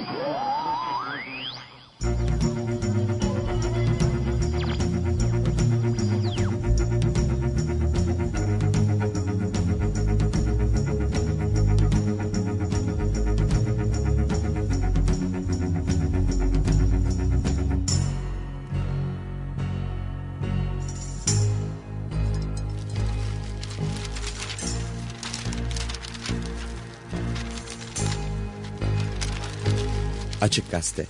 Açık Gazete.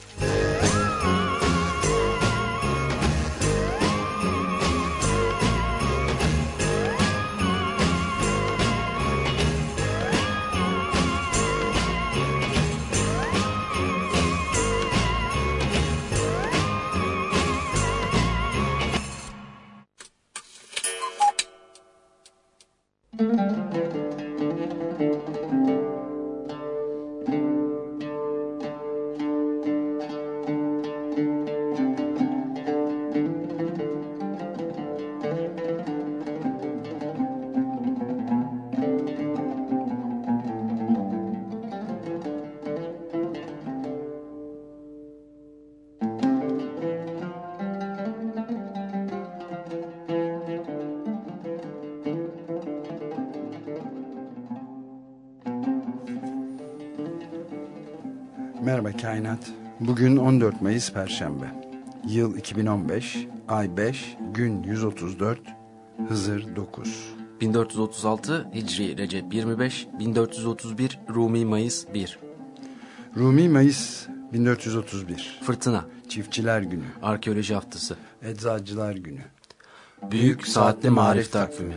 Merhaba Kainat. Bugün 14 Mayıs Perşembe. Yıl 2015, ay 5, gün 134, Hızır 9. 1436 Hicri Recep 25, 1431 Rumi Mayıs 1. Rumi Mayıs 1431. Fırtına. Çiftçiler Günü. Arkeoloji Haftası. Eczacılar Günü. Büyük Saatli Marif Takvimi.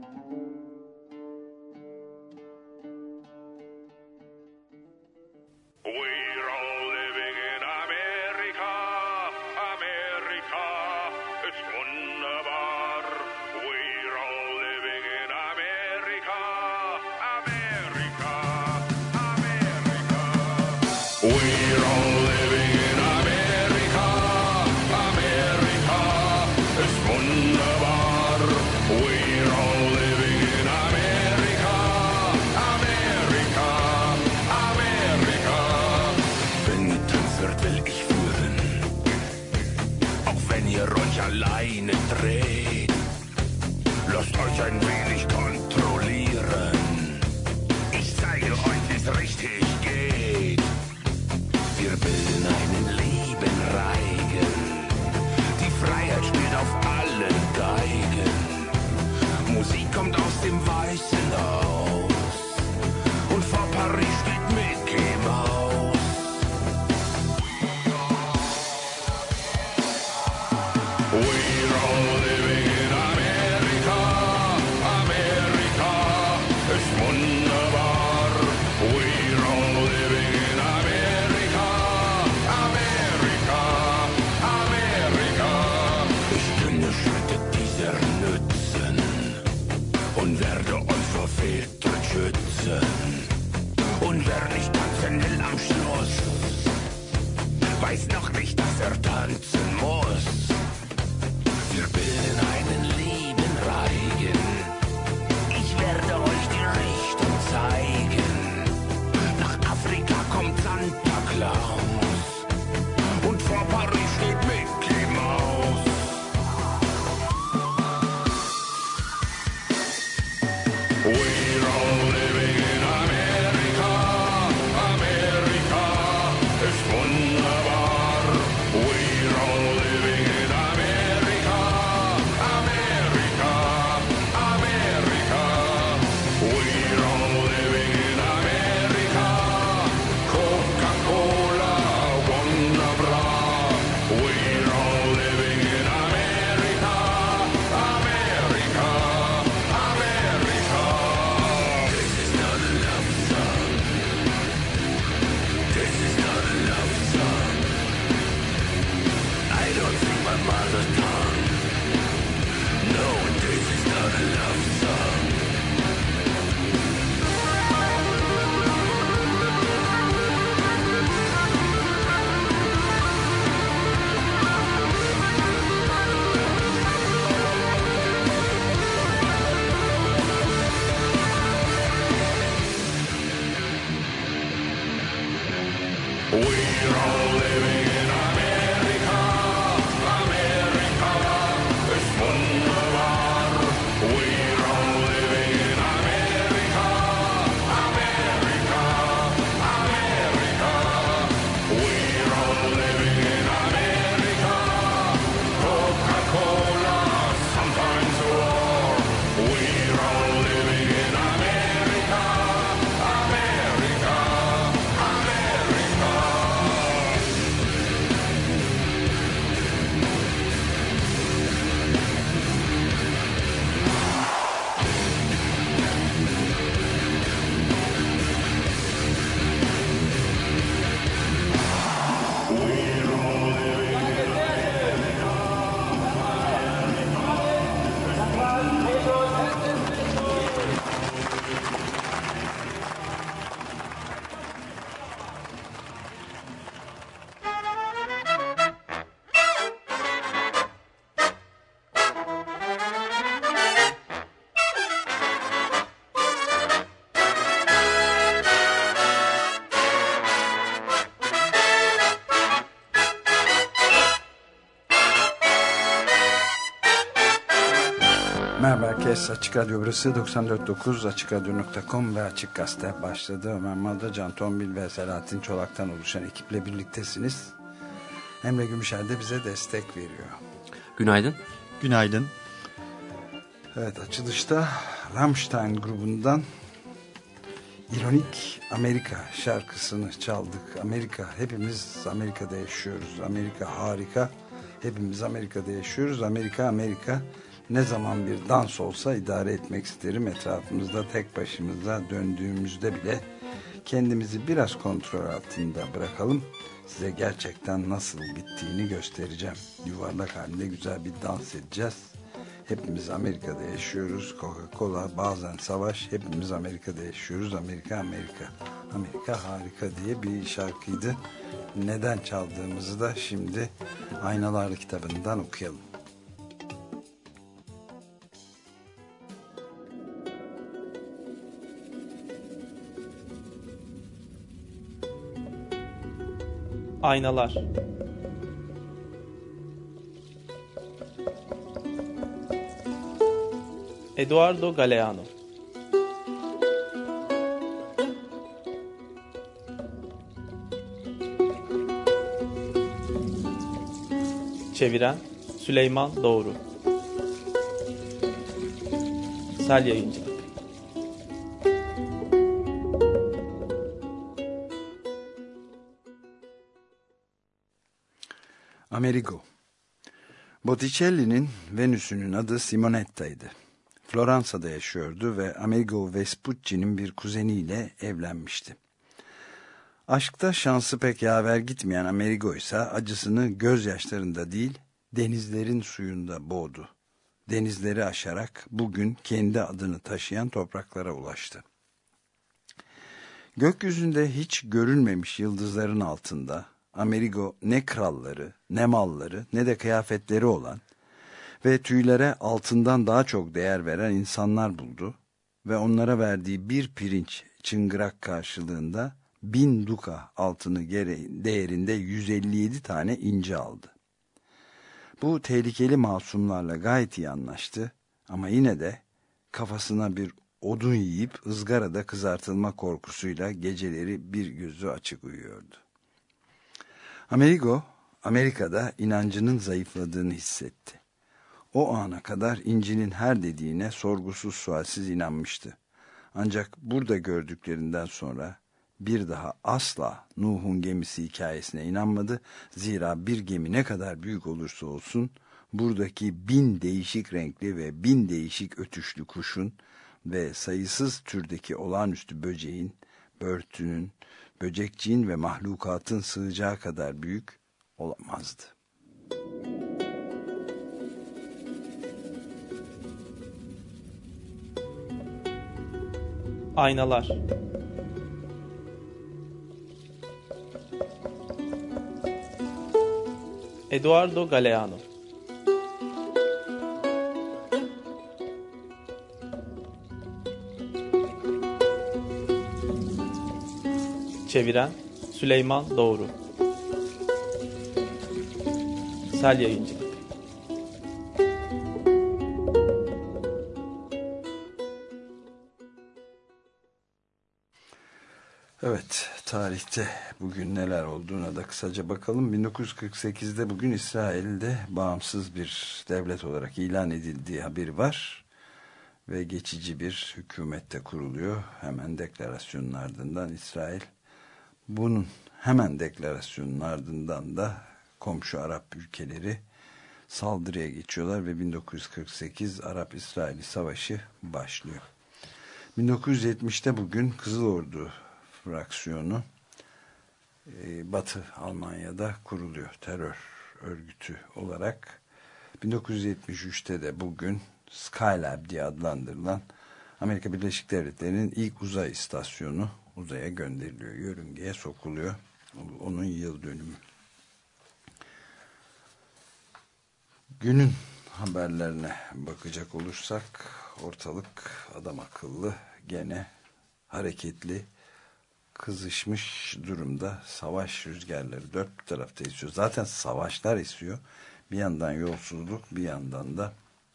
Alleine dreht, lasst euch ein wenig kontrollieren. Ich zeige euch, wie's richtig geht. Wir bilden einen lieben Reigen. Die Freiheit spielt auf allen Geigen. Musik kommt aus dem Weißen Haus und vor Paris steht Mickey Mouse. We're all living in America, America ist wunderbar. We're all living in America, America, America. Ich dünne Schritte dieser nützen und werde euch vor Fehltritt schützen. Und wer nicht tanzen will am Schluss, weiß noch nicht, dass tanzen muss. Wir bilden einen lieben Reigen. Ich werde euch die Richtung zeigen. Nach Afrika kommt Santa Claus und vor Paris steht Mickey Mouse. We're all living in America, America ist wunderbar. We're all living in America, America, America. We're all living in America. Coca-Cola, wunderbra. We're all living in America, America, America. This is not a love song. This is not a love song. I don't sing my mother tongue. No, this is not a love song. We Merhaba herkes, Açık Radyo burası 94.9 AçıkRadyo.com ve Açık Gazete başladı. Ömer Madra, Can Tombil ve Selahattin Çolak'tan oluşan ekiple birliktesiniz. Emre Gümüşer de bize destek veriyor. Günaydın. Günaydın. Evet, açılışta Rammstein grubundan İronik Amerika şarkısını çaldık. Amerika, hepimiz Amerika'da yaşıyoruz. Amerika harika. Hepimiz Amerika'da yaşıyoruz. Amerika, Amerika. Ne zaman bir dans olsa idare etmek isterim. Etrafımızda tek başımıza döndüğümüzde bile kendimizi biraz kontrol altında bırakalım. Size gerçekten nasıl bittiğini göstereceğim. Yuvarlak halinde güzel bir dans edeceğiz. Hepimiz Amerika'da yaşıyoruz. Coca-Cola, bazen savaş. Hepimiz Amerika'da yaşıyoruz. Amerika, Amerika. Amerika harika diye bir şarkıydı. Neden çaldığımızı da şimdi Aynalar kitabından okuyalım. Aynalar. Eduardo Galeano. Çeviren Süleyman Doğru. Sel Yayıncı. Amerigo. Botticelli'nin Venüs'ünün adı Simonetta'ydı. Floransa'da yaşıyordu ve Amerigo Vespucci'nin bir kuzeniyle evlenmişti. Aşkta şansı pek yaver gitmeyen Amerigo ise acısını gözyaşlarında değil, denizlerin suyunda boğdu. Denizleri aşarak bugün kendi adını taşıyan topraklara ulaştı. Gökyüzünde hiç görülmemiş yıldızların altında Amerigo ne kralları, ne malları, ne de kıyafetleri olan ve tüylere altından daha çok değer veren insanlar buldu ve onlara verdiği bir pirinç çıngırak karşılığında 1000 duka altını değerinde 157 tane inci aldı. Bu tehlikeli masumlarla gayet iyi anlaştı ama yine de kafasına bir odun yiyip ızgarada kızartılma korkusuyla geceleri bir gözü açık uyuyordu. Amerigo, Amerika'da inancının zayıfladığını hissetti. O ana kadar incinin her dediğine sorgusuz sualsiz inanmıştı. Ancak burada gördüklerinden sonra bir daha asla Nuh'un gemisi hikayesine inanmadı. Zira bir gemi ne kadar büyük olursa olsun buradaki 1000 değişik renkli ve 1000 değişik ötüşlü kuşun ve sayısız türdeki olağanüstü böceğin, börtünün, böcekçiğin ve mahlukatın sığacağı kadar büyük olamazdı. Aynalar. Eduardo Galeano. Çeviren Süleyman Doğru. Sel Yayıncılık. Evet, tarihte bugün neler olduğuna da kısaca bakalım. 1948'de bugün İsrail'de bağımsız bir devlet olarak ilan edildiği haberi var. Ve geçici bir hükümet de kuruluyor. Hemen deklarasyonun ardından İsrail. Bunun hemen deklarasyonun ardından da komşu Arap ülkeleri saldırıya geçiyorlar ve 1948 Arap-İsraili Savaşı başlıyor. 1970'te bugün Kızıl Ordu fraksiyonu Batı Almanya'da kuruluyor terör örgütü olarak. 1973'te de bugün Skylab diye adlandırılan Amerika Birleşik Devletleri'nin ilk uzay istasyonu uzaya gönderiliyor, yörüngeye sokuluyor. Onun yıl dönümü. Günün haberlerine bakacak olursak ortalık adam akıllı gene hareketli, kızışmış durumda. Savaş rüzgarları dört bir tarafta esiyor. Zaten savaşlar esiyor. Bir yandan yolsuzluk, bir yandan da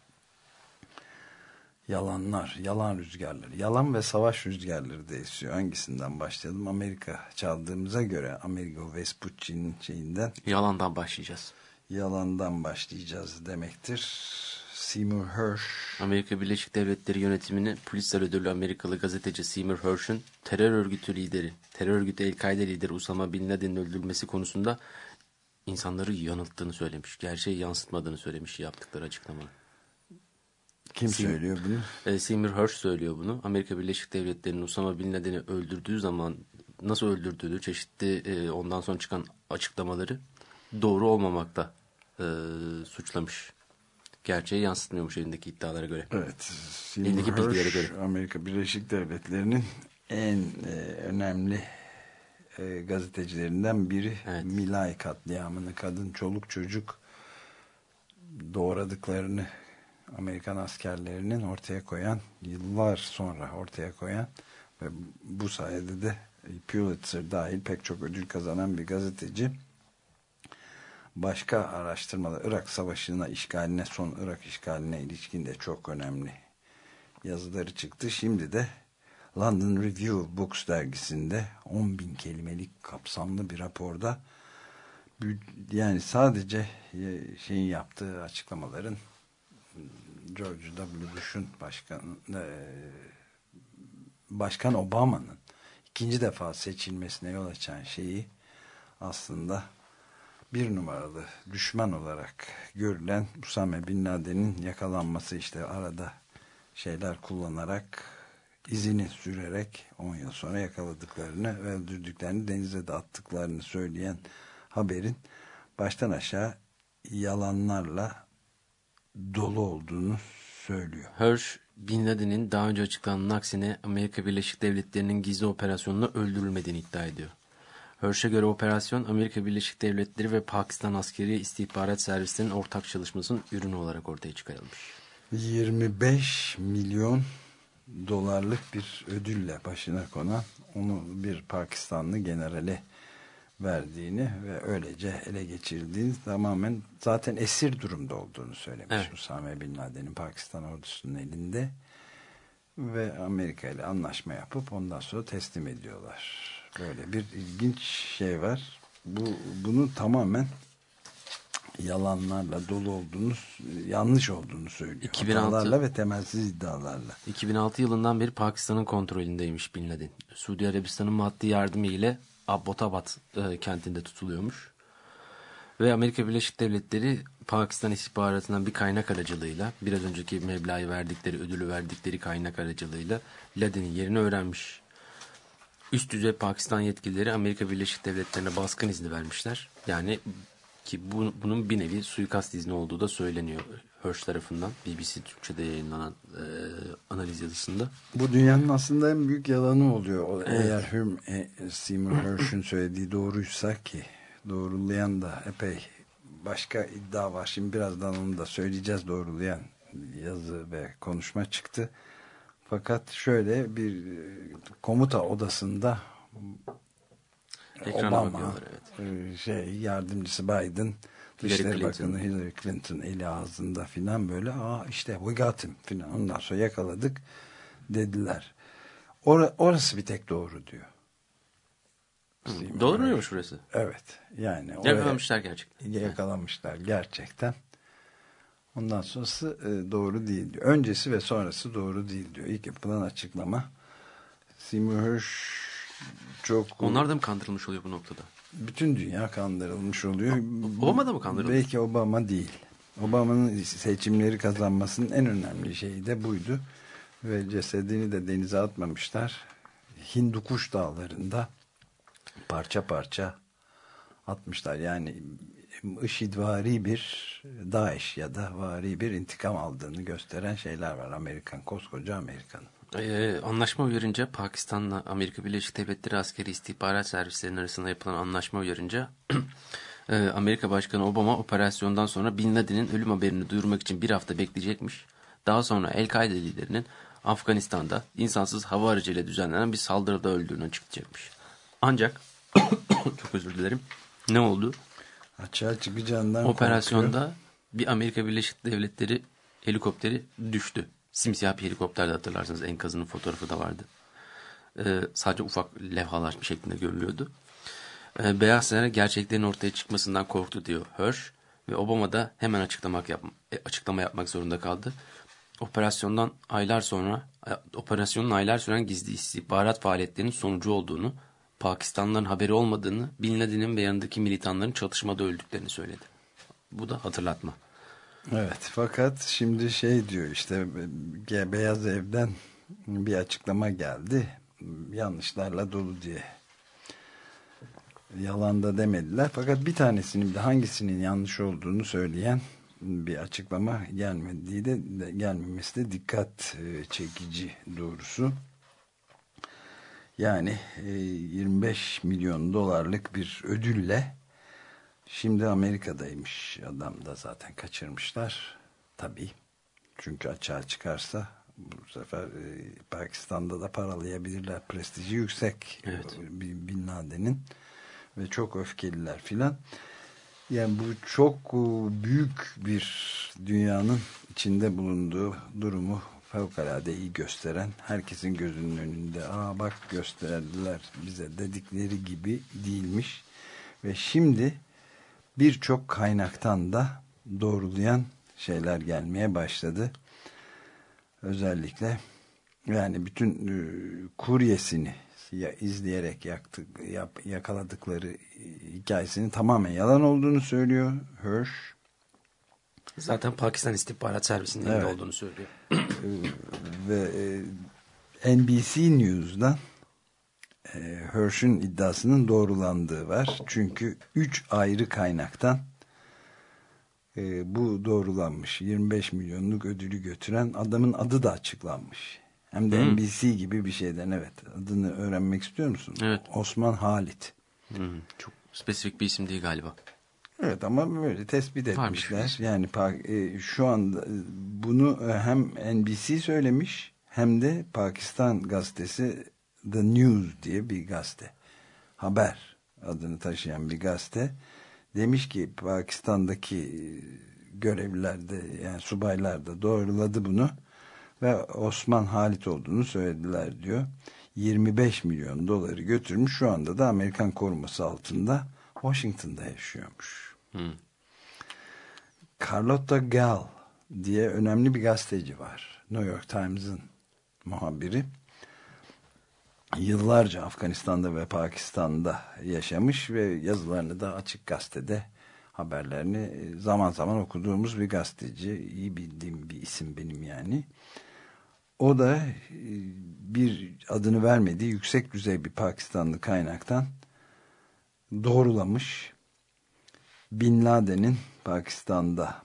yalanlar, yalan rüzgarları. Yalan ve savaş rüzgarları da esiyor. Hangisinden başlayalım? Amerika çaldığımıza göre Amerigo Vespucci'nin şeyinden. Yalandan başlayacağız. Yalandan başlayacağız demektir. Seymour Hersh. Amerika Birleşik Devletleri yönetimini Pulitzer ödüllü Amerikalı gazeteci Seymour Hersh'ün terör örgütü lideri, terör örgütü El-Kaide lideri Usama Bin Laden'in öldürülmesi konusunda insanları yanılttığını söylemiş. Gerçeği yansıtmadığını söylemiş yaptıkları açıklamada. Kim söylüyor bunu? Seymour Hersh söylüyor bunu. Amerika Birleşik Devletleri'nin Usama Bin Laden'i öldürdüğü zaman nasıl öldürdüğü çeşitli ondan sonra çıkan açıklamaları doğru olmamakta suçlamış. Gerçeği yansıtmıyormuş elindeki iddialara göre. Evet. Elindeki bilgilere göre. Amerika Birleşik Devletleri'nin en önemli gazetecilerinden biri. Evet. Milay katliamını, kadın, çoluk, çocuk doğradıklarını Amerikan askerlerinin ortaya koyan, yıllar sonra ortaya koyan ve bu sayede de Pulitzer dahil pek çok ödül kazanan bir gazeteci. Başka araştırmalar, Irak Savaşı'na, işgaline, son Irak işgaline ilişkin de çok önemli yazıları çıktı. Şimdi de London Review of Books dergisinde 10.000 kelimelik kapsamlı bir raporda, yani sadece şeyin yaptığı açıklamaların George W. Bush'un Başkan Obama'nın ikinci defa seçilmesine yol açan şeyi aslında bir numaralı düşman olarak görülen Usame Bin Laden'in yakalanması, işte arada şeyler kullanarak, izini sürerek 10 yıl sonra yakaladıklarını ve öldürdüklerini, denize de attıklarını söyleyen haberin baştan aşağı yalanlarla dolu olduğunu söylüyor. Hersh, Bin Laden'in daha önce açıklanan aksine Amerika Birleşik Devletleri'nin gizli operasyonuna öldürülmediğini iddia ediyor. Hersh'e göre operasyon Amerika Birleşik Devletleri ve Pakistan askeri istihbarat servislerinin ortak çalışmasının ürünü olarak ortaya çıkarılmış. 25 milyon dolarlık bir ödülle başına konan, onu bir Pakistanlı generale verdiğini ve öylece ele geçirdiğini, tamamen zaten esir durumda olduğunu söylemiş. Evet. Usame Bin Laden'in Pakistan ordusunun elinde ve Amerika ile anlaşma yapıp ondan sonra teslim ediyorlar. Böyle bir ilginç şey var. Bunun tamamen yalanlarla dolu olduğunu, yanlış olduğunu söylüyor. 2006 ve temelsiz iddialarla. 2006 yılından beri Pakistan'ın kontrolündeymiş Bin Laden. Suudi Arabistan'ın maddi yardımı ile Abbottabad kentinde tutuluyormuş. Ve Amerika Birleşik Devletleri Pakistan istihbaratından bir kaynak aracılığıyla, biraz önceki meblağı verdikleri, ödülü verdikleri kaynak aracılığıyla Laden'in yerini öğrenmiş. Üst düzey Pakistan yetkilileri Amerika Birleşik Devletleri'ne baskın izni vermişler. Yani ki bunun bir nevi suikast izni olduğu da söyleniyor Hersh tarafından, BBC Türkçe'de yayınlanan analiz yazısında. Bu dünyanın aslında en büyük yalanı oluyor. Evet. Eğer Seymour Hersh'ün söylediği doğruysa, ki doğrulayan da epey başka iddia var. Şimdi birazdan onu da söyleyeceğiz, doğrulayan yazı ve konuşma çıktı. Fakat şöyle bir komuta odasında ekrana Obama, evet. Yardımcısı Biden Dışişleri Bakanı Hillary Clinton eli ağzında filan böyle işte we got him filan, ondan sonra yakaladık dediler. Orası bir tek doğru diyor. Doğru muymuş burası? Evet. Yani yakalamışlar gerçekten. Yakalamışlar gerçekten. Ondan sonrası doğru değil diyor. Öncesi ve sonrası doğru değil diyor. İlk yapılan açıklama. Seymour Hersh çok... Onlar da mı kandırılmış oluyor bu noktada? Bütün dünya kandırılmış oluyor. Obama da mı kandırılmış? Belki Obama değil. Obama'nın seçimleri kazanmasının en önemli şeyi de buydu. Ve cesedini de denize atmamışlar. Hindukuş dağlarında parça parça atmışlar. Yani IŞİDvari bir DAEŞ ya da vari bir intikam aldığını gösteren şeyler var. Koskoca Amerika'nın. Anlaşma uyarınca Pakistan'la Amerika Birleşik Devletleri askeri istihbarat servislerinin arasında yapılan anlaşma uyarınca Amerika Başkanı Obama operasyondan sonra Bin Laden'in ölüm haberini duyurmak için bir hafta bekleyecekmiş. Daha sonra El-Kaide liderinin Afganistan'da insansız hava aracıyla düzenlenen bir saldırıda öldüğünü açıklayacakmış. Ancak çok özür dilerim. Ne oldu? Açığa çıkacağından operasyonda korkuyor. Bir Amerika Birleşik Devletleri helikopteri düştü. Simsiyah bir helikopterde, hatırlarsanız enkazının fotoğrafı da vardı. Sadece ufak levhalar şeklinde görülüyordu. Beyaz Saray gerçeklerin ortaya çıkmasından korktu diyor Hersh ve Obama da hemen açıklama yapmak zorunda kaldı. Operasyonun aylar süren gizli istihbarat faaliyetlerinin sonucu olduğunu, Pakistanlıların haberi olmadığını, Bin Laden'in ve yanındaki militanların çatışmada öldüklerini söyledi. Bu da hatırlatma. Evet, fakat şimdi diyor işte Beyaz Ev'den bir açıklama geldi. Yanlışlarla dolu diye. Yalan da demediler. Fakat bir tanesinin de hangisinin yanlış olduğunu söyleyen bir açıklama gelmemesi de dikkat çekici doğrusu. Yani 25 milyon dolarlık bir ödülle şimdi Amerika'daymış. Adam da zaten kaçırmışlar. Tabii. Çünkü açığa çıkarsa bu sefer Pakistan'da da paralayabilirler. Prestiji yüksek. Evet. Bin Laden'in. Ve çok öfkeliler filan. Yani bu çok büyük bir dünyanın içinde bulunduğu durumu fevkalade iyi gösteren, herkesin gözünün önünde bak gösterdiler bize dedikleri gibi değilmiş. Ve şimdi birçok kaynaktan da doğrulayan şeyler gelmeye başladı. Özellikle yani bütün kuryesini izleyerek yakaladıkları hikayesinin tamamen yalan olduğunu söylüyor Hersh. Zaten Pakistan İstihbarat Servisi'nin elinde olduğunu söylüyor. Ve NBC News'dan Hersh'ün iddiasının doğrulandığı var. Çünkü 3 ayrı kaynaktan bu doğrulanmış. 25 milyonluk ödülü götüren adamın adı da açıklanmış. Hem de NBC gibi bir şeyden, evet. Adını öğrenmek istiyor musun? Evet. Osman Halit. Çok spesifik bir isim değil galiba. Evet ama böyle tespit etmişler. Varmış. Yani şu anda bunu hem NBC söylemiş hem de Pakistan gazetesi The News diye bir gazete. Haber adını taşıyan bir gazete. Demiş ki Pakistan'daki görevliler de, yani subaylar da doğruladı bunu ve Osman Halit olduğunu söylediler diyor. 25 milyon doları götürmüş, şu anda da Amerikan koruması altında Washington'da yaşıyormuş. Carlotta Gall diye önemli bir gazeteci var. New York Times'ın muhabiri. Yıllarca Afganistan'da ve Pakistan'da yaşamış ve yazılarını da Açık Gazete'de, haberlerini zaman zaman okuduğumuz bir gazeteci. İyi bildiğim bir isim benim yani. O da bir adını vermediği yüksek düzey bir Pakistanlı kaynaktan doğrulamış. Bin Laden'in Pakistan'da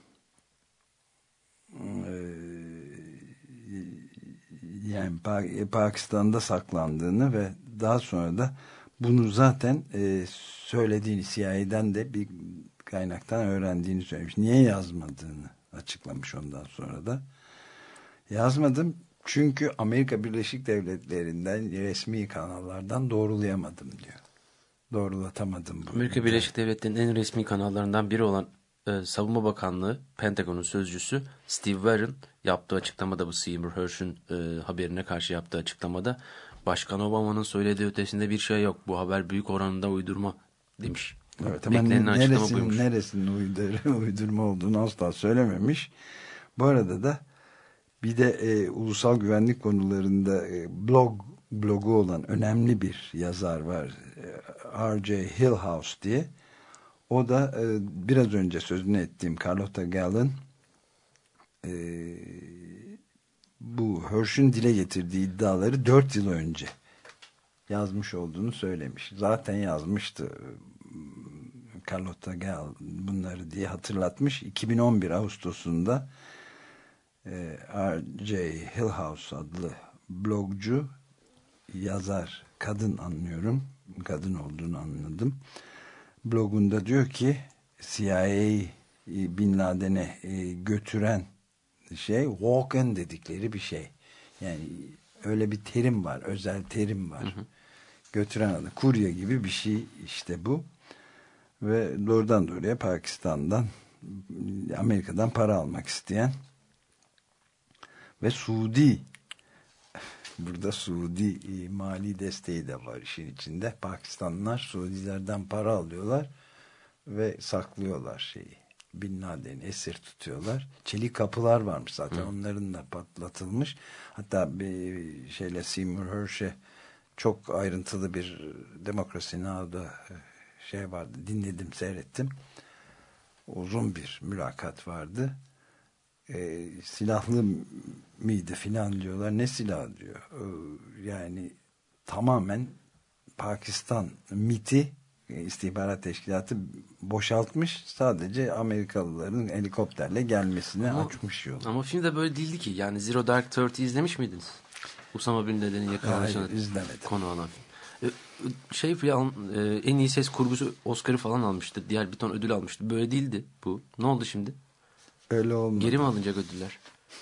yani Pakistan'da saklandığını ve daha sonra da bunu zaten söylediğini, CIA'den de bir kaynaktan öğrendiğini söylemiş. Niye yazmadığını açıklamış ondan sonra da. Yazmadım çünkü Amerika Birleşik Devletleri'nden, resmi kanallardan doğrulayamadım diyor. Doğrulatamadım bunu. Amerika Birleşik Devletleri'nin en resmi kanallarından biri olan Savunma Bakanlığı, Pentagon'un sözcüsü Steve Warren yaptığı açıklamada, bu Seymour Hersh'ün haberine karşı yaptığı açıklamada, Başkan Obama'nın söylediği ötesinde bir şey yok. Bu haber büyük oranında uydurma demiş. Evet, ama neresinin uydurma olduğunu asla söylememiş. Bu arada da bir de ulusal güvenlik konularında blogu olan önemli bir yazar var. R.J. Hillhouse diye. O da biraz önce sözünü ettiğim Carlotta Gallen bu Hersh'ün dile getirdiği iddiaları 4 yıl önce yazmış olduğunu söylemiş. Zaten yazmıştı Carlotta Gallen bunları diye hatırlatmış. 2011 Ağustos'unda R.J. Hillhouse adlı blogcu, yazar, kadın anlıyorum. Kadın olduğunu anladım. Blogunda diyor ki CIA Bin Laden'e götüren şey walk-in dedikleri bir şey. Yani öyle bir terim var. Özel terim var. Hı hı. Götüren adı. Kurye gibi bir şey işte bu. Ve doğrudan doğruya Pakistan'dan, Amerika'dan para almak isteyen ve Suudi, burada Suudi mali desteği de var işin içinde. Pakistanlılar Suudilerden para alıyorlar ve saklıyorlar şeyi. Bin Laden'i esir tutuyorlar. Çelik kapılar varmış zaten. Onların da patlatılmış. Hatta bir şeyle Seymour Hersh'e çok ayrıntılı bir Demokrasi Now'da şey vardı. Dinledim, seyrettim. Uzun bir mülakat vardı. Silahlı mıydı filan diyorlar. Ne silah diyor. Yani tamamen Pakistan MIT'i, istihbarat teşkilatı boşaltmış. Sadece Amerikalıların helikopterle gelmesine açmış yolu. Ama film de böyle değildi ki. Yani Zero Dark Thirty izlemiş miydiniz? Usama Bin Laden'in yakalanışına konu olan film. Şey falan, en iyi ses kurgusu Oscar'ı falan almıştı. Diğer bir ton ödül almıştı. Böyle değildi bu. Ne oldu şimdi? Öyle olmadı. Geri mi alınacak ödüller?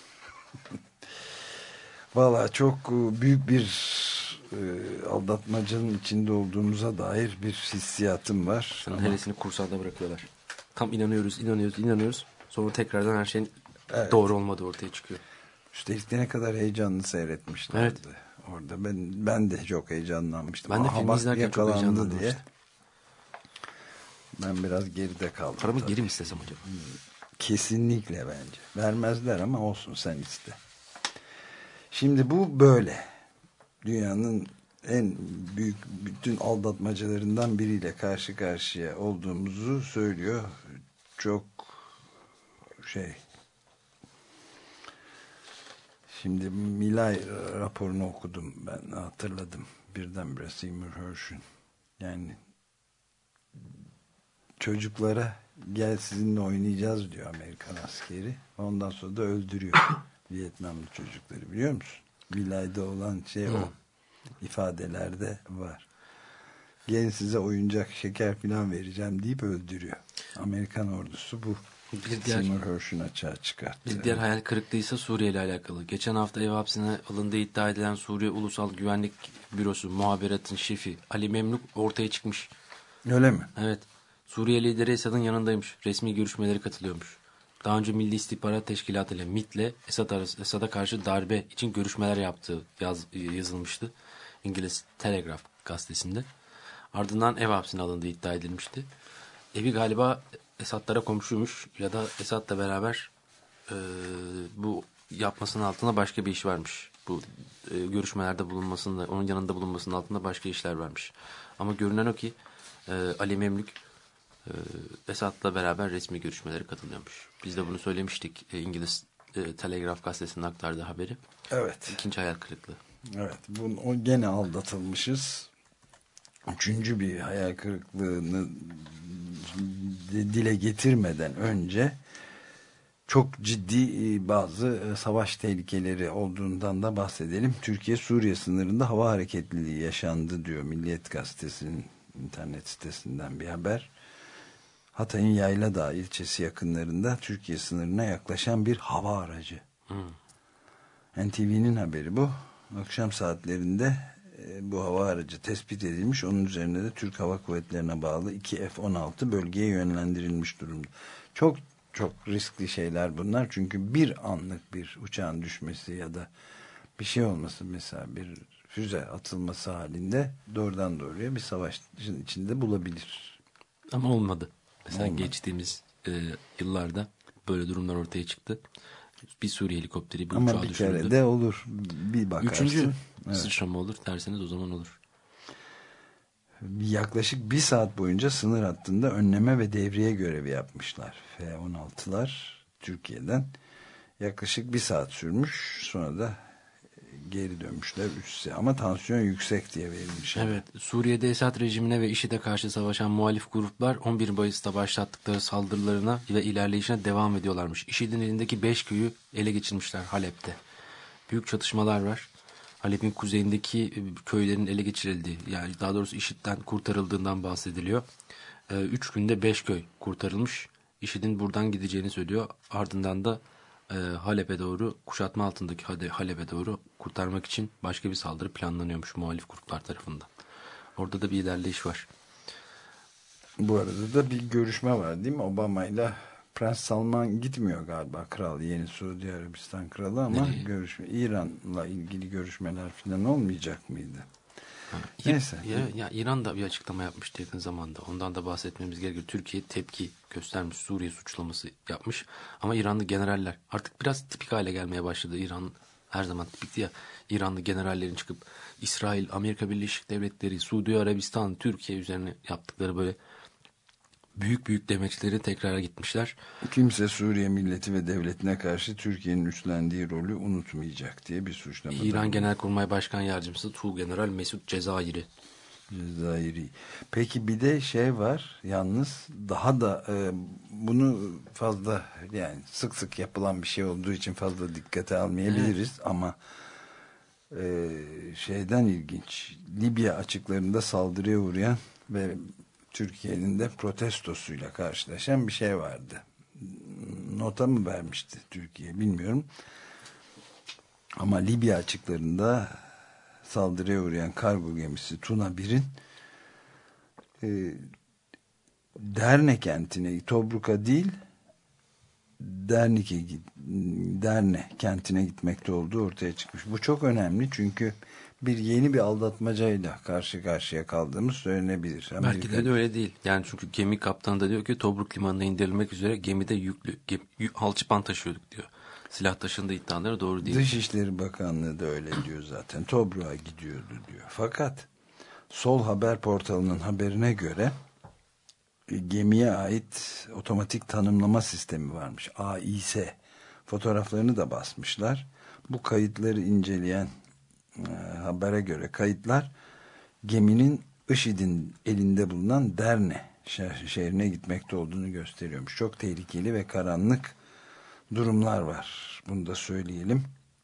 Valla çok büyük bir aldatmacanın içinde olduğumuza dair bir hissiyatım var. Senin hevesini kursağında bırakıyorlar. Tam inanıyoruz. Sonra tekrardan her şeyin doğru olmadığı ortaya çıkıyor. Üstelik ne kadar heyecanlı seyretmişlerdi. Evet. Orada ben de çok heyecanlanmıştım. Ben de filmi izlerken çok heyecanlanmıştım diye. Ben biraz geride kaldım. Paramı geri mi istesem acaba? Kesinlikle bence. Vermezler ama olsun, sen iste. Şimdi bu böyle. Dünyanın en büyük bütün aldatmacalarından biriyle karşı karşıya olduğumuzu söylüyor. Çok Şimdi Milay raporunu okudum, ben hatırladım. Birdenbire Seymour Hersh'ün. Yani çocuklara gel sizinle oynayacağız diyor Amerikan askeri. Ondan sonra da öldürüyor Vietnamlı çocukları, biliyor musun? Milay'da olan şey o. İfadelerde var. Gelin size oyuncak, şeker falan vereceğim deyip öldürüyor. Amerikan ordusu bu. Seymour Hersh'ün açığa çıkarttı. Bir diğer hayal kırıklığıysa Suriye ile alakalı. Geçen hafta ev hapsine alındığı iddia edilen Suriye Ulusal Güvenlik Bürosu muhabiratın şefi Ali Memluk ortaya çıkmış. Öyle mi? Evet. Suriye lideri Esad'ın yanındaymış. Resmi görüşmelere katılıyormuş. Daha önce Milli İstihbarat Teşkilatı ile MİT'le Esad'a karşı darbe için görüşmeler yaptığı yazılmıştı. İngiliz Telegraph gazetesinde. Ardından ev hapsine alındığı iddia edilmişti. Evi galiba Esad'lara komşuymuş ya da Esad'la beraber bu yapmasının altında başka bir iş varmış. Bu görüşmelerde bulunmasında, onun yanında bulunmasının altında başka işler varmış. Ama görünen o ki Ali Memlük Esad'la beraber resmi görüşmelere katılıyormuş. Biz de bunu söylemiştik. İngiliz Telegraph gazetesinin aktardığı haberi. Evet. İkinci hayal kırıklığı. Evet. O gene aldatılmışız. Üçüncü bir hayal kırıklığını dile getirmeden önce çok ciddi bazı savaş tehlikeleri olduğundan da bahsedelim. Türkiye-Suriye sınırında hava hareketliliği yaşandı diyor Milliyet Gazetesi'nin internet sitesinden bir haber. Hatay'ın Yayladağ ilçesi yakınlarında Türkiye sınırına yaklaşan bir hava aracı. NTV'nin haberi bu. Akşam saatlerinde bu hava aracı tespit edilmiş. Onun üzerine de Türk Hava Kuvvetleri'ne bağlı 2 F-16 bölgeye yönlendirilmiş durumda. Çok çok riskli şeyler bunlar. Çünkü bir anlık bir uçağın düşmesi ya da bir şey olması, mesela bir füze atılması halinde doğrudan doğruya bir savaşın içinde bulabilir. Ama olmadı. Mesela Olmadı. geçtiğimiz yıllarda böyle durumlar ortaya çıktı. Bir Suriye helikopteri bir Ama uçağı bir düşürdü. kere de olur. Bir bakarsın. Üçüncü Evet. sıçrama olur derseniz o zaman olur. Yaklaşık 1 saat boyunca sınır hattında önleme ve devriye görevi yapmışlar. F-16'lar Türkiye'den. Yaklaşık 1 saat sürmüş. Sonra da geri dönmüşler üstüne. Ama tansiyon yüksek diye verilmiş. Evet, Suriye'de Esad rejimine ve IŞİD'e karşı savaşan muhalif gruplar 11 Mayıs'ta başlattıkları saldırılarına ve ilerleyişine devam ediyorlarmış. IŞİD'in elindeki 5 köyü ele geçirmişler Halep'te. Büyük çatışmalar var. Halep'in kuzeyindeki köylerin ele geçirildiği, yani daha doğrusu IŞİD'den kurtarıldığından bahsediliyor. 3 günde 5 köy kurtarılmış. IŞİD'in buradan gideceğini söylüyor. Ardından da Halep'e doğru, kuşatma altındaki Halep'e doğru kurtarmak için başka bir saldırı planlanıyormuş muhalif gruplar tarafından. Orada da bir ilerleyiş var. Bu arada da bir görüşme var değil mi? Obama ile Prens Salman gitmiyor galiba, kral, yeni Suudi Arabistan kralı, ama görüşme, İran'la ilgili görüşmeler falan olmayacak mıydı? Neyse. Ya İran da bir açıklama yapmıştı yakın zamanda. Ondan da bahsetmemiz gerekiyor. Türkiye tepki göstermiş, Suriye suçlaması yapmış. Ama İranlı generaller artık biraz tipik hale gelmeye başladı. İran her zaman tipikti ya. İranlı generallerin çıkıp İsrail, Amerika Birleşik Devletleri, Suudi Arabistan, Türkiye üzerine yaptıkları böyle büyük demeçleri tekrara gitmişler. Kimse Suriye milleti ve devletine karşı Türkiye'nin üstlendiği rolü unutmayacak diye bir suçlama. İran Genelkurmay Başkan Yardımcısı Tuğgeneral Mesut Cezayir'i. Peki bir de şey var yalnız, daha da bunu fazla, yani sık sık yapılan bir şey olduğu için fazla dikkate almayabiliriz, evet. Ama şeyden ilginç, Libya açıklarında saldırıya uğrayan ve Türkiye'nin de protestosuyla karşılaşan bir şey vardı. Nota mı vermişti Türkiye bilmiyorum. Ama Libya açıklarında saldırıya uğrayan kargo gemisi Tuna 1'in Derne kentine, Tobruk'a değil Derne kentine gitmekte olduğu ortaya çıkmış. Bu çok önemli çünkü yeni bir aldatmacayla karşı karşıya kaldığımız söylenebilir. Belki de öyle değil. Yani çünkü gemi kaptanı da diyor ki Tobruk limanına indirilmek üzere gemide yüklü alçıpan taşıyorduk diyor. Silah taşındığı iddiaları doğru değil. Dışişleri Bakanlığı da öyle diyor zaten. Tobruk'a gidiyordu diyor. Fakat Sol Haber portalının haberine göre gemiye ait otomatik tanımlama sistemi varmış. AIS. Fotoğraflarını da basmışlar. Bu kayıtları inceleyen habere göre kayıtlar geminin IŞİD'in elinde bulunan Derne şehrine gitmekte olduğunu gösteriyormuş. Çok tehlikeli ve karanlık durumlar var. Bunu da söyleyelim.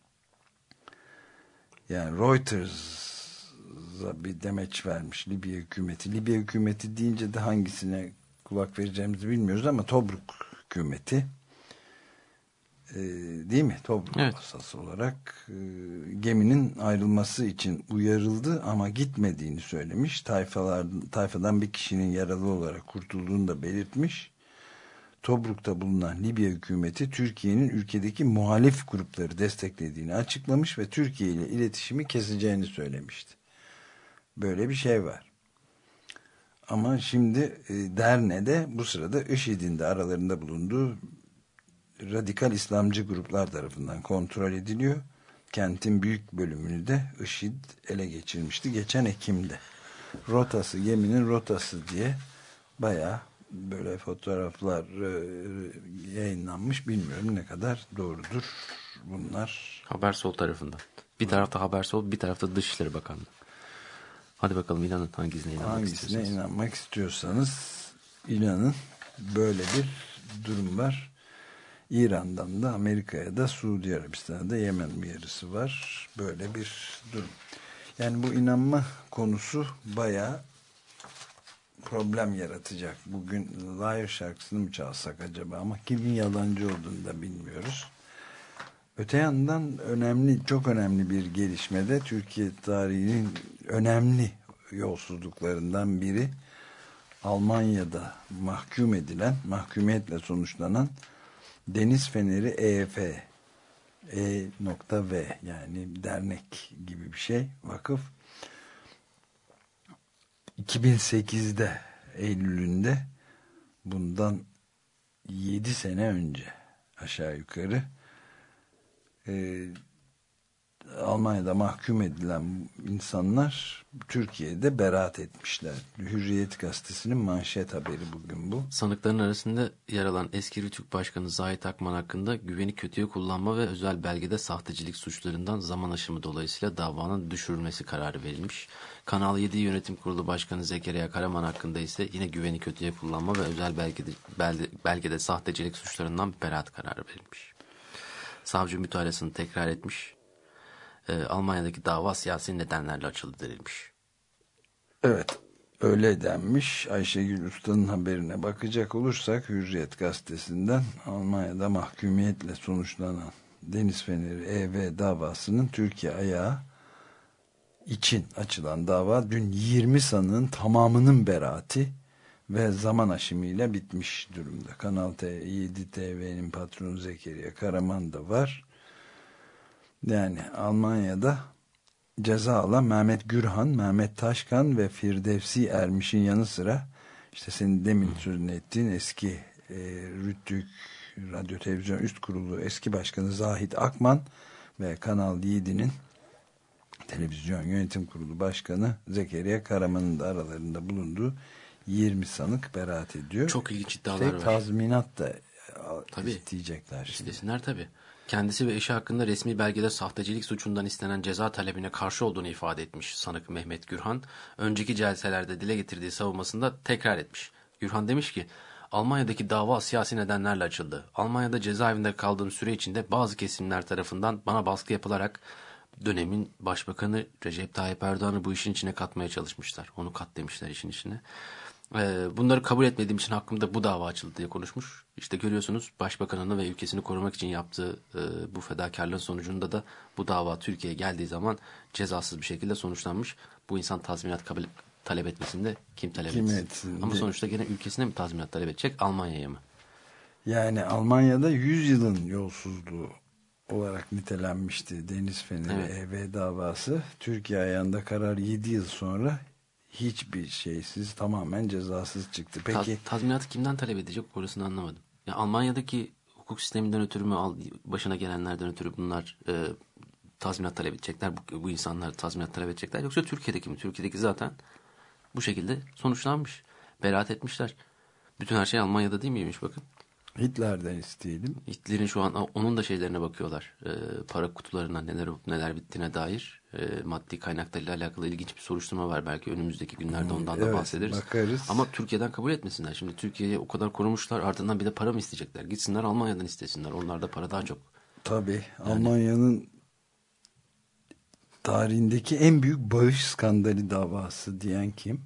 Yani Reuters'a bir demeç vermiş Libya hükümeti. Libya hükümeti deyince de hangisine kulak vereceğimizi bilmiyoruz ama Tobruk hükümeti, değil mi? Tobruk asası olarak geminin ayrılması için uyarıldı ama gitmediğini söylemiş. Tayfadan bir kişinin yaralı olarak kurtulduğunu da belirtmiş. Tobruk'ta bulunan Libya hükümeti Türkiye'nin ülkedeki muhalif grupları desteklediğini açıklamış ve Türkiye ile iletişimi keseceğini söylemişti. Böyle bir şey var. Ama şimdi Derne'de bu sırada IŞİD'in de aralarında bulunduğu radikal İslamcı gruplar tarafından kontrol ediliyor. Kentin büyük bölümünü de IŞİD ele geçirmişti geçen Ekim'de. Geminin rotası diye bayağı böyle fotoğraflar yayınlanmış. Bilmiyorum ne kadar doğrudur bunlar. Habersol tarafından. Bir tarafta Habersol, bir tarafta Dışişleri Bakanlığı. Hadi bakalım inanın hangisine inanmak istiyorsanız inanın, böyle bir durum var. İran'dan da Amerika'ya da Suudi Arabistan'a da Yemen uyarısı var. Böyle bir durum. Yani bu inanma konusu bayağı problem yaratacak. Bugün Liar şarkısını mı çalsak acaba, ama kimin yalancı olduğunu da bilmiyoruz. Öte yandan çok önemli bir gelişmede Türkiye tarihinin önemli yolsuzluklarından biri, Almanya'da mahkumiyetle sonuçlanan Deniz Feneri E.F. E.V. yani dernek gibi bir şey, vakıf. 2008'de Eylül'ünde, bundan 7 sene önce aşağı yukarı, Almanya'da mahkum edilen insanlar Türkiye'de beraat etmişler. Hürriyet gazetesinin manşet haberi bugün bu. Sanıkların arasında yer alan eski Rütük Başkanı Zahit Akman hakkında güveni kötüye kullanma ve özel belgede sahtecilik suçlarından zaman aşımı dolayısıyla davanın düşürülmesi kararı verilmiş. Kanal 7 Yönetim Kurulu Başkanı Zekeriya Karaman hakkında ise yine güveni kötüye kullanma ve özel belgede sahtecilik suçlarından beraat kararı verilmiş. Savcı mütalasını tekrar etmiş. Almanya'daki dava siyasi nedenlerle açıldı denilmiş. Evet, öyle denmiş. Ayşegül Usta'nın haberine bakacak olursak, Hürriyet gazetesinden, Almanya'da mahkumiyetle sonuçlanan Deniz Feneri E.V. davasının Türkiye ayağı için açılan dava dün 20 sanığın tamamının beraati ve zaman aşımıyla bitmiş durumda. Kanal 7 TV'nin patronu Zekeriya Karaman da var. Yani Almanya'da ceza alan Mehmet Gürhan, Mehmet Taşkan ve Firdevsi Ermiş'in yanı sıra, işte senin demin sözünü ettiğin eski Rütük Radyo Televizyon Üst Kurulu eski başkanı Zahit Akman ve Kanal 7'nin Televizyon Yönetim Kurulu Başkanı Zekeriya Karaman'ın da aralarında bulunduğu 20 sanık beraat ediyor. Çok ilginç iddialar var. Tazminat da isteyecekler. İstesinler tabii. Kendisi ve eşi hakkında resmi belgede sahtecilik suçundan istenen ceza talebine karşı olduğunu ifade etmiş sanık Mehmet Gürhan. Önceki celselerde dile getirdiği savunmasında tekrar etmiş. Gürhan demiş ki, Almanya'daki dava siyasi nedenlerle açıldı. Almanya'da cezaevinde kaldığım süre içinde bazı kesimler tarafından bana baskı yapılarak dönemin başbakanı Recep Tayyip Erdoğan'ı bu işin içine katmaya çalışmışlar. Onu kat demişler işin içine. Bunları kabul etmediğim için hakkımda bu dava açıldı diye konuşmuş. İşte görüyorsunuz, başbakanını ve ülkesini korumak için yaptığı bu fedakarlığın sonucunda da bu dava Türkiye'ye geldiği zaman cezasız bir şekilde sonuçlanmış. Bu insan tazminat talep etmesinde kim talep etsin? Ama sonuçta gene ülkesine mi tazminat talep edecek, Almanya'ya mı? Yani Almanya'da 100 yılın yolsuzluğu olarak nitelenmişti Deniz Feneri E.V. davası. Türkiye ayağında karar 7 yıl sonra hiçbir şeysiz, tamamen cezasız çıktı. Peki tazminatı kimden talep edecek, orasını anlamadım. Ya Almanya'daki hukuk sisteminden ötürü mü, başına gelenlerden ötürü bunlar tazminat talep edecekler, bu insanlar tazminat talep edecekler, yoksa Türkiye'deki mi? Türkiye'deki zaten bu şekilde sonuçlanmış. Beraat etmişler. Bütün her şey Almanya'da değil miymiş, bakın. Hitler'den isteyelim. Hitler'in şu an onun da şeylerine bakıyorlar. Para kutularına neler bittiğine dair maddi kaynaklarıyla alakalı ilginç bir soruşturma var. Belki önümüzdeki günlerde ondan da bahsederiz. Bakarız. Ama Türkiye'den kabul etmesinler. Şimdi Türkiye'yi o kadar korumuşlar, ardından bir de para mı isteyecekler? Gitsinler Almanya'dan istesinler. Onlarda para daha çok. Tabii. Yani, Almanya'nın tarihindeki en büyük bağış skandalı davası diyen kim?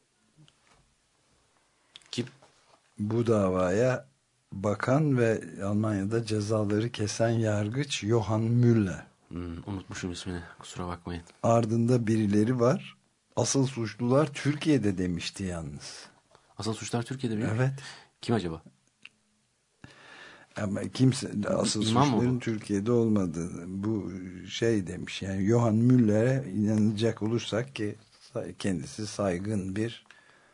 Kim? Bu davaya bakan ve Almanya'da cezaları kesen yargıç Johann Müller. Unutmuşum ismini, kusura bakmayın. Ardında birileri var. Asıl suçlular Türkiye'de demişti yalnız. Asıl suçlular Türkiye'de mi? Evet. Kim acaba? Ama kimse asıl suçların Türkiye'de olmadı. Bu şey demiş, yani Johann Müller'e inanacak olursak ki kendisi saygın bir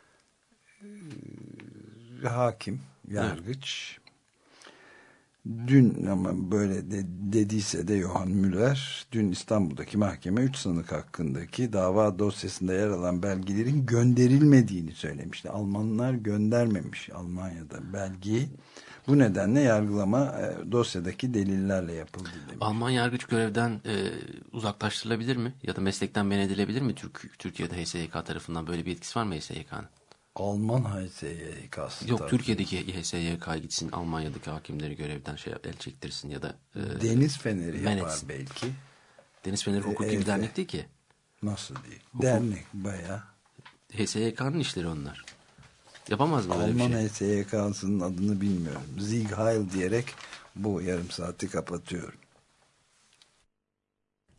hakim, yargıç. Evet. Dün, ama böyle dediyse de Johann Müller, dün İstanbul'daki mahkeme 3 sanık hakkındaki dava dosyasında yer alan belgelerin gönderilmediğini söylemişti. Almanlar göndermemiş Almanya'da belgeyi. Bu nedenle yargılama dosyadaki delillerle yapıldı demiş. Alman yargıç görevden uzaklaştırılabilir mi? Ya da meslekten men edilebilir mi? Türkiye'de HSYK tarafından böyle bir etkisi var mı HSYK'nın? Alman HSYK'sı. Yok, Türkiye'deki HSYK gitsin Almanya'daki hakimleri görevden el çektirsin ya da Deniz Feneri yapar etsin. Belki. Deniz Feneri hukuki bir dernek değil ki. Nasıl değil? Dernek bayağı. HSYK'nın işleri onlar. Yapamaz mı böyle bir şey? Alman HSYK'sının adını bilmiyorum. Sieg Heil diyerek bu yarım saati kapatıyorum.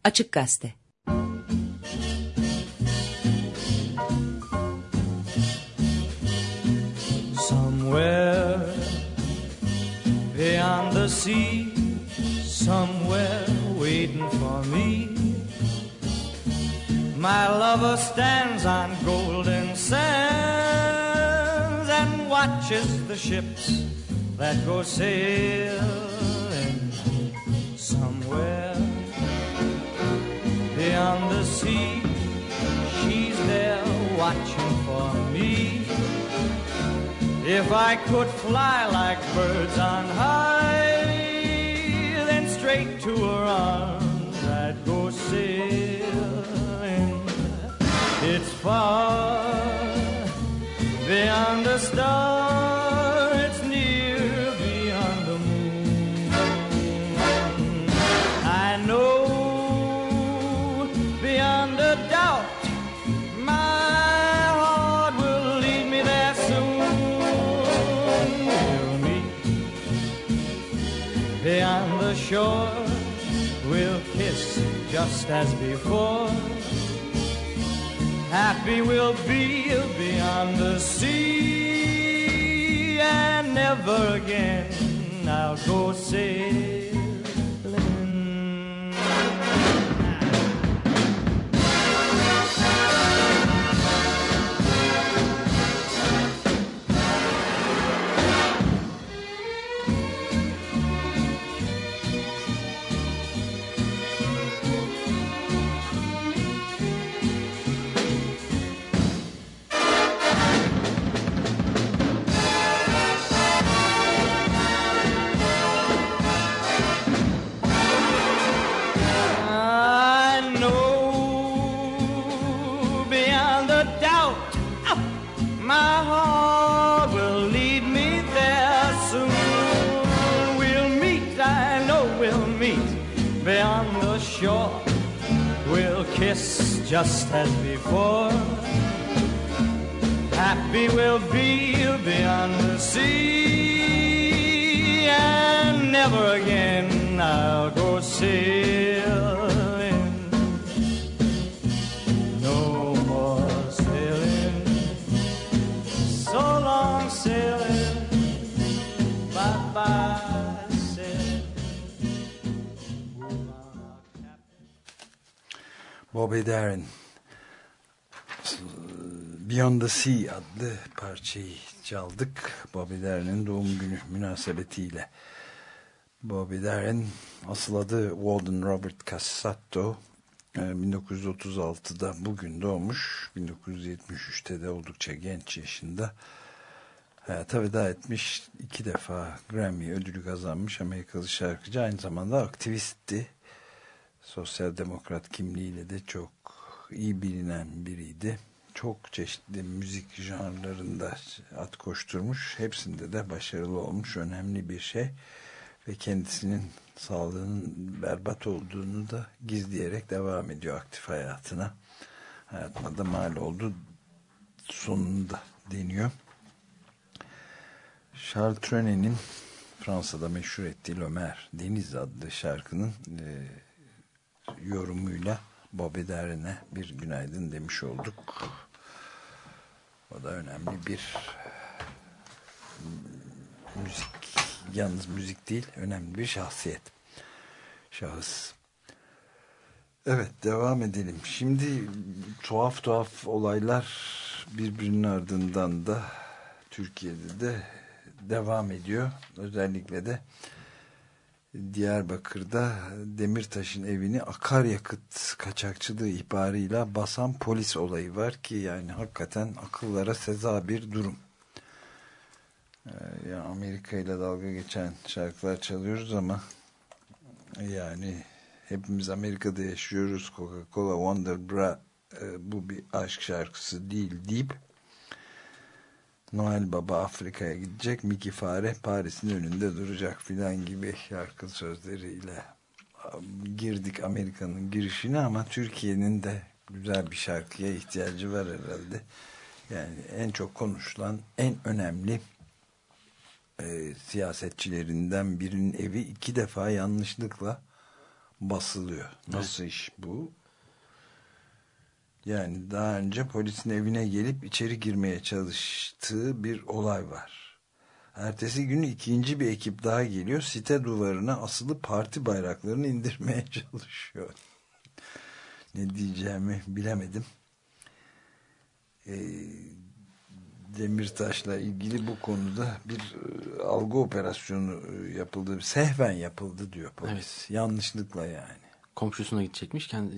Açık Gazete. Somewhere beyond the sea, somewhere waiting for me, my lover stands on golden sands and watches the ships that go sailing. Somewhere beyond the sea, she's there watching for me. If I could fly like birds on high, then straight to her arms I'd go sailing. It's far beyond the star, it's near beyond the moon. I know beyond a doubt my heart will lead me there soon. We'll meet beyond the shore, we'll kiss just as before. Happy we'll be beyond the sea, and never again I'll go sailing. My heart will lead me there soon. We'll meet, I know we'll meet beyond the shore. We'll kiss just as before. Happy we'll be beyond the sea, and never again I'll go sailing. No more sailing. So long sailing, bye-bye sailing. Bobby Darin Beyond the Sea adlı parçayı çaldık. Bobby Darin'in doğum günü münasebetiyle. Bobby Darin asıl adı Walden Robert Cassato. 1936'da bugün doğmuş. 1973'te de oldukça genç yaşında hayata veda etmiş. 2 defa Grammy ödülü kazanmış Amerikalı şarkıcı. Aynı zamanda aktivistti. Sosyal demokrat kimliğiyle de çok iyi bilinen biriydi. Çok çeşitli müzik janrlarında at koşturmuş. Hepsinde de başarılı olmuş. Önemli bir şey. Ve kendisinin sağlığının berbat olduğunu da gizleyerek devam ediyor aktif hayatına. Hayatına da mal oldu sonunda deniyor. Charles Trenet'in Fransa'da meşhur ettiği L'Omer Deniz adlı şarkının yorumuyla Bobby Darin'e bir günaydın demiş olduk. O da önemli bir müzik, yalnız müzik değil, önemli bir şahıs. Evet, devam edelim. Şimdi tuhaf olaylar birbirinin ardından da Türkiye'de de devam ediyor. Özellikle de Diyarbakır'da Demirtaş'ın evini akaryakıt kaçakçılığı ihbarıyla basan polis olayı var ki yani hakikaten akıllara seza bir durum. Ya Amerika ile dalga geçen şarkılar çalıyoruz ama yani hepimiz Amerika'da yaşıyoruz. Coca-Cola Wonder Bra bu bir aşk şarkısı değil deyip Noel Baba Afrika'ya gidecek, Mickey Fare Paris'in önünde duracak filan gibi şarkı sözleriyle girdik Amerika'nın girişine ama Türkiye'nin de güzel bir şarkıya ihtiyacı var herhalde. Yani en çok konuşulan, en önemli siyasetçilerinden birinin evi 2 defa yanlışlıkla basılıyor. Nasıl iş bu? Yani daha önce polisin evine gelip içeri girmeye çalıştığı bir olay var. Ertesi gün ikinci bir ekip daha geliyor. Site duvarına asılı parti bayraklarını indirmeye çalışıyor. Ne diyeceğimi bilemedim. Demirtaş'la ilgili bu konuda bir algı operasyonu yapıldı. Sehven yapıldı diyor polis. Evet. Yanlışlıkla yani. Komşusuna gidecekmiş. Kendi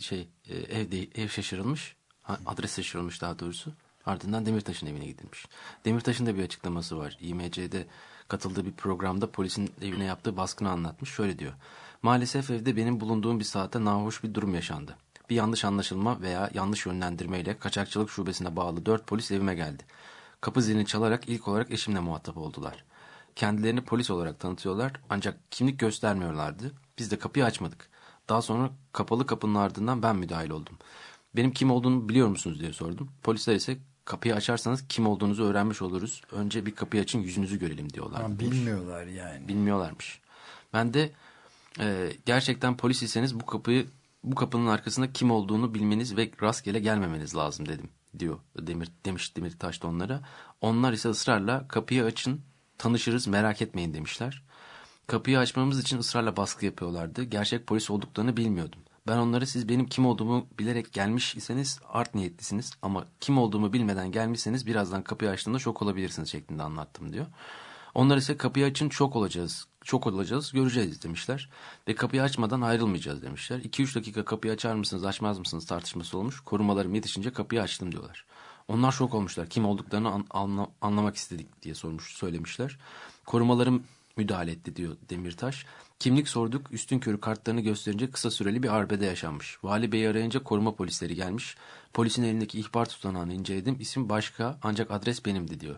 ev şaşırılmış. Adres şaşırılmış daha doğrusu. Ardından Demirtaş'ın evine gidilmiş. Demirtaş'ın da bir açıklaması var. İMC'de katıldığı bir programda polisin evine yaptığı baskını anlatmış. Şöyle diyor. Maalesef evde benim bulunduğum bir saatte nahoş bir durum yaşandı. Bir yanlış anlaşılma veya yanlış yönlendirmeyle kaçakçılık şubesine bağlı 4 polis evime geldi. Kapı zilini çalarak ilk olarak eşimle muhatap oldular. Kendilerini polis olarak tanıtıyorlar ancak kimlik göstermiyorlardı. Biz de kapıyı açmadık. Daha sonra kapalı kapının ardından ben müdahil oldum. Benim kim olduğunu biliyor musunuz diye sordum. Polisler ise kapıyı açarsanız kim olduğunuzu öğrenmiş oluruz. Önce bir kapıyı açın yüzünüzü görelim diyorlar. Bilmiyorlar yani. Bilmiyorlarmış. Ben de gerçekten polis iseniz bu kapının arkasında kim olduğunu bilmeniz ve rastgele gelmemeniz lazım dedim diyor demiş Demirtaş da onlara. Onlar ise ısrarla kapıyı açın tanışırız merak etmeyin demişler. Kapıyı açmamız için ısrarla baskı yapıyorlardı. Gerçek polis olduklarını bilmiyordum. Ben onlara siz benim kim olduğumu bilerek gelmiş iseniz art niyetlisiniz ama kim olduğumu bilmeden gelmişseniz birazdan kapıyı açtığımda şok olabilirsiniz şeklinde anlattım diyor. Onlar ise kapıyı açın şok olacağız göreceğiz demişler ve kapıyı açmadan ayrılmayacağız demişler. 2-3 dakika kapıyı açar mısınız açmaz mısınız tartışması olmuş. Korumalarım yetişince kapıyı açtım diyorlar. Onlar şok olmuşlar kim olduklarını anlamak istedik diye söylemişler. Korumalarım müdahale etti diyor Demirtaş. Kimlik sorduk üstünkörü kartlarını gösterince kısa süreli bir arbede yaşanmış. Vali Bey'i arayınca koruma polisleri gelmiş. Polisin elindeki ihbar tutanağını inceledim. İsim başka ancak adres benimdi diyor.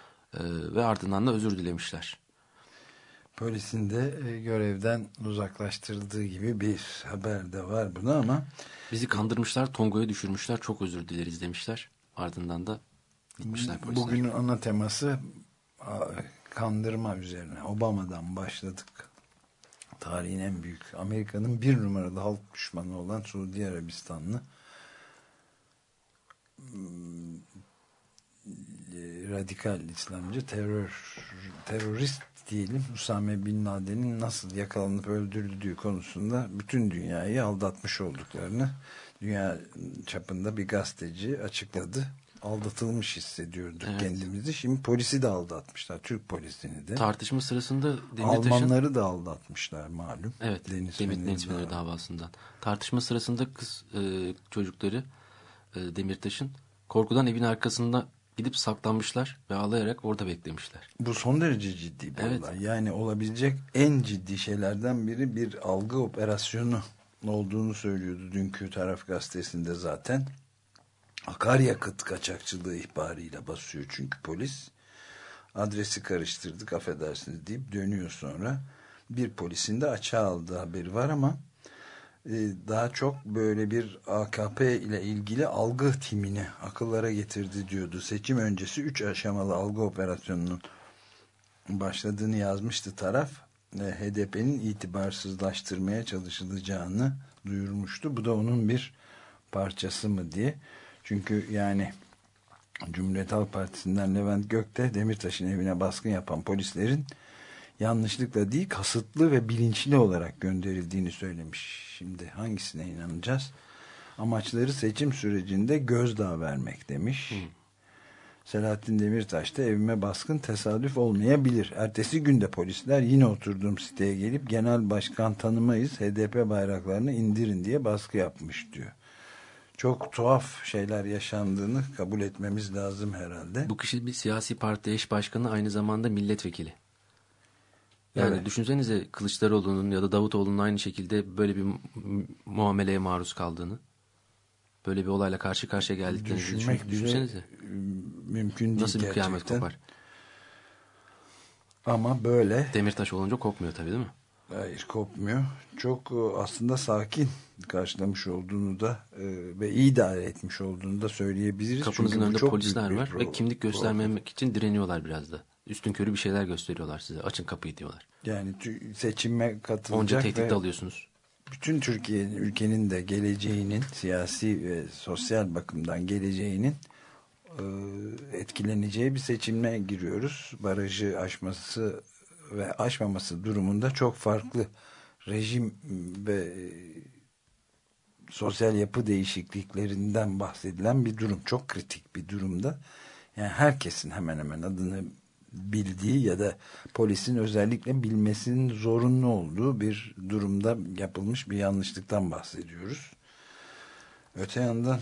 Ve ardından da özür dilemişler. Polisin de görevden uzaklaştırıldığı gibi bir haber de var buna ama. Bizi kandırmışlar, Tongo'ya düşürmüşler, çok özür dileriz demişler. Ardından da gitmişler polisler. Bugünün ana teması kandırma üzerine. Obama'dan başladık. Tarihin en büyük, Amerika'nın bir numaralı halk düşmanı olan Suudi Arabistanlı radikal İslamcı terörist diyelim Usame Bin Laden'in nasıl yakalanıp öldürüldüğü konusunda bütün dünyayı aldatmış olduklarını dünya çapında bir gazeteci açıkladı. Aldatılmış hissediyorduk kendimizi. Şimdi polisi de aldatmışlar. Türk polisini de. Tartışma sırasında Almanları da aldatmışlar malum. Evet. Deniz Feneri davasından. Tartışma sırasında kız çocukları Demirtaş'ın korkudan evin arkasında gidip saklanmışlar ve ağlayarak orada beklemişler. Bu son derece ciddi bir olay. Yani olabilecek en ciddi şeylerden biri bir algı operasyonu olduğunu söylüyordu dünkü Taraf Gazetesi'nde zaten. Akaryakıt kaçakçılığı ihbarıyla basıyor çünkü polis. Adresi karıştırdık affedersiniz deyip dönüyor sonra. Bir polisin de açığa aldığı haberi var ama daha çok böyle bir AKP ile ilgili algı timini akıllara getirdi diyordu. Seçim öncesi 3 aşamalı algı operasyonunun başladığını yazmıştı Taraf. HDP'nin itibarsızlaştırmaya çalışılacağını duyurmuştu. Bu da onun bir parçası mı diye. Çünkü yani Cumhuriyet Halk Partisi'nden Levent Gökte Demirtaş'ın evine baskın yapan polislerin yanlışlıkla değil kasıtlı ve bilinçli olarak gönderildiğini söylemiş. Şimdi hangisine inanacağız? Amaçları seçim sürecinde gözdağı vermek demiş. Selahattin Demirtaş da evime baskın tesadüf olmayabilir. Ertesi günde polisler yine oturduğum siteye gelip genel başkan tanımayız HDP bayraklarını indirin diye baskı yapmış diyor. Çok tuhaf şeyler yaşandığını kabul etmemiz lazım herhalde. Bu kişi bir siyasi parti eş başkanı aynı zamanda milletvekili. Yani düşünsenize Kılıçdaroğlu'nun ya da Davutoğlu'nun aynı şekilde böyle bir muameleye maruz kaldığını. Böyle bir olayla karşı karşıya geldiklerini düşünsenize. Mümkün değil nasıl bir gerçekten. kıyamet kopar. Ama böyle. Demirtaş olunca kopmuyor tabii değil mi? Hayır kopmuyor. Çok aslında sakin karşılamış olduğunu da ve iyi idare etmiş olduğunu da söyleyebiliriz. Kapınızın önünde polisler var ve kimlik göstermemek için direniyorlar biraz da. Üstünkörü bir şeyler gösteriyorlar size. Açın kapıyı diyorlar. Yani seçime katılacak. Onca tehdit alıyorsunuz. bütün Türkiye'nin, ülkenin de geleceğinin, siyasi ve sosyal bakımdan geleceğinin etkileneceği bir seçime giriyoruz. Barajı aşması ve aşmaması durumunda çok farklı rejim ve sosyal yapı değişikliklerinden bahsedilen bir durum. Çok kritik bir durumda. Yani herkesin hemen hemen adını bildiği ya da polisin özellikle bilmesinin zorunlu olduğu bir durumda yapılmış bir yanlışlıktan bahsediyoruz. Öte yandan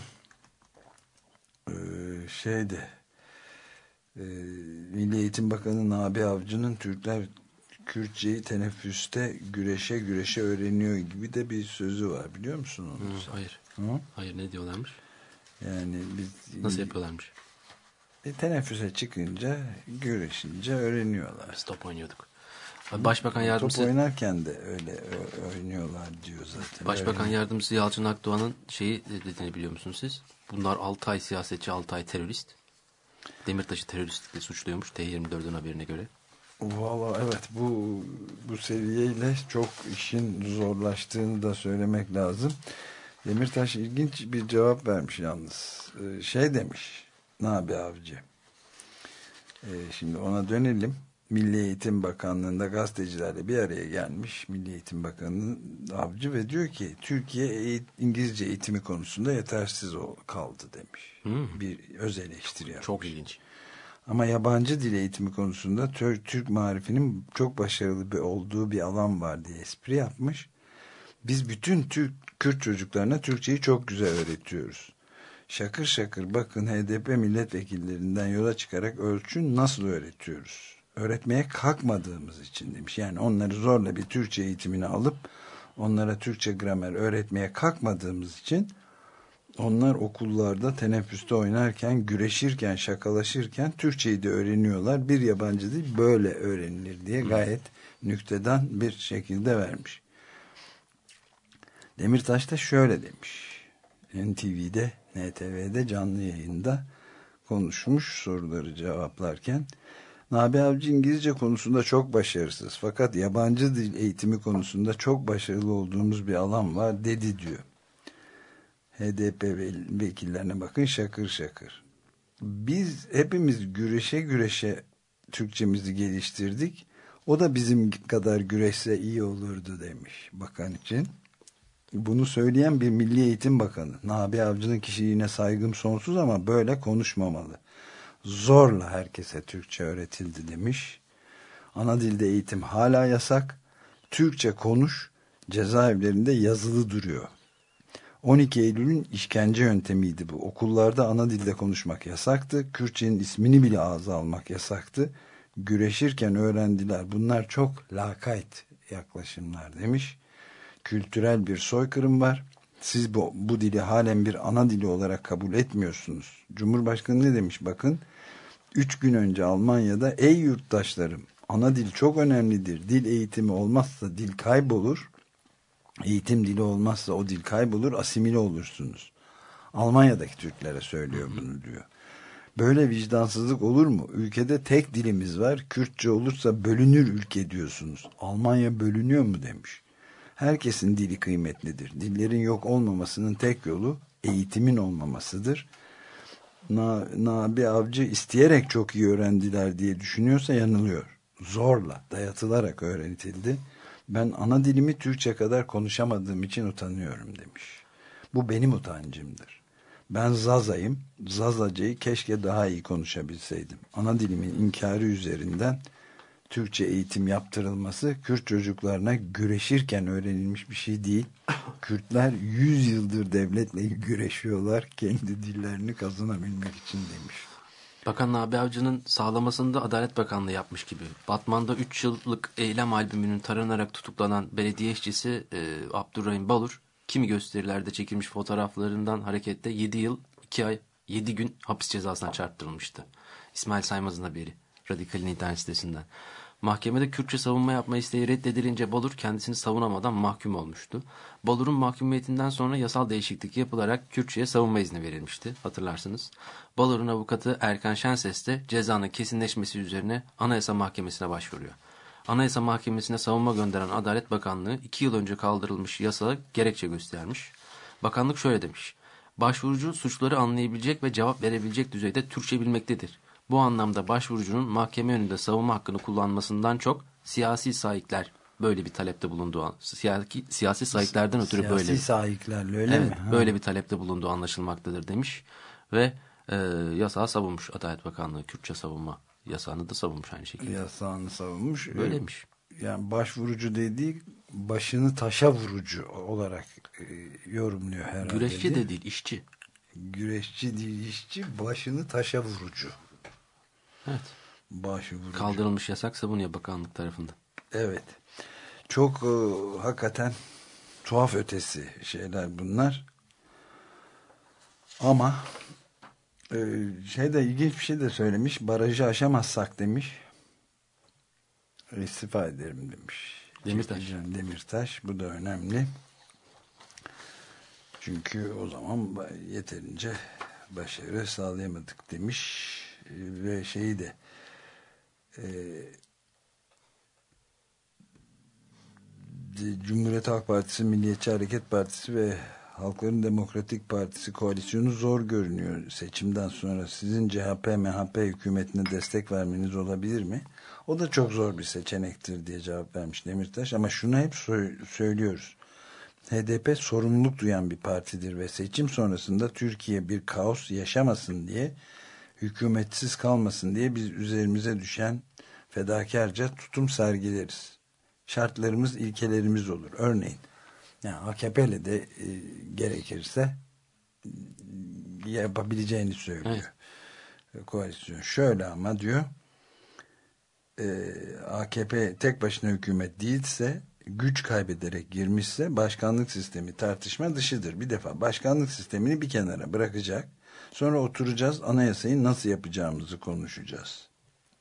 Milli Eğitim Bakanı Nabi Avcı'nın Türkler Kürtçeyi teneffüste güreşe öğreniyor gibi de bir sözü var, biliyor musun onu? Hayır. Hı? Hayır, ne diyorlarmış? Yani biz Nasıl yapıyorlarmış? Teneffüse çıkınca, güreşince öğreniyorlar. Biz top oynuyorduk. Başbakan yardımcısı... Top oynarken de öyle oynuyorlar diyor zaten. Başbakan yardımcısı Yalçın Akdoğan'ın şeyi dediğini biliyor musunuz siz? Bunlar 6 ay siyasetçi, 6 ay terörist. Demirtaş'ı teröristlikle suçluyormuş T24'ün haberine göre. Valla evet, bu seviyeyle çok işin zorlaştığını da söylemek lazım. Demirtaş ilginç bir cevap vermiş yalnız. Demiş Nabi Avcı. Şimdi ona dönelim. Milli Eğitim Bakanlığı'nda gazetecilerle bir araya gelmiş Milli Eğitim Bakanı Avcı ve diyor ki Türkiye İngilizce eğitimi konusunda yetersiz kaldı demiş. Bir öz eleştiri yapmış. Çok ilginç. Ama yabancı dil eğitimi konusunda Türk marifinin çok başarılı olduğu bir alan var diye espri yapmış. Biz bütün Kürt çocuklarına Türkçeyi çok güzel öğretiyoruz. Şakır şakır bakın HDP milletvekillerinden yola çıkarak ölçün nasıl öğretiyoruz. Öğretmeye kalkmadığımız için demiş. Yani onları zorla bir Türkçe eğitimini alıp onlara Türkçe gramer öğretmeye kalkmadığımız için onlar okullarda teneffüste oynarken, güreşirken, şakalaşırken Türkçeyi de öğreniyorlar. Bir yabancı dil böyle öğrenilir diye gayet nüktedan bir şekilde vermiş. Demirtaş da şöyle demiş. NTV'de, NTV'de canlı yayında konuşmuş soruları cevaplarken. Nabi Avcı İngilizce konusunda çok başarısız. Fakat yabancı dil eğitimi konusunda çok başarılı olduğumuz bir alan var dedi diyor. HDP vekillerine bakın şakır şakır. Biz hepimiz güreşe Türkçemizi geliştirdik. O da bizim kadar güreşse iyi olurdu demiş bakan için. Bunu söyleyen bir Milli Eğitim Bakanı. Nabi Avcı'nın kişiliğine saygım sonsuz ama böyle konuşmamalı. Zorla herkese Türkçe öğretildi demiş. Ana dilde eğitim hala yasak. Türkçe konuş, cezaevlerinde yazılı duruyor. 12 Eylül'ün işkence yöntemiydi bu. Okullarda ana dilde konuşmak yasaktı. Kürtçenin ismini bile ağza almak yasaktı. Güreşirken öğrendiler. Bunlar çok lakayt yaklaşımlar demiş. Kültürel bir soykırım var. Siz bu dili halen bir ana dili olarak kabul etmiyorsunuz. Cumhurbaşkanı ne demiş bakın. 3 gün önce Almanya'da ey yurttaşlarım ana dil çok önemlidir. Dil eğitimi olmazsa dil kaybolur. Eğitim dili olmazsa o dil kaybolur, asimile olursunuz. Almanya'daki Türklere söylüyor bunu diyor. Böyle vicdansızlık olur mu? Ülkede tek dilimiz var. Kürtçe olursa bölünür ülke diyorsunuz. Almanya bölünüyor mu demiş. Herkesin dili kıymetlidir. Dillerin yok olmamasının tek yolu eğitimin olmamasıdır. Nabi Avcı isteyerek çok iyi öğrendiler diye düşünüyorsa yanılıyor. Zorla, dayatılarak öğretildi. Ben ana dilimi Türkçe kadar konuşamadığım için utanıyorum demiş. Bu benim utancımdır. Ben Zaza'yım. Zazacayı keşke daha iyi konuşabilseydim. Ana dilimin inkarı üzerinden Türkçe eğitim yaptırılması Kürt çocuklarına güreşirken öğrenilmiş bir şey değil. Kürtler 100 yıldır devletle güreşiyorlar kendi dillerini kazanabilmek için demiş. Bakan Nabi Avcı'nın sağlamasını Adalet Bakanlığı yapmış gibi. Batman'da 3 yıllık eylem albümünün taranarak tutuklanan belediye işçisi Abdurrahim Balur, kimi gösterilerde çekilmiş fotoğraflarından hareketle 7 yıl 2 ay 7 gün hapis cezasına çarptırılmıştı. İsmail Saymaz'ın haberi. Radikal'in internet sitesinden. Mahkemede Kürtçe savunma yapma isteği reddedilince Balur kendisini savunamadan mahkum olmuştu. Balur'un mahkumiyetinden sonra yasal değişiklik yapılarak Kürtçe'ye savunma izni verilmişti. Hatırlarsınız. Balur'un avukatı Erkan Şenses de cezanın kesinleşmesi üzerine Anayasa Mahkemesi'ne başvuruyor. Anayasa Mahkemesi'ne savunma gönderen Adalet Bakanlığı 2 yıl önce kaldırılmış yasa gerekçe göstermiş. Bakanlık şöyle demiş. Başvurucu suçları anlayabilecek ve cevap verebilecek düzeyde Türkçe bilmektedir. Bu anlamda başvurucunun mahkeme önünde savunma hakkını kullanmasından çok siyasi sahipler böyle bir talepte bulunduğu, siyasi sahiplerden ötürü siyasi böyle. Siyasi sahiplerle öyle evet, mi? Böyle bir talepte bulunduğu anlaşılmaktadır demiş ve yasağı savunmuş Adalet Bakanlığı. Kürtçe savunma yasağını da savunmuş aynı şekilde. Yasağını savunmuş. Böyleymiş. Yani başvurucu dediği başını taşa vurucu olarak yorumluyor herhalde. Güreşçi de değil, işçi. Güreşçi değil, işçi, başını taşa vurucu. Evet. Başvurucu. Kaldırılmış yasak savunuyor bakanlık tarafından. Evet. Çok hakikaten tuhaf ötesi şeyler bunlar. Ama ilginç bir şey de söylemiş. Barajı aşamazsak demiş. İstifa ederim demiş. Demirtaş. Bu da önemli. Çünkü o zaman yeterince başarı sağlayamadık demiş. Ve şeyi de Cumhuriyet Halk Partisi, Milliyetçi Hareket Partisi ve Halkların Demokratik Partisi koalisyonu zor görünüyor seçimden sonra. Sizin CHP-MHP hükümetine destek vermeniz olabilir mi? O da çok zor bir seçenektir diye cevap vermiş Demirtaş. Ama şunu hep söylüyoruz. HDP sorumluluk duyan bir partidir ve seçim sonrasında Türkiye bir kaos yaşamasın diye, hükümetsiz kalmasın diye biz üzerimize düşen fedakarca tutum sergileriz. Şartlarımız, ilkelerimiz olur. Örneğin yani AKP'yle de gerekirse yapabileceğini söylüyor. Evet. Koalisyon şöyle ama diyor AKP tek başına hükümet değilse, güç kaybederek girmişse başkanlık sistemi tartışma dışıdır. Bir defa başkanlık sistemini bir kenara bırakacak. Sonra oturacağız, anayasayı nasıl yapacağımızı konuşacağız.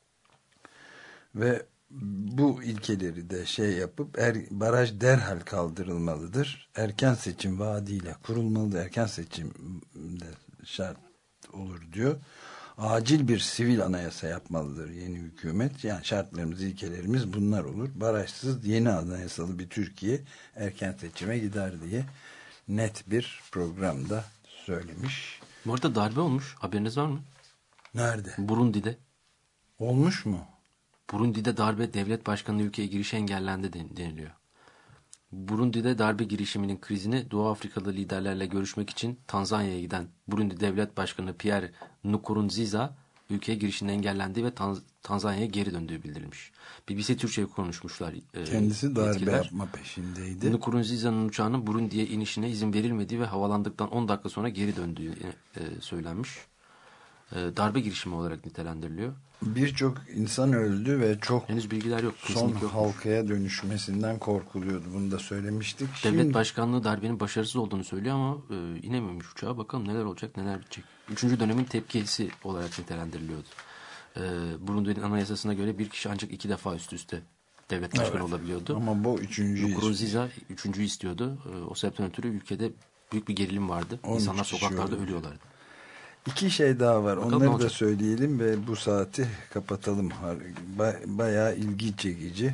Ve bu ilkeleri de yapıp baraj derhal kaldırılmalıdır. Erken seçim vaadiyle kurulmalıdır. Erken seçim de şart olur diyor. Acil bir sivil anayasa yapmalıdır yeni hükümet. Yani şartlarımız, ilkelerimiz bunlar olur. Barajsız yeni anayasalı bir Türkiye erken seçime gider diye net bir programda söylemiş. Bu arada darbe olmuş. Haberiniz var mı? Nerede? Burundi'de. Olmuş mu? Burundi'de darbe, devlet başkanı ülkeye girişi engellendi deniliyor. Burundi'de darbe girişiminin krizini Doğu Afrikalı liderlerle görüşmek için Tanzanya'ya giden Burundi Devlet Başkanı Pierre Nkurunziza ülkeye girişinin engellendiği ve Tanzanya'ya geri döndüğü bildirilmiş. BBC Türkçe'ye konuşmuşlar. Kendisi darbe yetkililer. Yapma peşindeydi. Nkurunziza'nın uçağının Burundi'ye inişine izin verilmediği ve havalandıktan 10 dakika sonra geri döndüğü söylenmiş. Darbe girişimi olarak nitelendiriliyor. Birçok insan öldü ve çok henüz bilgiler yok. Son halkaya dönüşmesinden korkuluyordu. Bunu da söylemiştik. Devlet başkanlığı darbenin başarısız olduğunu söylüyor ama inememiş uçağa. Bakalım neler olacak, neler bitecek. 3. dönemin tepkisi olarak nitelendiriliyordu. Burundi'nin anayasasına göre bir kişi ancak 2 defa üst üste devlet başkanı olabiliyordu. Ama bu 3. Nkurunziza 3. istiyordu. O sebepten ötürü ülkede büyük bir gerilim vardı. İnsanlar sokaklarda ölüyorlardı. 2 şey daha var. Bakalım onları da söyleyelim ve bu saati kapatalım. Bayağı ilgi çekici.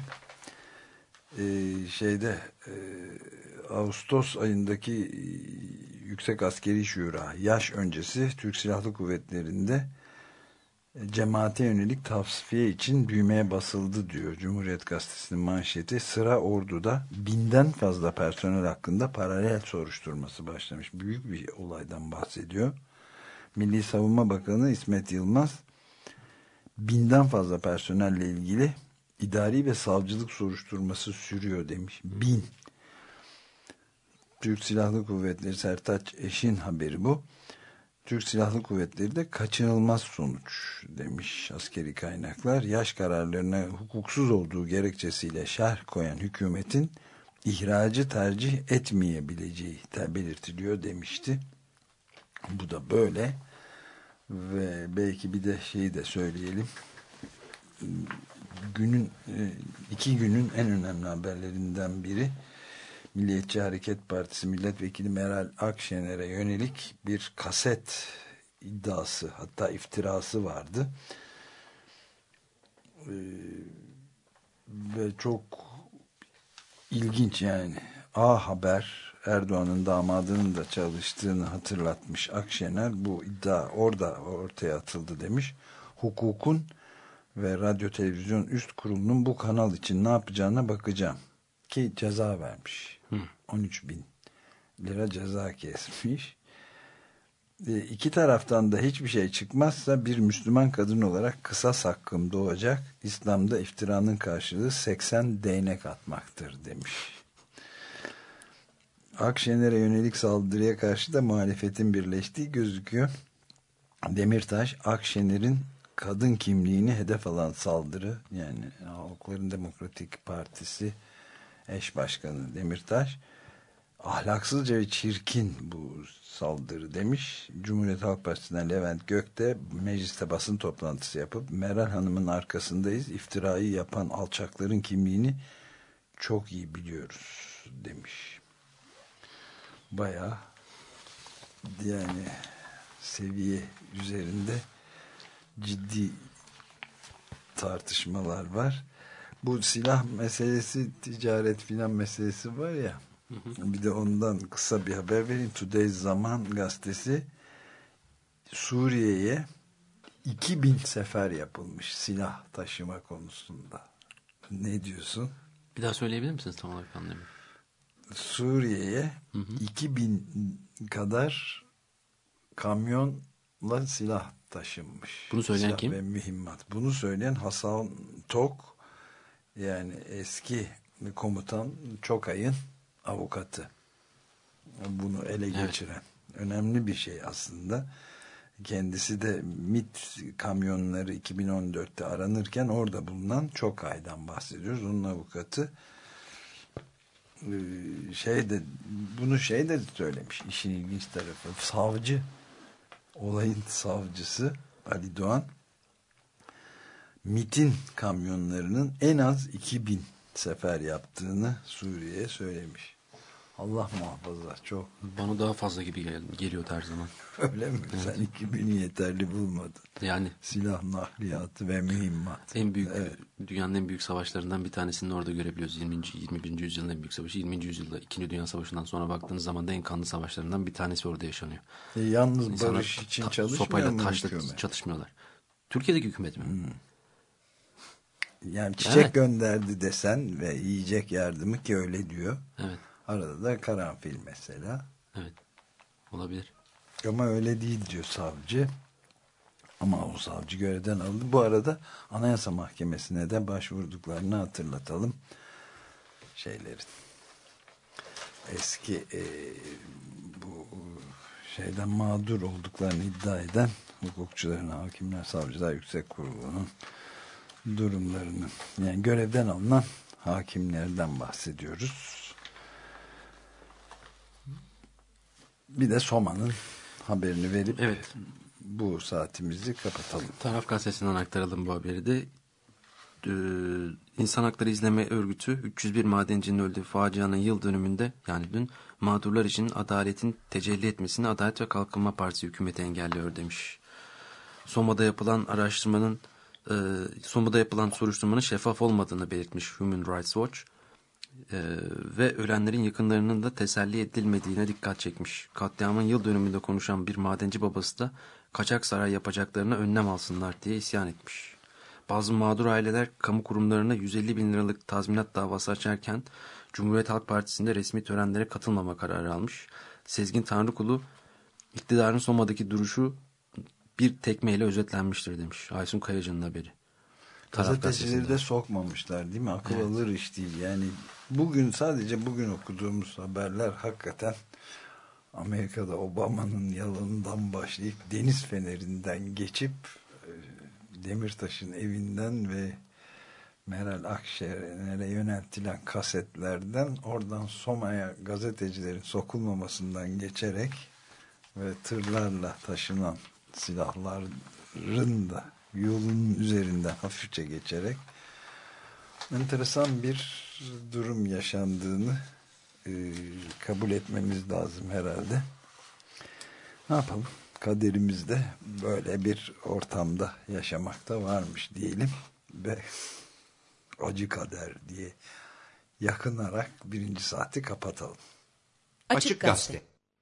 Ağustos ayındaki Yüksek Askeri Şura yaş öncesi Türk Silahlı Kuvvetleri'nde cemaate yönelik tavsiye için düğmeye basıldı diyor Cumhuriyet Gazetesi'nin manşeti. Sıra orduda 1000'den fazla personel hakkında paralel soruşturması başlamış. Büyük bir olaydan bahsediyor. Milli Savunma Bakanı İsmet Yılmaz 1000'den fazla personelle ilgili idari ve savcılık soruşturması sürüyor demiş. 1000. Türk Silahlı Kuvvetleri Sertaç Eş'in haberi bu. Türk Silahlı Kuvvetleri de kaçınılmaz sonuç demiş askeri kaynaklar. Yaş kararlarına hukuksuz olduğu gerekçesiyle şerh koyan hükümetin ihracı tercih etmeyebileceği belirtiliyor demişti. Bu da böyle ve belki bir de şeyi de söyleyelim. İki günün en önemli haberlerinden biri Milliyetçi Hareket Partisi Milletvekili Meral Akşener'e yönelik bir kaset iddiası, hatta iftirası vardı. ve çok ilginç yani. A Haber Erdoğan'ın damadının da çalıştığını hatırlatmış Akşener. Bu iddia orada ortaya atıldı demiş. Hukukun ve Radyo Televizyon Üst Kurulu'nun bu kanal için ne yapacağına bakacağım. Ki ceza vermiş. 13.000 lira ceza kesmiş. İki taraftan da hiçbir şey çıkmazsa bir Müslüman kadın olarak kısas hakkım doğacak. İslam'da iftiranın karşılığı 80 değnek atmaktır demiş. Akşener'e yönelik saldırıya karşı da muhalefetin birleştiği gözüküyor. Demirtaş, Akşener'in kadın kimliğini hedef alan saldırı, yani Halkların Demokratik Partisi eş başkanı Demirtaş, ahlaksızca ve çirkin bu saldırı demiş. Cumhuriyet Halk Partisi'nden Levent Gök de mecliste basın toplantısı yapıp Meral Hanım'ın arkasındayız. İftirayı yapan alçakların kimliğini çok iyi biliyoruz demiş. Bayağı yani seviye üzerinde ciddi tartışmalar var. Bu silah meselesi, ticaret filan meselesi var ya. Bir de ondan kısa bir haber vereyim. Today Zaman gazetesi, Suriye'ye 2000 sefer yapılmış silah taşıma konusunda. Ne diyorsun? Bir daha söyleyebilir misiniz tam olarak, anlayayım. Suriye'ye 2000 kadar kamyonla silah taşınmış. Bunu söyleyen silah kim? Ve mühimmat. Bunu söyleyen Hasan Tok, yani eski komutan Çokay'ın avukatı. Bunu ele geçiren. Önemli bir şey aslında. Kendisi de MİT kamyonları 2014'te aranırken orada bulunan Çokay'dan bahsediyoruz. Onun avukatı bunu de söylemiş. İşin ilginç tarafı. Savcı, olayın savcısı Ali Doğan, MİT'in kamyonlarının en az 2000 sefer yaptığını Suriye'ye söylemiş. Allah muhafaza, çok. Bana daha fazla gibi geliyor her zaman. Öyle mi? Evet. Sen 2000'i yeterli bulmadın. Yani silah nakliyatı ve mühimmat. En büyük, dünyanın en büyük savaşlarından bir tanesini orada görebiliyoruz. 21. yüzyılın en büyük savaşı. 20. yüzyılda 2. Dünya Savaşı'ndan sonra baktığınız zaman da en kanlı savaşlarından bir tanesi orada yaşanıyor. Yalnız İnsanlar barış için çalışmıyor sopayla, mu taşla hükümet? çatışmıyorlar. Türkiye'deki hükümet mi? Yani çiçek gönderdi desen ve yiyecek yardımı, ki öyle diyor. Evet. Arada da karanfil mesela. Evet. Olabilir. Ama öyle değil diyor savcı. Ama o savcı görevden alındı. Bu arada Anayasa Mahkemesi'ne de başvurduklarını hatırlatalım. Eski bu şeyden mağdur olduklarını iddia eden hukukçuların, Hakimler Savcılar Yüksek Kurulu'nun durumlarını, yani görevden alınan hakimlerden bahsediyoruz. Bir de Soma'nın haberini verip bu saatimizi kapatalım. Taraf Gazetesi'nden aktaralım bu haberi de. İnsan Hakları İzleme Örgütü 301 madencinin öldüğü facianın yıl dönümünde, yani dün, mağdurlar için adaletin tecelli etmesini Adalet ve Kalkınma Partisi hükümeti engelliyor demiş. Soma'da yapılan soruşturmanın şeffaf olmadığını belirtmiş Human Rights Watch ve ölenlerin yakınlarının da teselli edilmediğine dikkat çekmiş. Katliamın yıl dönümünde konuşan bir madenci babası da kaçak saray yapacaklarına önlem alsınlar diye isyan etmiş. Bazı mağdur aileler kamu kurumlarına 150 bin liralık tazminat davası açarken Cumhuriyet Halk Partisi'nde resmi törenlere katılmama kararı almış. Sezgin Tanrıkulu, iktidarın Soma'daki duruşu bir tekmeyle özetlenmiştir demiş. Aysun Kayacı'nın haberi. Gazetecileri de sokmamışlar değil mi? Akıl alır iş değil. Yani sadece bugün okuduğumuz haberler hakikaten Amerika'da Obama'nın yalanından başlayıp deniz fenerinden geçip Demirtaş'ın evinden ve Meral Akşener'e yöneltilen kasetlerden, oradan Soma'ya gazetecilerin sokulmamasından geçerek ve tırlarla taşınan silahların da yolun üzerinden hafifçe geçerek enteresan bir durum yaşandığını kabul etmemiz lazım herhalde. Ne yapalım? Kaderimizde böyle bir ortamda yaşamakta varmış diyelim ve acı kader diye yakınarak birinci saati kapatalım. Açık Gazete.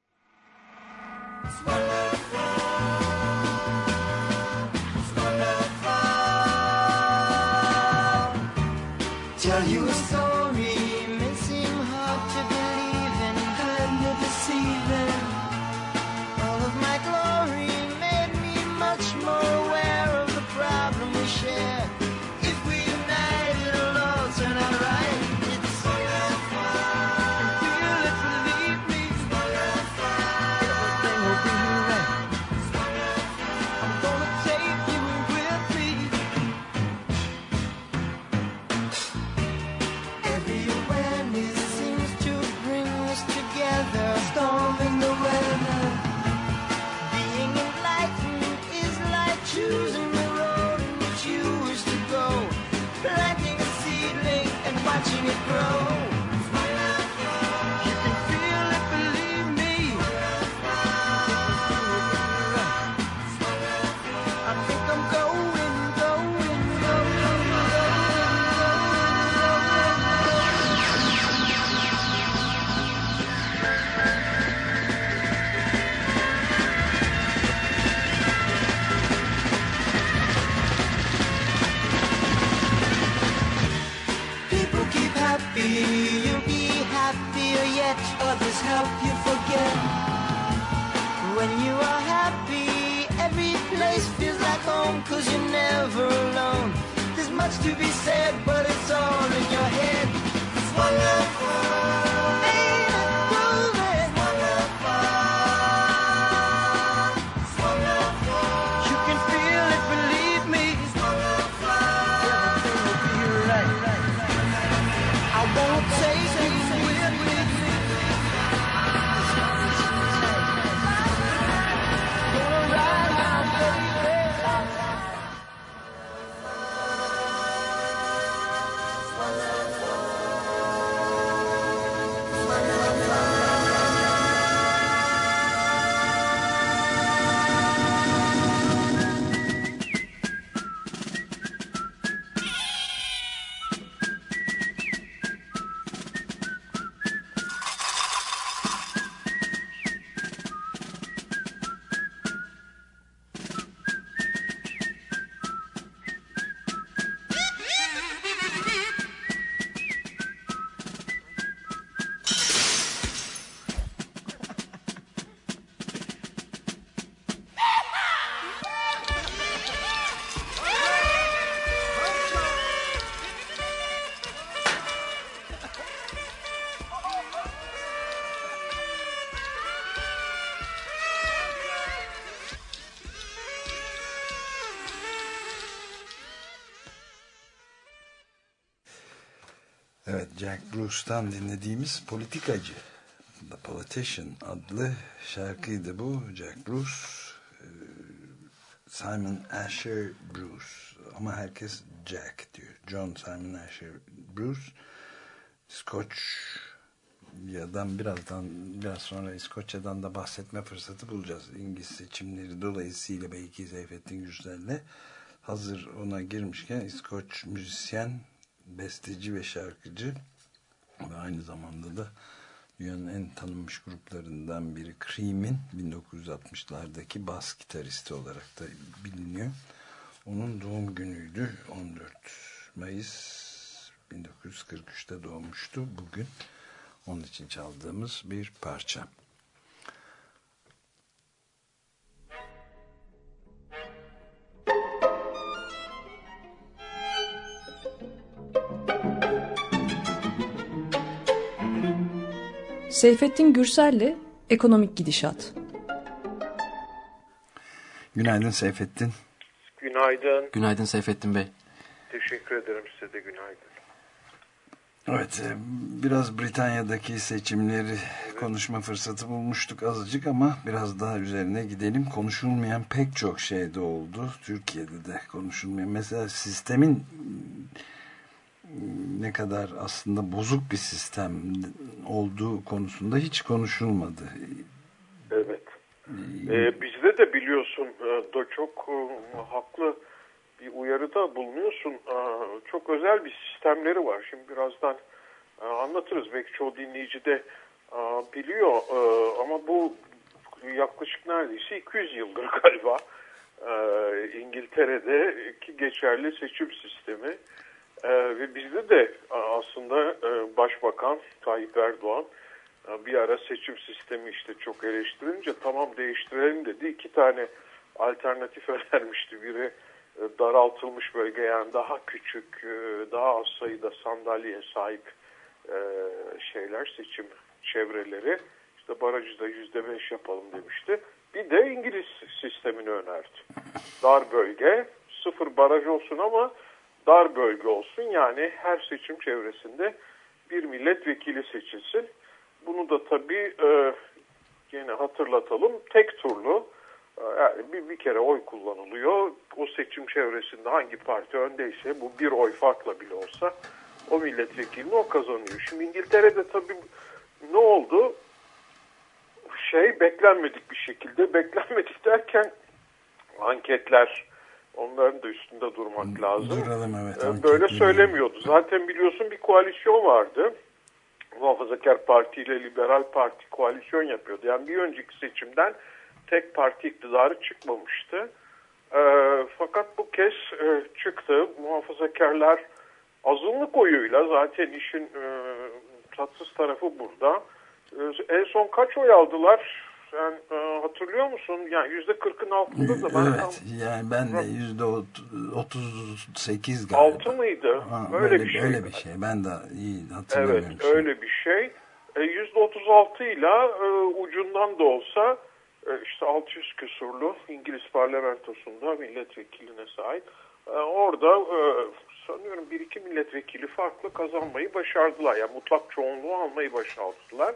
Tell you a story may seem hard to believe in, kind of deceiving. All of my glory made me much more aware of the problem we share. If we unite, it'll all turn out right. It's and feel it, believe me. Everything will be right. I'm gonna take you with me. Every awareness seems to bring us together, storming the weather. Being enlightened is like choosing the road in which you wish to go, planting a seedling and watching it grow. You can feel it, believe me. I think I'm going, going, going, People keep happy, you'll be happier yet. Others help you forget. When you are happy, every place feels like home, 'cause you're never alone. There's much to be said, but it's all in your head. It's wonderful. Ain't it groovy? It's wonderful. It's wonderful. You can feel it, believe me. It's wonderful. Everything will be right. I won't take you with me. Gonna ride now, baby. Evet, Jack Bruce'tan dinlediğimiz Politikacı, The Politician adlı şarkıydı bu. Jack Bruce, Simon Asher Bruce, ama herkes Jack diyor. John Simon Asher Bruce, İskoçya'dan biraz sonra İskoçya'dan da bahsetme fırsatı bulacağız. İngiliz seçimleri dolayısıyla belki Seyfettin Gürsel'le. Hazır ona girmişken, İskoç müzisyen, besteci ve şarkıcı ve aynı zamanda da dünyanın en tanınmış gruplarından biri Cream'in 1960'lardaki bas gitaristi olarak da biliniyor. Onun doğum günüydü. 14 Mayıs 1943'te doğmuştu. Bugün onun için çaldığımız bir parça. Seyfettin Gürsel'le Ekonomik Gidişat. Günaydın Seyfettin. Günaydın. Günaydın Seyfettin Bey. Teşekkür ederim, size de günaydın. Evet, biraz Britanya'daki seçimleri konuşma fırsatı bulmuştuk azıcık, ama biraz daha üzerine gidelim. Konuşulmayan pek çok şey de oldu. Türkiye'de de konuşulmayan. Mesela sistemin ne kadar aslında bozuk bir sistem olduğu konusunda hiç konuşulmadı. Evet. Bizde de biliyorsun da çok haklı bir uyarıda bulunuyorsun. Çok özel bir sistemleri var. Şimdi birazdan anlatırız. Belki çoğu dinleyici de biliyor. Ama bu yaklaşık neredeyse 200 yıldır galiba İngiltere'deki geçerli seçim sistemi. Ve bizde de aslında Başbakan Tayyip Erdoğan bir ara seçim sistemi işte çok eleştirince tamam değiştirelim dedi. 2 tane alternatif önermişti. Biri daraltılmış bölge, yani daha küçük, daha az sayıda sandalyeye sahip seçim çevreleri. İşte barajı da %5 yapalım demişti. Bir de İngiliz sistemini önerdi. Dar bölge, 0 baraj olsun ama dar bölge olsun. Yani her seçim çevresinde bir milletvekili seçilsin. Bunu da tabii yine hatırlatalım, tek turlu. Yani bir kere oy kullanılıyor. O seçim çevresinde hangi parti öndeyse, bu bir oy farkla bile olsa o milletvekilini o kazanıyor. Şimdi İngiltere'de tabii ne oldu? Beklenmedik bir şekilde, beklenmedik derken anketler, onların da üstünde durmak lazım. Duralım, evet, böyle söylemiyordu. Zaten biliyorsun bir koalisyon vardı. Muhafazakar Parti ile Liberal Parti koalisyon yapıyordu. Yani bir önceki seçimden tek parti iktidarı çıkmamıştı. Fakat bu kez çıktı. Muhafazakarlar azınlık oyuyla, zaten işin tatsız tarafı burada. En son kaç oy aldılar? Sen hatırlıyor musun? Yani %40'ın altında da. Evet. Yani ben de %38 galiba. 6 mıydı? Öyle bir şey. Öyle bir şey. Ben de iyi hatırlamıyorum. Evet, öyle bir şey. %36 ile ucundan da olsa işte 600 küsurlu İngiliz parlamentosunda milletvekiline sahip. Orada sanıyorum 1-2 milletvekili farklı kazanmayı başardılar. Yani mutlak çoğunluğu almayı başardılar.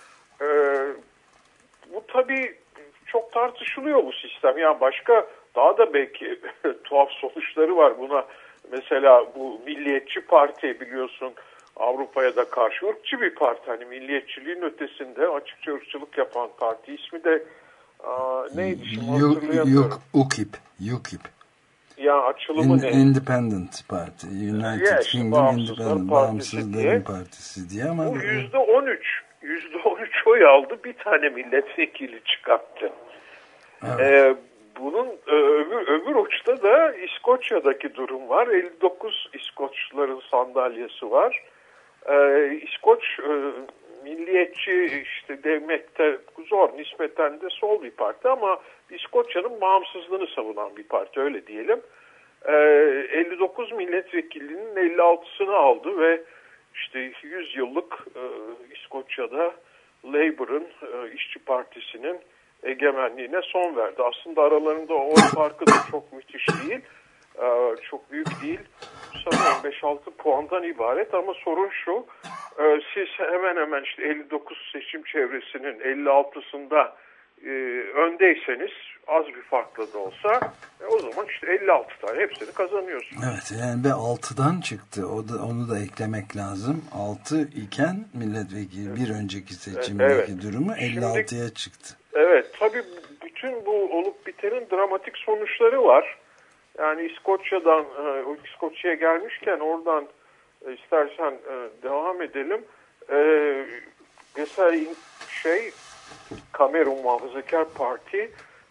Bu tabii çok tartışılıyor bu sistem. Yani başka daha da belki tuhaf sonuçları var buna. Mesela bu Milliyetçi Parti, biliyorsun Avrupa'ya da karşı ırkçı bir parti. Hani milliyetçiliğin ötesinde açıkça ırkçılık yapan parti. İsmi de neydi şimdi hatırlayamıyorum. UKIP. Ya açılımı ne? Independent Party. United Kingdom Independent Bağımsızların Partisi diye ama bu %13 oy aldı, bir tane milletvekili çıkarttı. Evet. Bunun öbür uçta da İskoçya'daki durum var. 59 İskoçların sandalyesi var. İskoç milliyetçi işte demekte zor, nispeten de sol bir parti ama İskoçya'nın bağımsızlığını savunan bir parti, öyle diyelim. 59 milletvekilinin 56'sını aldı ve işte 100 yıllık İskoçya'da Labour'ın, İşçi Partisi'nin egemenliğine son verdi. Aslında aralarında oy farkı da çok müthiş değil, çok büyük değil. Sanırım 5-6 puandan ibaret ama sorun şu, siz hemen hemen işte 59 seçim çevresinin 56'sında öndeyseniz, az bir farkla da olsa o zaman işte 56 tane hepsini kazanıyorsunuz. Evet, yani ve 6'dan çıktı. Onu da eklemek lazım. 6 iken milletvekili bir önceki seçimdeki durumu 56'ya çıktı. Evet, tabii bütün bu olup bitenin dramatik sonuçları var. Yani İskoçya'ya gelmişken oradan istersen devam edelim. Mesela Kamerun Muhafazakar Parti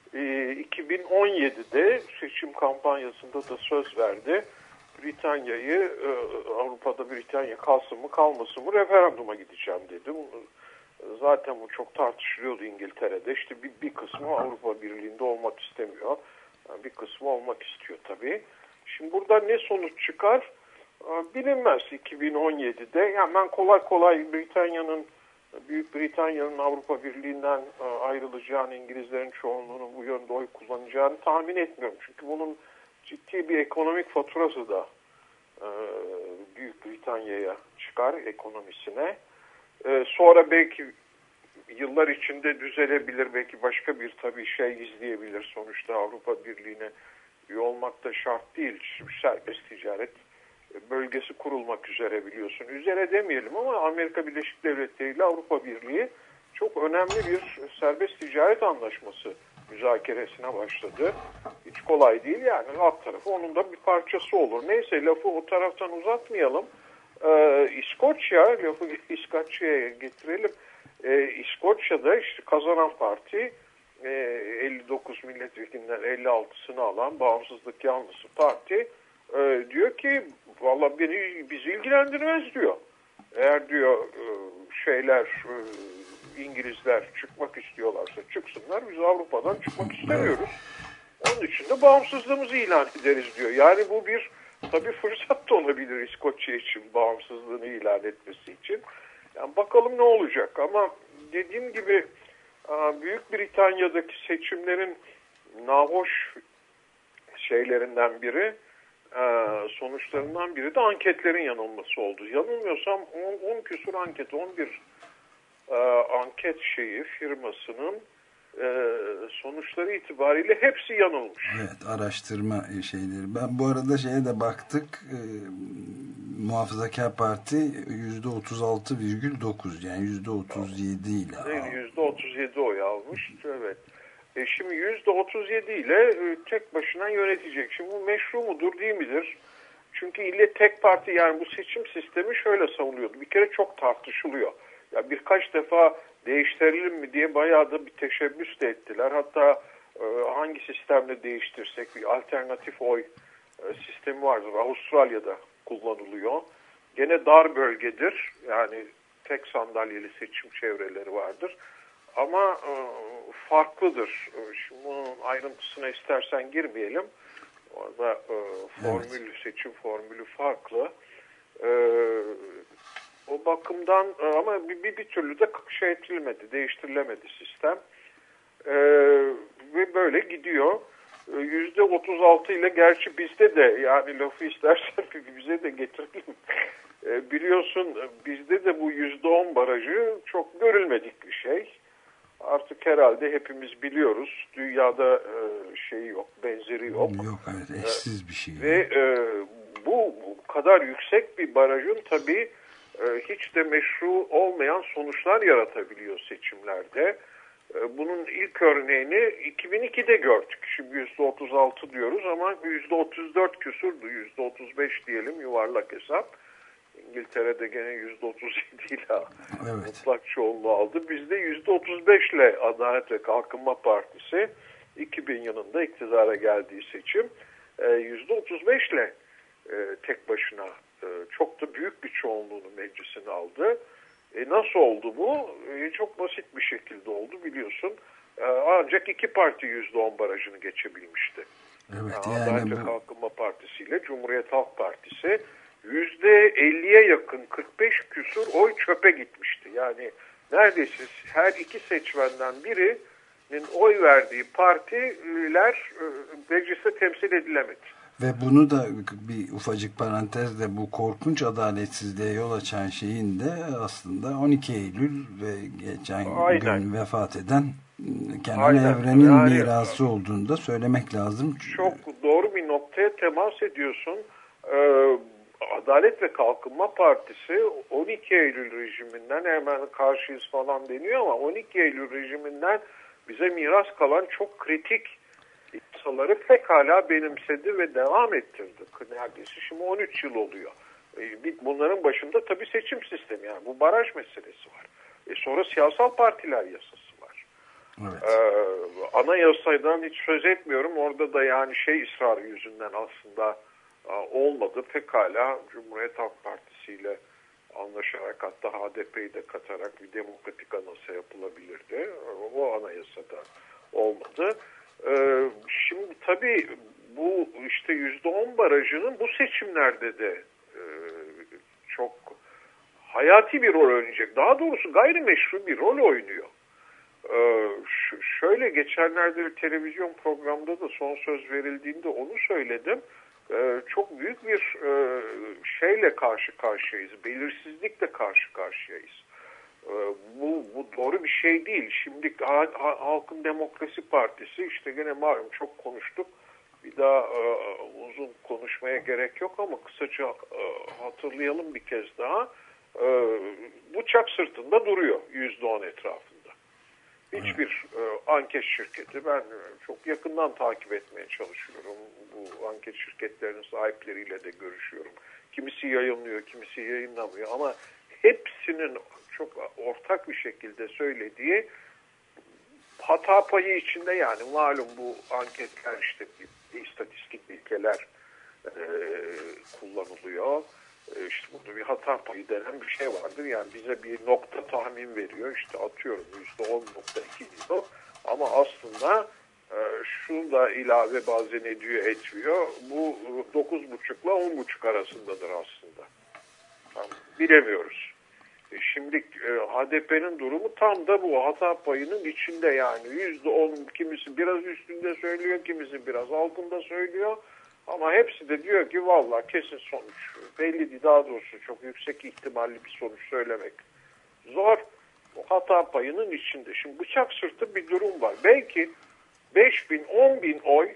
2017'de seçim kampanyasında da söz verdi. Britanya'yı, Avrupa'da Britanya kalsın mı kalmasın mı referanduma gideceğim dedi. Zaten bu çok tartışılıyordu İngiltere'de. İşte bir kısmı Avrupa Birliği'nde olmak istemiyor. Yani bir kısmı olmak istiyor tabii. Şimdi burada ne sonuç çıkar bilinmez 2017'de. Yani ben kolay Büyük Britanya'nın Avrupa Birliği'nden ayrılacağını, İngilizlerin çoğunluğunun bu yönde oy kullanacağını tahmin etmiyorum. Çünkü bunun ciddi bir ekonomik faturası da Büyük Britanya'ya çıkar, ekonomisine. Sonra belki yıllar içinde düzelebilir, belki başka bir tabii izleyebilir. Sonuçta Avrupa Birliği'ne üye olmak da şart değil. Serbest ticaret bölgesi kurulmak üzere, biliyorsun. Üzere demeyelim ama Amerika Birleşik Devletleri ile Avrupa Birliği çok önemli bir serbest ticaret anlaşması müzakeresine başladı. Hiç kolay değil yani, alt tarafı onun da bir parçası olur. Neyse, lafı o taraftan uzatmayalım. İskoçya, lafı İskoçya'ya getirelim. İskoçya'da işte kazanan parti 59 milletvekilinden 56'sını alan bağımsızlık yanlısı parti diyor ki valla bizi ilgilendirmez diyor. Eğer diyor İngilizler çıkmak istiyorlarsa çıksınlar, biz Avrupa'dan çıkmak istemiyoruz. Onun için de bağımsızlığımızı ilan ederiz diyor. Yani bu bir tabii fırsat da olabilir İskoçya için, bağımsızlığını ilan etmesi için. Yani bakalım ne olacak, ama dediğim gibi Büyük Britanya'daki seçimlerin nahoş şeylerinden biri, sonuçlarından biri de anketlerin yanılması oldu. Yanılmıyorsam 10 küsur anket, 11 anket firmasının sonuçları itibariyle hepsi yanılmış. Evet, araştırma şeyleri. Ben bu arada şeye de baktık. Muhafazakar Parti %36,9, yani %37 ile. %37 oy almış. Evet. Şimdi %37 ile tek başına yönetecek. Şimdi bu meşru mudur değil midir? Çünkü ille tek parti, yani bu seçim sistemi şöyle savunuluyordu. Bir kere çok tartışılıyor. Ya birkaç defa değiştirelim mi diye bayağı da bir teşebbüs de ettiler. Hatta hangi sistemle değiştirsek, bir alternatif oy sistemi vardır. Avustralya'da kullanılıyor. Gene dar bölgedir. Yani tek sandalyeli seçim çevreleri vardır. Ama farklıdır. Şimdi bunun ayrıntısına istersen girmeyelim. Orada seçim formülü farklı. O bakımdan ama bir türlü de değiştirilemedi sistem. Ve böyle gidiyor. %36 ile, gerçi bizde de, yani lafı istersen bize de getirelim. Biliyorsun bizde de bu %10 barajı çok görülmedik bir şey. Artık herhalde hepimiz biliyoruz. Dünyada yok, benzeri yok. Yok, evet, eşsiz bir şey. Ve bu kadar yüksek bir barajın tabii hiç de meşru olmayan sonuçlar yaratabiliyor seçimlerde. Bunun ilk örneğini 2002'de gördük. Şimdi %36 diyoruz ama %34 küsurdu. %35 diyelim, yuvarlak hesap. İngiltere'de gene %37 ile mutlak çoğunluğu aldı. Bizde %35 ile Adalet ve Kalkınma Partisi 2000 yılında iktidara geldiği seçim %35 ile tek başına çok da büyük bir çoğunluğunu meclisine aldı. Nasıl oldu bu? Çok basit bir şekilde oldu, biliyorsun. Ancak iki parti %10 barajını geçebilmişti. Evet, Adalet ve Kalkınma Partisi ile Cumhuriyet Halk Partisi %50'ye yakın, 45 küsur oy çöpe gitmişti. Yani neredeyse her iki seçmenden birinin oy verdiği partiler mecliste temsil edilemedi. Ve bunu da bir ufacık parantezle, bu korkunç adaletsizliğe yol açan şeyin de aslında 12 Eylül ve geçen gün vefat eden Kenan Evren'in mirası olduğunu da söylemek lazım. Çok doğru bir noktaya temas ediyorsun. Adalet ve Kalkınma Partisi 12 Eylül rejiminden, hemen karşıyız falan deniyor ama 12 Eylül rejiminden bize miras kalan çok kritik yasaları pekala benimsedi ve devam ettirdi. Neredeyse şimdi 13 yıl oluyor. Bunların başında tabii seçim sistemi, yani bu baraj meselesi var. Sonra siyasal partiler yasası var. Evet. Anayasadan hiç söz etmiyorum. Orada da yani ısrarı yüzünden aslında olmadı. Pekala Cumhuriyet Halk Partisi ile anlaşarak, hatta HDP'yi de katarak bir demokratik anayasa yapılabilirdi. O anayasada olmadı. Şimdi tabii bu işte %10 barajının bu seçimlerde de çok hayati bir rol oynayacak. Daha doğrusu gayrimeşru bir rol oynuyor. Şöyle, geçenlerde bir televizyon programda da son söz verildiğinde onu söyledim. Çok büyük bir şeyle karşı karşıyayız. Belirsizlikle karşı karşıyayız. Bu doğru bir şey değil. Şimdi Halkın Demokrasi Partisi, işte gene malum çok konuştuk. Bir daha uzun konuşmaya gerek yok ama kısaca hatırlayalım bir kez daha. Bıçak sırtında duruyor %10 etrafında. hiçbir anket şirketi, ben çok yakından takip etmeye çalışıyorum. Bu anket şirketlerinin sahipleriyle de görüşüyorum. Kimisi yayınlıyor, kimisi yayınlamıyor ama hepsinin çok ortak bir şekilde söylediği hata payı içinde, yani malum bu anketler işte istatistik ilkeler kullanılıyor. İşte burada bir hata payı denen bir şey vardır. Yani bize bir nokta tahmin veriyor. İşte atıyorum %10.2 diyor. Ama aslında şunu da ilave bazen ediyor, etmiyor. Bu 9.5 ile 10.5 arasındadır aslında. Yani bilemiyoruz. Şimdi HDP'nin durumu tam da bu hata payının içinde, yani %10, kimisi biraz üstünde söylüyor, kimisi biraz altında söylüyor. Ama hepsi de diyor ki vallahi kesin sonuç belli değil, daha doğrusu çok yüksek ihtimalli bir sonuç söylemek zor. O hata payının içinde. Şimdi bıçak sırtı bir durum var. Belki 5.000, 10.000 oy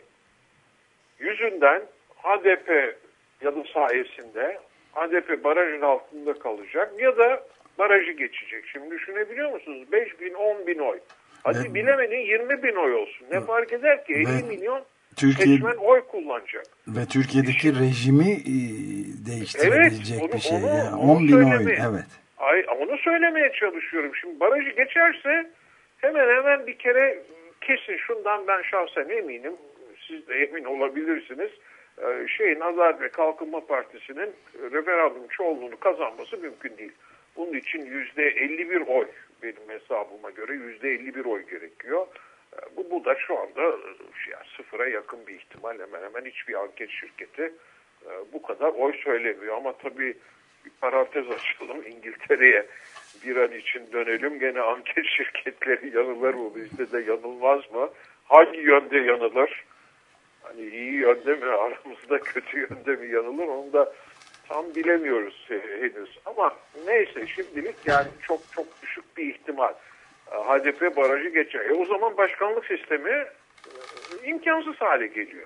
yüzünden HDP ya da sayesinde HDP barajın altında kalacak ya da barajı geçecek. Şimdi düşünebiliyor musunuz? 5.000, 10.000 oy. Hadi bilemedin 20.000 oy olsun. Ne fark eder ki? 50 milyon seçmen oy kullanacak. Ve Türkiye'deki rejimi değiştirebilecek bir şey. Yani 10.000 oy. Evet. Onu söylemeye çalışıyorum. Şimdi barajı geçerse hemen bir kere kesin, şundan ben şahsen eminim. Siz de emin olabilirsiniz. Adalet ve Kalkınma Partisi'nin referandum çoğunluğunu kazanması mümkün değil. Bunun için %51 oy, benim hesabıma göre %51 oy gerekiyor. Bu da şu anda sıfıra yakın bir ihtimal. Hemen hiçbir anket şirketi bu kadar oy söylemiyor. Ama tabii bir parantez açalım, İngiltere'ye bir an için dönelim. Gene anket şirketleri yanılır mı? Bizde de yanılmaz mı? Hangi yönde yanılır? Hani iyi yönde mi, aramızda kötü yönde mi yanılır? Onu da tam bilemiyoruz henüz. Ama neyse, şimdilik yani çok düşük bir ihtimal. HDP barajı geçer. O zaman başkanlık sistemi imkansız hale geliyor.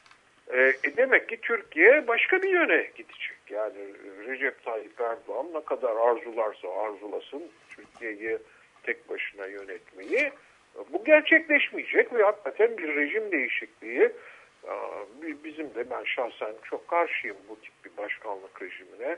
Demek ki Türkiye başka bir yöne gidecek. Yani Recep Tayyip Erdoğan ne kadar arzularsa arzulasın Türkiye'yi tek başına yönetmeyi, bu gerçekleşmeyecek ve hakikaten bir rejim değişikliği, bizim de, ben şahsen çok karşıyım bu tip bir başkanlık rejimine.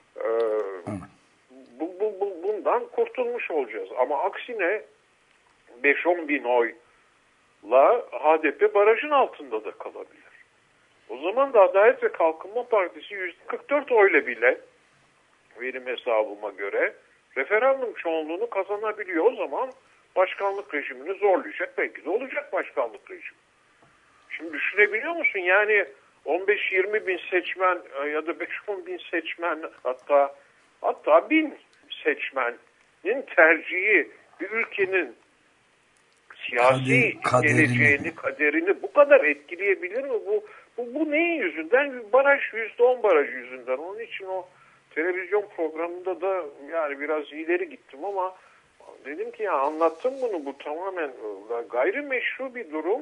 Bundan kurtulmuş olacağız. Ama aksine 5-10 bin oyla HDP barajın altında da kalabilir. O zaman da Adalet ve Kalkınma Partisi %44 oyla bile, benim hesabıma göre, referandum çoğunluğunu kazanabiliyor. O zaman başkanlık rejimini zorlayacak. Belki de olacak başkanlık rejimi. Şimdi düşünebiliyor musun? Yani 15-20 bin seçmen ya da 5-10 bin seçmen, hatta 1000 seçmenin tercihi bir ülkenin siyasi geleceğini, kaderini bu kadar etkileyebilir mi? Bu neyin yüzünden? Baraj, %10 baraj yüzünden. Onun için o televizyon programında da yani biraz ileri gittim ama dedim ki ya, anlattım bunu. Bu tamamen gayrimeşru bir durum.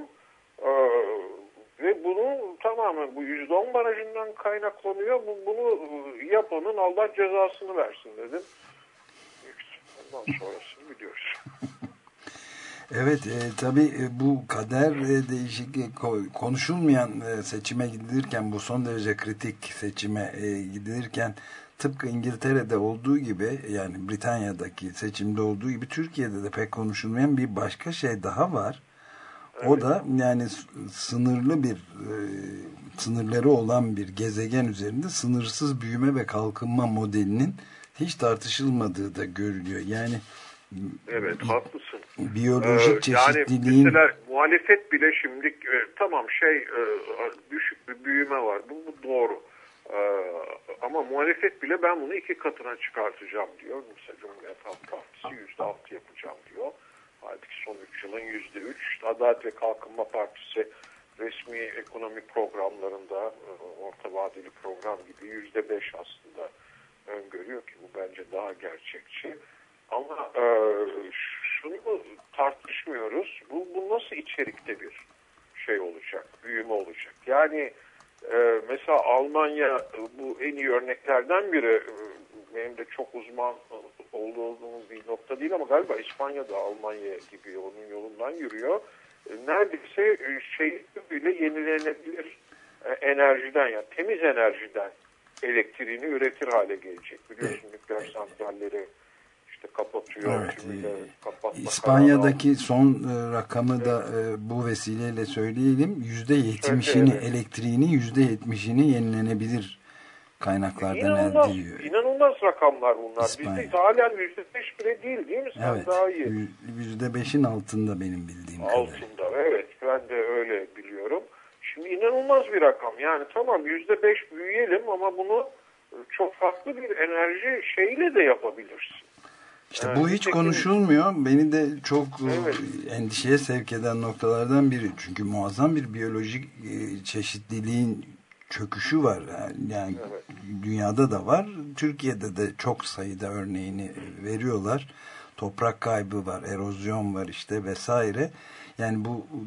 Ve bunu tamamen bu %10 barajından kaynaklanıyor. Bunu yapanın Allah cezasını versin dedim. Ondan sonrasını biliyoruz. Evet, tabii bu kader değişikliği konuşulmayan seçime gidilirken, bu son derece kritik seçime gidilirken, tıpkı İngiltere'de olduğu gibi, yani Britanya'daki seçimde olduğu gibi, Türkiye'de de pek konuşulmayan bir başka şey daha var. Evet. O da yani sınırları olan bir gezegen üzerinde sınırsız büyüme ve kalkınma modelinin hiç tartışılmadığı da görülüyor. Yani evet, haklısın. Biyolojik çeşitliliğin... Yani mesela muhalefet bile şimdi tamam düşük bir büyüme var. Bu doğru. Ama muhalefet bile ben bunu 2 katına çıkartacağım diyor. Mesela Cumhuriyet Halk Partisi %6 yapacağım diyor. Halbuki son 3 yılın %3. İşte Adalet ve Kalkınma Partisi resmi ekonomik programlarında orta vadeli program gibi %5 aslında öngörüyor ki bu bence daha gerçekçi. Ama şunu tartışmıyoruz. Bu nasıl içerikte bir şey olacak, büyüme olacak? Yani Mesela Almanya bu en iyi örneklerden biri. Benim de çok uzman olduğum bir nokta değil ama galiba İspanya da Almanya gibi onun yolundan yürüyor. Neredeyse bile yenilenebilir enerjiden, yani temiz enerjiden elektriğini üretir hale gelecek. Biliyorsun nükleer santralleri işte kapatıyor. Evet. İspanya'daki son rakamı da bu vesileyle söyleyelim. %70'ini elektriğini, %70'ini yenilenebilir kaynaklardan elde ediyor. İnanılmaz rakamlar bunlar. İspanya. Bizde halen %5 bile değil mi? Sen evet. daha iyi. %5'in altında benim bildiğim kadarıyla. Altında, evet. Ben de öyle biliyorum. Şimdi inanılmaz bir rakam. Yani tamam %5 büyüyelim ama bunu çok farklı bir enerji şeyiyle de yapabilirsin. İşte bu hiç konuşulmuyor. Beni de çok endişeye sevk eden noktalardan biri. Çünkü muazzam bir biyolojik çeşitliliğin çöküşü var. Yani dünyada da var. Türkiye'de de çok sayıda örneğini veriyorlar. Toprak kaybı var, erozyon var işte vesaire. Yani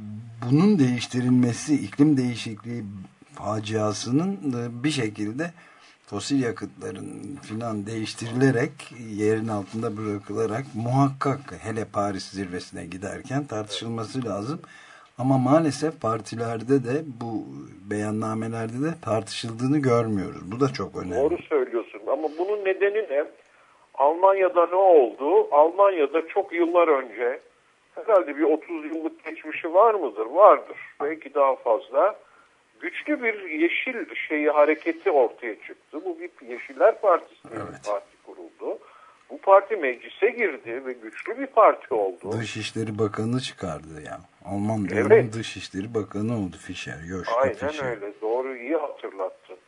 bunun değiştirilmesi, iklim değişikliği faciasının bir şekilde fosil yakıtların filan değiştirilerek, yerin altında bırakılarak muhakkak hele Paris zirvesine giderken tartışılması lazım. Ama maalesef partilerde de bu beyannamelerde de tartışıldığını görmüyoruz. Bu da çok önemli. Doğru söylüyorsun ama bunun nedeni ne? Almanya'da ne oldu? Almanya'da çok yıllar önce herhalde bir 30 yıllık geçmişi var mıdır? Vardır. Belki daha fazla. Güçlü bir yeşil hareketi ortaya çıktı. Bu bir Yeşiller Partisi diye bir parti kuruldu. Bu parti meclise girdi ve güçlü bir parti oldu. Dışişleri Bakanı çıkardı yani. Alman Dışişleri Bakanı oldu Fischer. Aynen öyle. Doğru, iyi hatırlattın.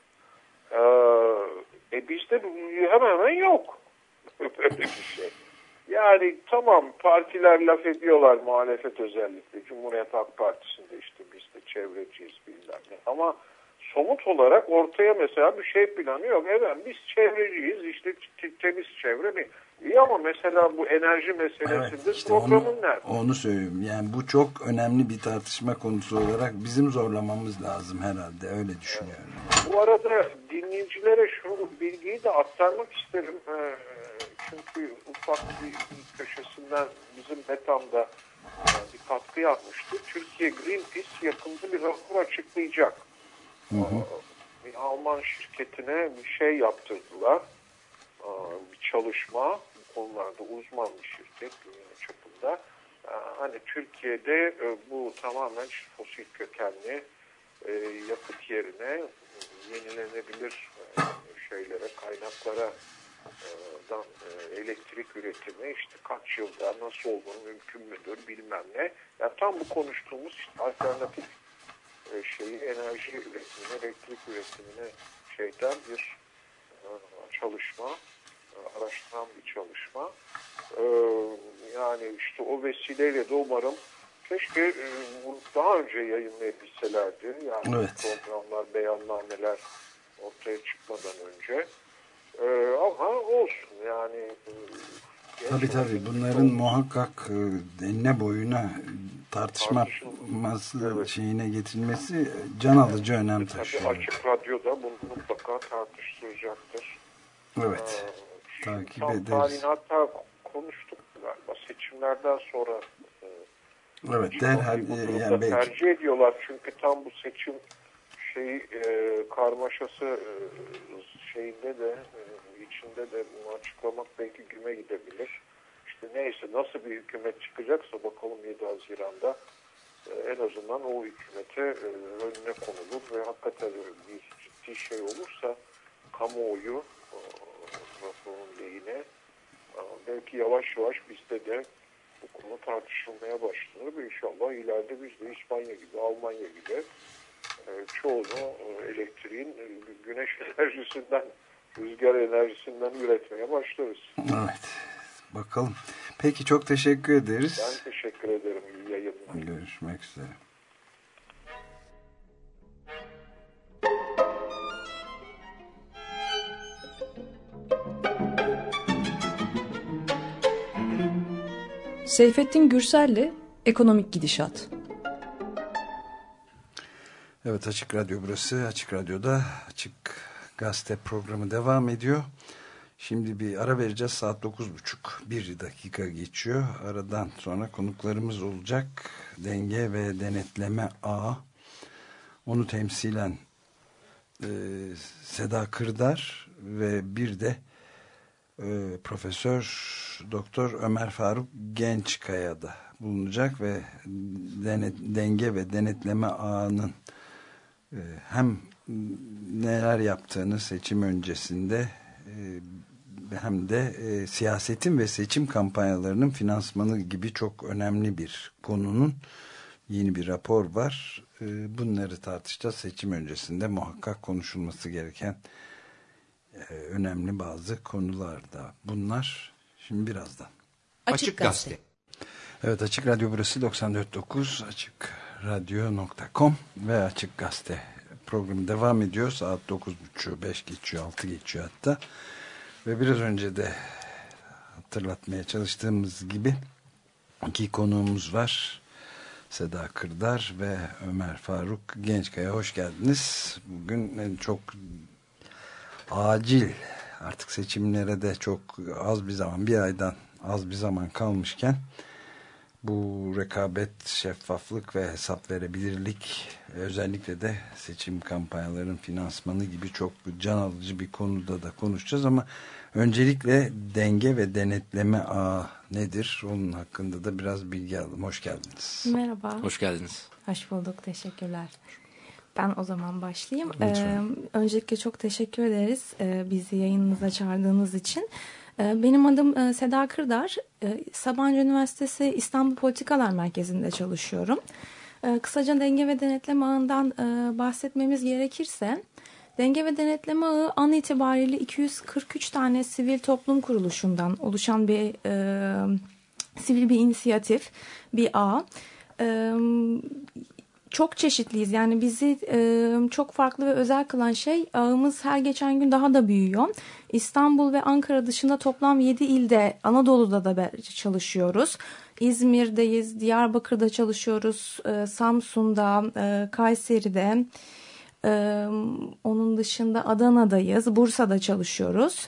Bizde hemen yok. Böyle bir şey. Yani tamam partiler laf ediyorlar, muhalefet özellikle. Cumhuriyet Halk Partisi'nde işte biz de çevreciyiz bilmem ne. Ama somut olarak ortaya mesela bir şey planı yok. Evet biz çevreciyiz işte temiz çevre mi? İyi ama mesela bu enerji meselesinde işte programın nerede? Onu söylüyorum. Yani bu çok önemli bir tartışma konusu olarak bizim zorlamamız lazım herhalde. Öyle düşünüyorum. Bu arada dinleyicilere şu bilgiyi de aktarmak isterim. Çünkü ufak bir köşesinden bizim Metam'da bir katkı yapmıştı. Türkiye Greenpeace yakında bir rapor açıklayacak. Bir Alman şirketine bir şey yaptırdılar. Bir çalışma. Bu konularda uzman bir şirket dünya çapında. Hani Türkiye'de bu tamamen fosil kökenli yakıt yerine yenilenebilir kaynaklara elektrik üretimi işte kaç yılda nasıl olduğunu mümkün müdür bilmem ne. Yani tam bu konuştuğumuz işte alternatif enerji üretimine, elektrik üretimine bir çalışma, araştıran bir çalışma. Yani işte o vesileyle de umarım keşke bunu daha önce yayınlayabilselerdi. Yani programlar, beyannameler ortaya çıkmadan önce. Ama olsun yani. Tabii bunların muhakkak enine boyuna tartışması şeyine getirilmesi can alıcı önem taşıyor. Tabii Açık Radyo'da bunu mutlaka tartıştıracaktır. Evet. Takip ederiz. Tarihini hatta konuştuk galiba seçimlerden sonra. Evet derhal yani tercih ediyorlar çünkü tam bu seçim karmaşası şeyinde de içinde de bunu açıklamak belki güme gidebilir. İşte neyse nasıl bir hükümet çıkacaksa bakalım 7 Haziran'da en azından o hükümete önüne konulur ve hakikaten bir ciddi şey olursa kamuoyu raporun lehine belki yavaş yavaş bizde de bu konu tartışılmaya başlanır ve inşallah ileride biz de İspanya gibi, Almanya gibi çoğunu elektriğin güneş enerjisinden, rüzgar enerjisinden üretmeye başlarız. Evet. Bakalım. Peki çok teşekkür ederiz. Ben teşekkür ederim. İyi yayınlar. Görüşmek üzere. Seyfettin Gürsel'le Ekonomik Gidişat. Evet, Açık Radyo burası. Açık Radyo'da Açık Gazete programı devam ediyor. Şimdi bir ara vereceğiz. Saat 9.30. 1 dakika geçiyor. Aradan sonra konuklarımız olacak. Denge ve Denetleme Ağı. Onu temsilen Seda Kırdar ve bir de Profesör Doktor Ömer Faruk Gençkaya'da bulunacak ve Denge ve Denetleme Ağı'nın hem neler yaptığını seçim öncesinde hem de siyasetin ve seçim kampanyalarının finansmanı gibi çok önemli bir konunun yeni bir rapor var. Bunları tartışacağız. Seçim öncesinde muhakkak konuşulması gereken önemli bazı konular da bunlar. Şimdi birazdan. Açık Gazete. Evet, Açık Radyo burası 94.9 açıkradyo.com ve Açık Gazete programı devam ediyor. Saat 9.30, 5 geçiyor, 6 geçiyor hatta. Ve biraz önce de hatırlatmaya çalıştığımız gibi iki konuğumuz var. Seda Kırdar ve Ömer Faruk Gençkaya, hoş geldiniz. Bugün çok acil, artık seçimlere de çok az bir zaman, bir aydan az bir zaman kalmışken bu rekabet, şeffaflık ve hesap verebilirlik, özellikle de seçim kampanyalarının finansmanı gibi çok can alıcı bir konuda da konuşacağız ama öncelikle denge ve denetleme ağı nedir? Onun hakkında da biraz bilgi alalım. Hoş geldiniz. Merhaba. Hoş geldiniz. Hoş bulduk. Teşekkürler. Ben o zaman başlayayım. Lütfen. Öncelikle çok teşekkür ederiz bizi yayınınıza çağırdığınız için. Benim adım Seda Kırdar. Sabancı Üniversitesi İstanbul Politikalar Merkezi'nde çalışıyorum. Kısaca denge ve denetleme ağından bahsetmemiz gerekirse, denge ve denetleme ağı an itibariyle 243 tane sivil toplum kuruluşundan oluşan bir sivil bir inisiyatif, bir ağ. Çok çeşitliyiz. Yani bizi çok farklı ve özel kılan şey, ağımız her geçen gün daha da büyüyor. İstanbul ve Ankara dışında toplam 7 ilde, Anadolu'da da çalışıyoruz. İzmir'deyiz, Diyarbakır'da çalışıyoruz, Samsun'da, Kayseri'de, onun dışında Adana'dayız, Bursa'da çalışıyoruz.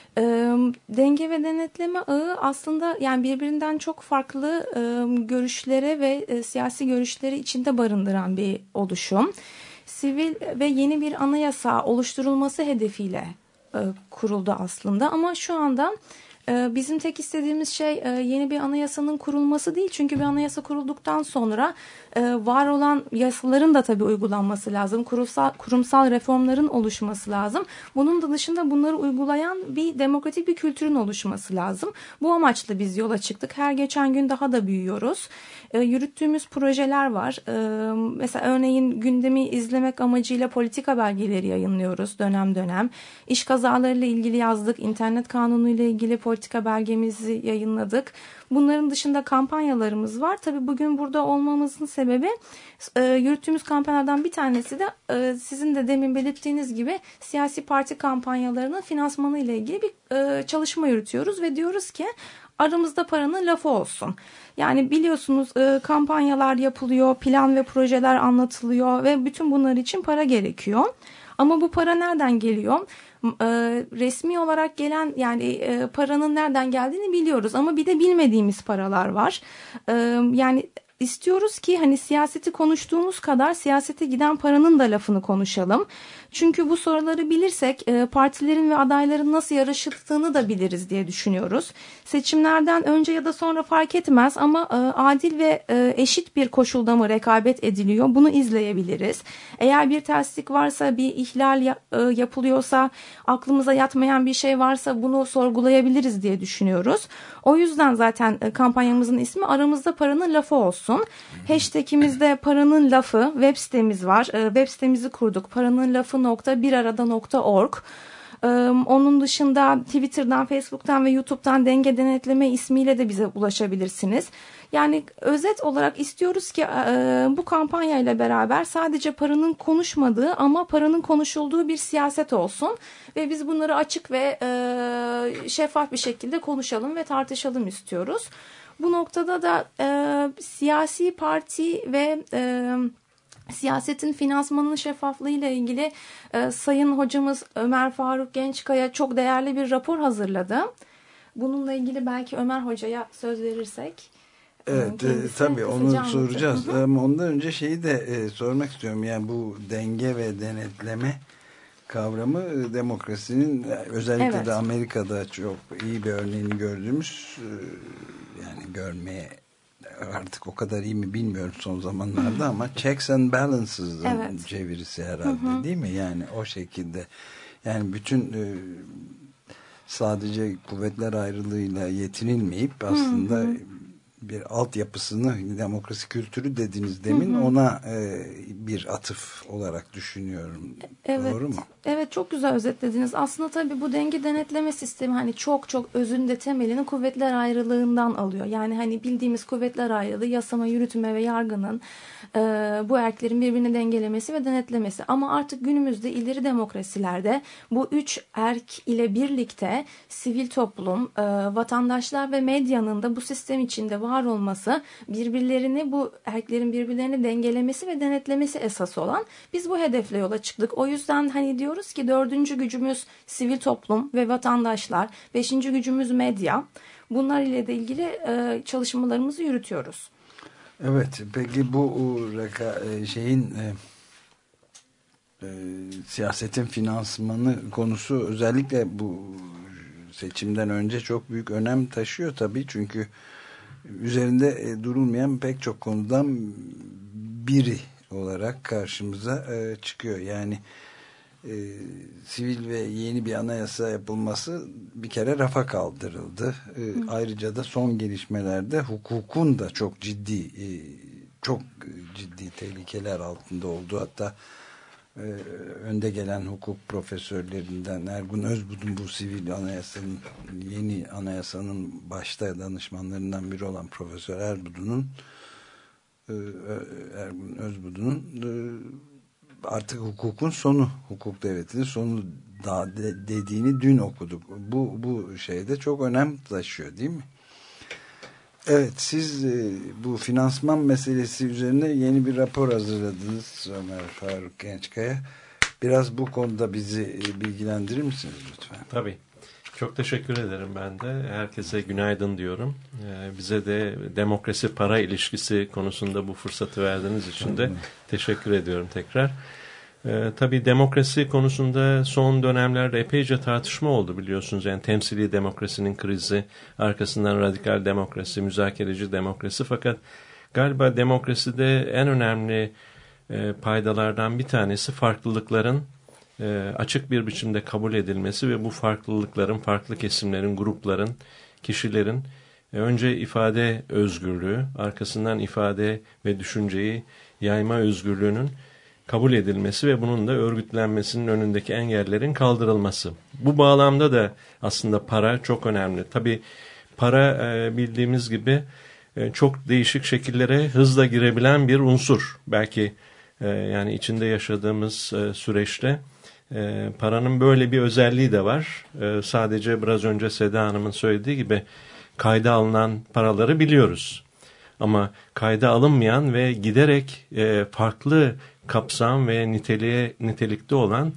Denge ve denetleme ağı aslında yani birbirinden çok farklı görüşlere ve siyasi görüşleri içinde barındıran bir oluşum. Sivil ve yeni bir anayasa oluşturulması hedefiyle kuruldu aslında ama şu anda bizim tek istediğimiz şey yeni bir anayasanın kurulması değil. Çünkü bir anayasa kurulduktan sonra var olan yasaların da tabii uygulanması lazım. Kurumsal reformların oluşması lazım. Bunun da dışında bunları uygulayan bir demokratik bir kültürün oluşması lazım. Bu amaçla biz yola çıktık. Her geçen gün daha da büyüyoruz. Yürüttüğümüz projeler var. Mesela örneğin gündemi izlemek amacıyla politika belgeleri yayınlıyoruz dönem dönem. İş kazalarıyla ilgili yazdık. İnternet kanunu ile ilgili politika belgemizi yayınladık. Bunların dışında kampanyalarımız var. Tabii bugün burada olmamızın sebebi yürüttüğümüz kampanyalardan bir tanesi de sizin de demin belirttiğiniz gibi siyasi parti kampanyalarının finansmanı ile ilgili bir çalışma yürütüyoruz ve diyoruz ki aramızda paranın lafı olsun. Yani biliyorsunuz kampanyalar yapılıyor, plan ve projeler anlatılıyor ve bütün bunlar için para gerekiyor. Ama bu para nereden geliyor? Resmi olarak gelen yani paranın nereden geldiğini biliyoruz ama bir de bilmediğimiz paralar var. Yani istiyoruz ki hani siyaseti konuştuğumuz kadar siyasete giden paranın da lafını konuşalım. Çünkü bu soruları bilirsek partilerin ve adayların nasıl yarışıldığını da biliriz diye düşünüyoruz. Seçimlerden önce ya da sonra fark etmez ama adil ve eşit bir koşulda mı rekabet ediliyor bunu izleyebiliriz. Eğer bir terslik varsa, bir ihlal yapılıyorsa, aklımıza yatmayan bir şey varsa bunu sorgulayabiliriz diye düşünüyoruz. O yüzden zaten kampanyamızın ismi Aramızda Paranın Lafı olsun. Hashtag'imizde paranın lafı, web sitemiz var. Web sitemizi kurduk. paranınlafı.birarada.org. Onun dışında Twitter'dan, Facebook'tan ve YouTube'dan Denge Denetleme ismiyle de bize ulaşabilirsiniz. Yani özet olarak istiyoruz ki bu kampanyayla beraber sadece paranın konuşmadığı ama paranın konuşulduğu bir siyaset olsun. Ve biz bunları açık ve şeffaf bir şekilde konuşalım ve tartışalım istiyoruz. Bu noktada da siyasi parti ve siyasetin finansmanının şeffaflığı ile ilgili Sayın Hocamız Ömer Faruk Gençkaya çok değerli bir rapor hazırladı. Bununla ilgili belki Ömer Hoca'ya söz verirsek. Evet, tabii onu soracağız. Ama ondan önce şeyi de sormak istiyorum. Yani bu denge ve denetleme kavramı demokrasinin özellikle de Amerika'da çok iyi bir örneğini gördüğümüz, yani görmeye artık o kadar iyi mi bilmiyorum son zamanlarda ama checks and balances'ın çevirisi herhalde, değil mi? Yani o şekilde, yani bütün sadece kuvvetler ayrılığıyla yetinilmeyip aslında bir altyapısını, demokrasi kültürü dediniz demin, ona bir atıf olarak düşünüyorum. Evet, doğru mu? Evet, çok güzel özetlediniz. Aslında tabii bu denge denetleme sistemi hani çok özünde temelini kuvvetler ayrılığından alıyor. Yani hani bildiğimiz kuvvetler ayrılığı, yasama, yürütme ve yargının bu erklerin birbirini dengelemesi ve denetlemesi. Ama artık günümüzde ileri demokrasilerde bu üç erk ile birlikte sivil toplum, vatandaşlar ve medyanın da bu sistem içinde var olması, birbirlerini, bu erklerin birbirlerini dengelemesi ve denetlemesi esas olan, biz bu hedefle yola çıktık. O yüzden hani diyoruz ki 4. gücümüz sivil toplum ve vatandaşlar, 5. gücümüz medya. Bunlar ile de ilgili çalışmalarımızı yürütüyoruz. Evet, peki bu şeyin siyasetin finansmanı konusu özellikle bu seçimden önce çok büyük önem taşıyor tabii, çünkü üzerinde durulmayan pek çok konudan biri olarak karşımıza çıkıyor. Yani sivil ve yeni bir anayasa yapılması bir kere rafa kaldırıldı. Ayrıca da son gelişmelerde hukukun da çok ciddi tehlikeler altında olduğu, hatta önde gelen hukuk profesörlerinden Ergun Özbudun, bu sivil anayasanın, yeni anayasanın başta danışmanlarından biri olan Profesör Ergun Özbudun'un artık hukukun sonu, hukuk devletinin sonu dediğini dün okuduk. Bu şeyde çok önem taşıyor, değil mi? Evet, siz bu finansman meselesi üzerine yeni bir rapor hazırladınız Ömer Faruk Gençkaya. Biraz bu konuda bizi bilgilendirir misiniz lütfen? Tabii. Çok teşekkür ederim ben de. Herkese günaydın diyorum. Bize de demokrasi para ilişkisi konusunda bu fırsatı verdiğiniz için de teşekkür ediyorum tekrar. Tabii demokrasi konusunda son dönemlerde epeyce tartışma oldu, biliyorsunuz. Yani temsili demokrasinin krizi, arkasından radikal demokrasi, müzakereci demokrasi. Fakat galiba demokraside en önemli paydalardan bir tanesi farklılıkların açık bir biçimde kabul edilmesi ve bu farklılıkların, farklı kesimlerin, grupların, kişilerin önce ifade özgürlüğü, arkasından ifade ve düşünceyi yayma özgürlüğünün kabul edilmesi ve bunun da örgütlenmesinin önündeki engellerin kaldırılması. Bu bağlamda da aslında para çok önemli. Tabii para bildiğimiz gibi çok değişik şekillere hızla girebilen bir unsur. Belki yani içinde yaşadığımız süreçte paranın böyle bir özelliği de var. Sadece biraz önce Seda Hanım'ın söylediği gibi kayda alınan paraları biliyoruz. Ama kayda alınmayan ve giderek farklı kapsam ve nitelikte olan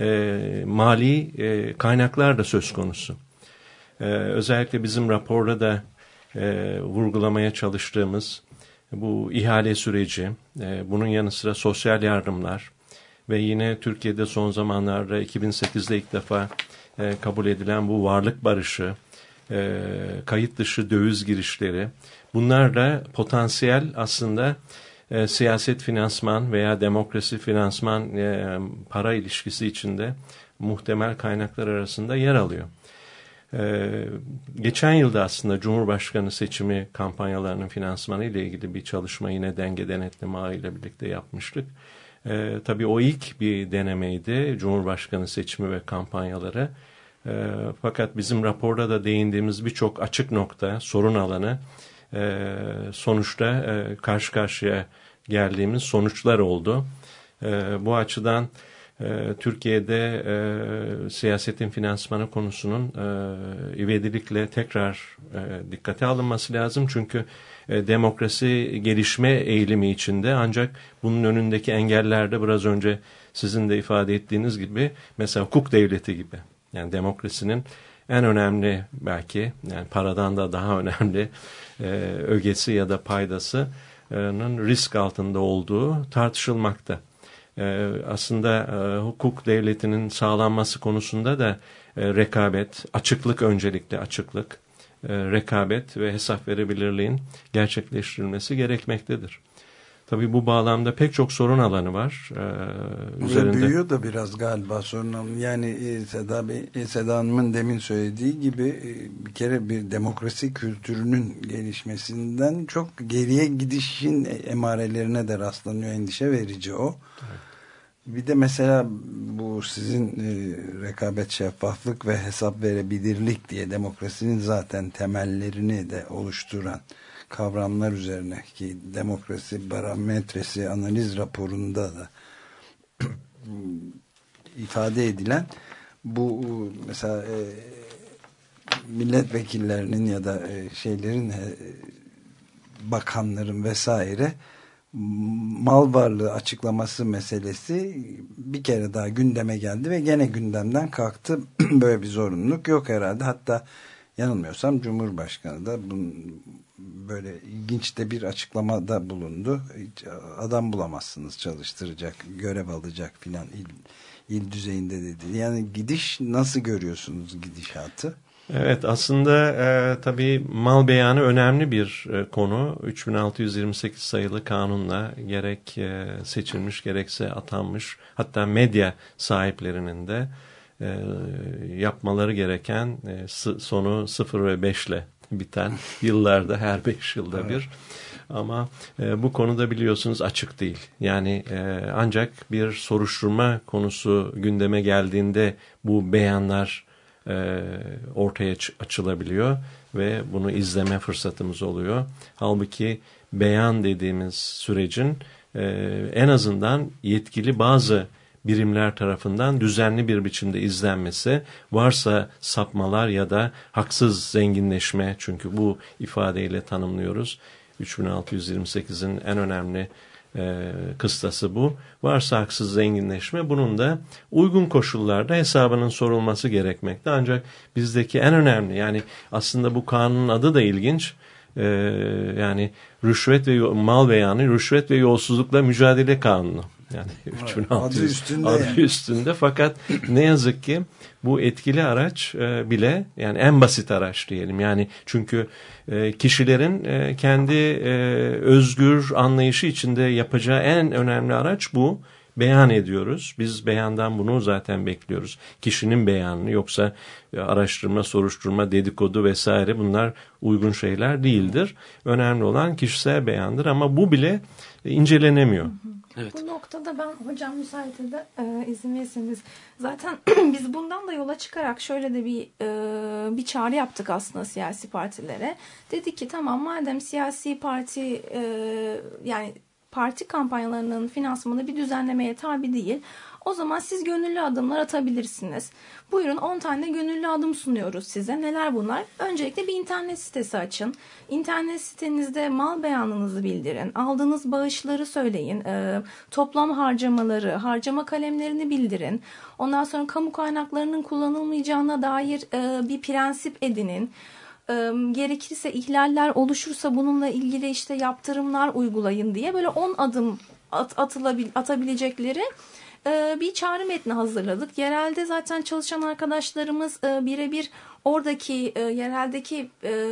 mali kaynaklar da söz konusu. Özellikle bizim raporda da vurgulamaya çalıştığımız bu ihale süreci, bunun yanı sıra sosyal yardımlar ve yine Türkiye'de son zamanlarda 2008'de ilk defa kabul edilen bu varlık barışı, kayıt dışı döviz girişleri, bunlar da potansiyel aslında siyaset finansman veya demokrasi finansman para ilişkisi içinde muhtemel kaynaklar arasında yer alıyor. Geçen yılda aslında Cumhurbaşkanı seçimi kampanyalarının finansmanı ile ilgili bir çalışma yine denge denetleme ağı ile birlikte yapmıştık. Tabii o ilk bir denemeydi, Cumhurbaşkanı seçimi ve kampanyaları. Fakat bizim raporda da değindiğimiz birçok açık nokta, sorun alanı sonuçta karşı karşıya geldiğimiz sonuçlar oldu. Bu açıdan Türkiye'de siyasetin finansmanı konusunun ivedilikle tekrar dikkate alınması lazım. Çünkü demokrasi gelişme eğilimi içinde, ancak bunun önündeki engeller de biraz önce sizin de ifade ettiğiniz gibi, mesela hukuk devleti gibi. Yani demokrasinin en önemli, belki yani paradan da daha önemli ögesi ya da paydasının risk altında olduğu tartışılmakta. Aslında hukuk devletinin sağlanması konusunda da rekabet, açıklık, öncelikle açıklık, rekabet ve hesap verebilirliğin gerçekleştirilmesi gerekmektedir. Tabii bu bağlamda pek çok sorun alanı var. Üzerinde büyüyor da biraz galiba sorun alanı. Yani Seda Hanım'ın demin söylediği gibi bir kere bir demokrasi kültürünün gelişmesinden çok geriye gidişin emarelerine de rastlanıyor. Endişe verici o. Evet. Bir de mesela bu sizin rekabet, şeffaflık ve hesap verebilirlik diye demokrasinin zaten temellerini de oluşturan kavramlar üzerine, ki demokrasi barometresi analiz raporunda da ifade edilen bu mesela milletvekillerinin ya da şeylerin, bakanların vesaire mal varlığı açıklaması meselesi bir kere daha gündeme geldi ve gene gündemden kalktı. Böyle bir zorunluluk yok herhalde. Hatta yanılmıyorsam Cumhurbaşkanı da böyle ilginç de bir açıklamada bulundu. Hiç adam bulamazsınız çalıştıracak, görev alacak filan il düzeyinde dedi. Yani gidiş, nasıl görüyorsunuz gidişatı? Evet, aslında tabii mal beyanı önemli bir konu. 3628 sayılı kanunla gerek seçilmiş gerekse atanmış, hatta medya sahiplerinin de yapmaları gereken sonu 0 ve 5 ile biten yıllarda, her 5 yılda bir. Ama bu konuda biliyorsunuz açık değil. Yani ancak bir soruşturma konusu gündeme geldiğinde bu beyanlar ortaya açılabiliyor ve bunu izleme fırsatımız oluyor. Halbuki beyan dediğimiz sürecin en azından yetkili bazı birimler tarafından düzenli bir biçimde izlenmesi, varsa sapmalar ya da haksız zenginleşme, çünkü bu ifadeyle tanımlıyoruz. 3628'in en önemli kıstası bu. Varsa haksız zenginleşme, bunun da uygun koşullarda hesabının sorulması gerekmekte. Ancak bizdeki en önemli, yani aslında bu kanunun adı da ilginç. Yani rüşvet ve mal beyanı, rüşvet ve yolsuzlukla mücadele kanunu. Yani 3600 adı üstünde, fakat ne yazık ki bu etkili araç bile, yani en basit araç diyelim. Yani çünkü kişilerin kendi özgür anlayışı içinde yapacağı en önemli araç bu. Beyan ediyoruz. Biz beyandan bunu zaten bekliyoruz. Kişinin beyanını, yoksa araştırma, soruşturma, dedikodu vesaire, bunlar uygun şeyler değildir. Önemli olan kişisel beyandır, ama bu bile incelenemiyor. Evet. Bu noktada ben hocam müsaade de izin verirseniz, zaten biz bundan da yola çıkarak şöyle de bir çağrı yaptık aslında siyasi partilere. Dedik ki tamam, madem siyasi parti yani parti kampanyalarının finansmanı bir düzenlemeye tabi değil, o zaman siz gönüllü adımlar atabilirsiniz. Buyurun, 10 tane gönüllü adım sunuyoruz size. Neler bunlar? Öncelikle bir internet sitesi açın. İnternet sitenizde mal beyanınızı bildirin. Aldığınız bağışları söyleyin. Toplam harcamaları, harcama kalemlerini bildirin. Ondan sonra kamu kaynaklarının kullanılmayacağına dair bir prensip edinin. Gerekirse ihlaller oluşursa bununla ilgili işte yaptırımlar uygulayın diye böyle 10 adım atabilecekleri bir çağrı metni hazırladık. Yerelde zaten çalışan arkadaşlarımız birebir oradaki yereldeki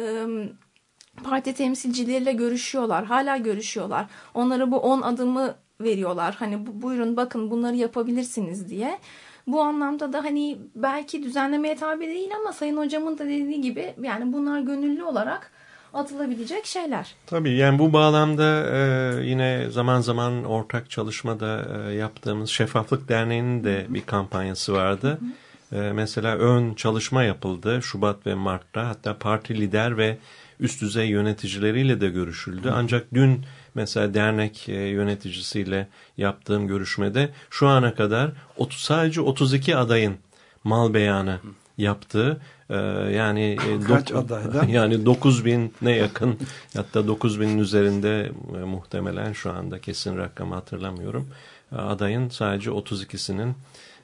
parti temsilcileriyle görüşüyorlar. Hala görüşüyorlar. Onlara bu 10 adımı veriyorlar. Hani buyurun bakın bunları yapabilirsiniz diye. Bu anlamda da hani belki düzenlemeye tabi değil ama Sayın Hocam'ın da dediği gibi yani bunlar gönüllü olarak atılabilecek şeyler. Tabii, yani bu bağlamda yine zaman zaman ortak çalışmada yaptığımız Şeffaflık Derneği'nin de bir kampanyası vardı. mesela ön çalışma yapıldı Şubat ve Mart'ta. Hatta parti lider ve üst düzey yöneticileriyle de görüşüldü. Ancak dün mesela dernek yöneticisiyle yaptığım görüşmede şu ana kadar sadece 32 adayın mal beyanı yaptığı, yani kaç adaydan? Yani 9.000'e yakın, hatta 9.000'in üzerinde muhtemelen, şu anda kesin rakamı hatırlamıyorum, adayın sadece 32'sinin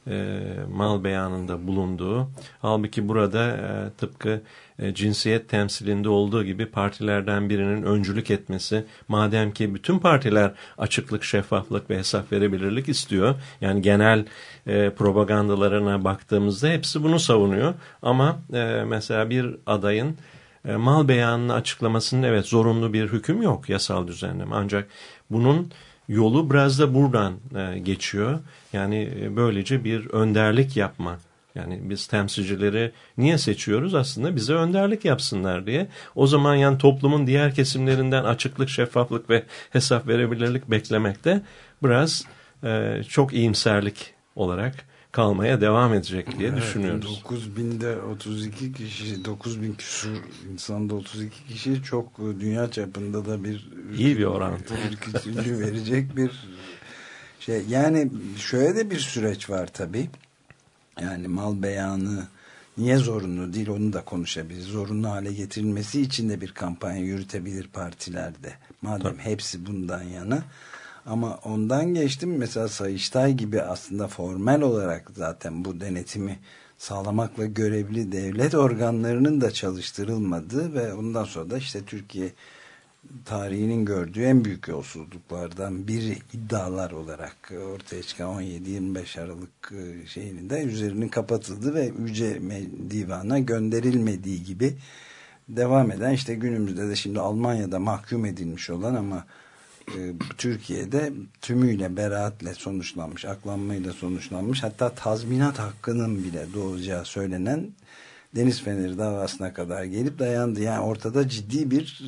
mal beyanında bulunduğu. Halbuki burada tıpkı cinsiyet temsilinde olduğu gibi partilerden birinin öncülük etmesi, madem ki bütün partiler açıklık, şeffaflık ve hesap verebilirlik istiyor, yani genel propagandalarına baktığımızda hepsi bunu savunuyor, ama mesela bir adayın mal beyanını açıklamasının evet zorunlu bir hüküm yok, yasal düzenleme, ancak bunun yolu biraz da buradan geçiyor. Yani böylece bir önderlik yapma. Yani biz temsilcileri niye seçiyoruz? Aslında bize önderlik yapsınlar diye. O zaman yani toplumun diğer kesimlerinden açıklık, şeffaflık ve hesap verebilirlik beklemekte biraz çok iyimserlik olarak kalmaya devam edecek diye düşünüyoruz. 9.000'de 32 kişi, 9.000 küsur insanda 32 kişi çok dünya çapında da iyi bir orantı. Ürkütücü verecek bir şey. Yani şöyle de bir süreç var tabii. Yani mal beyanı niye zorunlu değil, onu da konuşabiliriz. Zorunlu hale getirilmesi için de bir kampanya yürütebilir partilerde. Madem hepsi bundan yana. Ama ondan geçtim, mesela Sayıştay gibi aslında formel olarak zaten bu denetimi sağlamakla görevli devlet organlarının da çalıştırılmadığı ve ondan sonra da işte Türkiye tarihinin gördüğü en büyük yolsuzluklardan biri iddialar olarak ortaya çıkan 17-25 Aralık şeyinin de üzerinin kapatıldığı ve Yüce Divan'a gönderilmediği gibi devam eden, işte günümüzde de şimdi Almanya'da mahkum edilmiş olan ama Türkiye'de tümüyle beraatle sonuçlanmış, aklanmayla sonuçlanmış, hatta tazminat hakkının bile doğacağı söylenen Deniz Feneri davasına kadar gelip dayandı. Yani ortada ciddi bir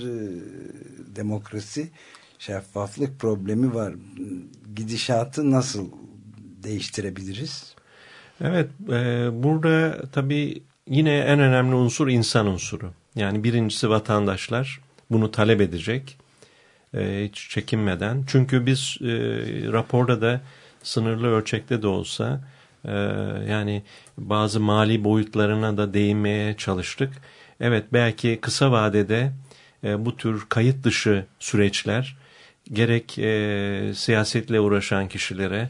demokrasi, şeffaflık problemi var. Gidişatı nasıl değiştirebiliriz? Evet, burada tabii yine en önemli unsur insan unsuru. Yani birincisi vatandaşlar bunu talep edecek. Hiç çekinmeden. Çünkü biz raporda da sınırlı ölçekte de olsa yani bazı mali boyutlarına da değinmeye çalıştık. Evet, belki kısa vadede bu tür kayıt dışı süreçler gerek siyasetle uğraşan kişilere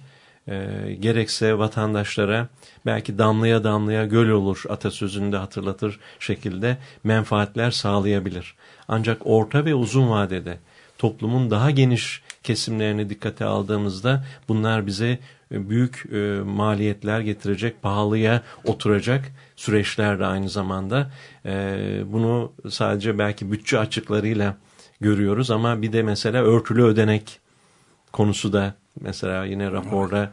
gerekse vatandaşlara belki damlaya damlaya göl olur atasözünde hatırlatır şekilde menfaatler sağlayabilir. Ancak orta ve uzun vadede toplumun daha geniş kesimlerini dikkate aldığımızda bunlar bize büyük maliyetler getirecek, pahalıya oturacak süreçler de aynı zamanda. Bunu sadece belki bütçe açıklarıyla görüyoruz ama bir de mesela örtülü ödenek konusu da mesela yine raporda,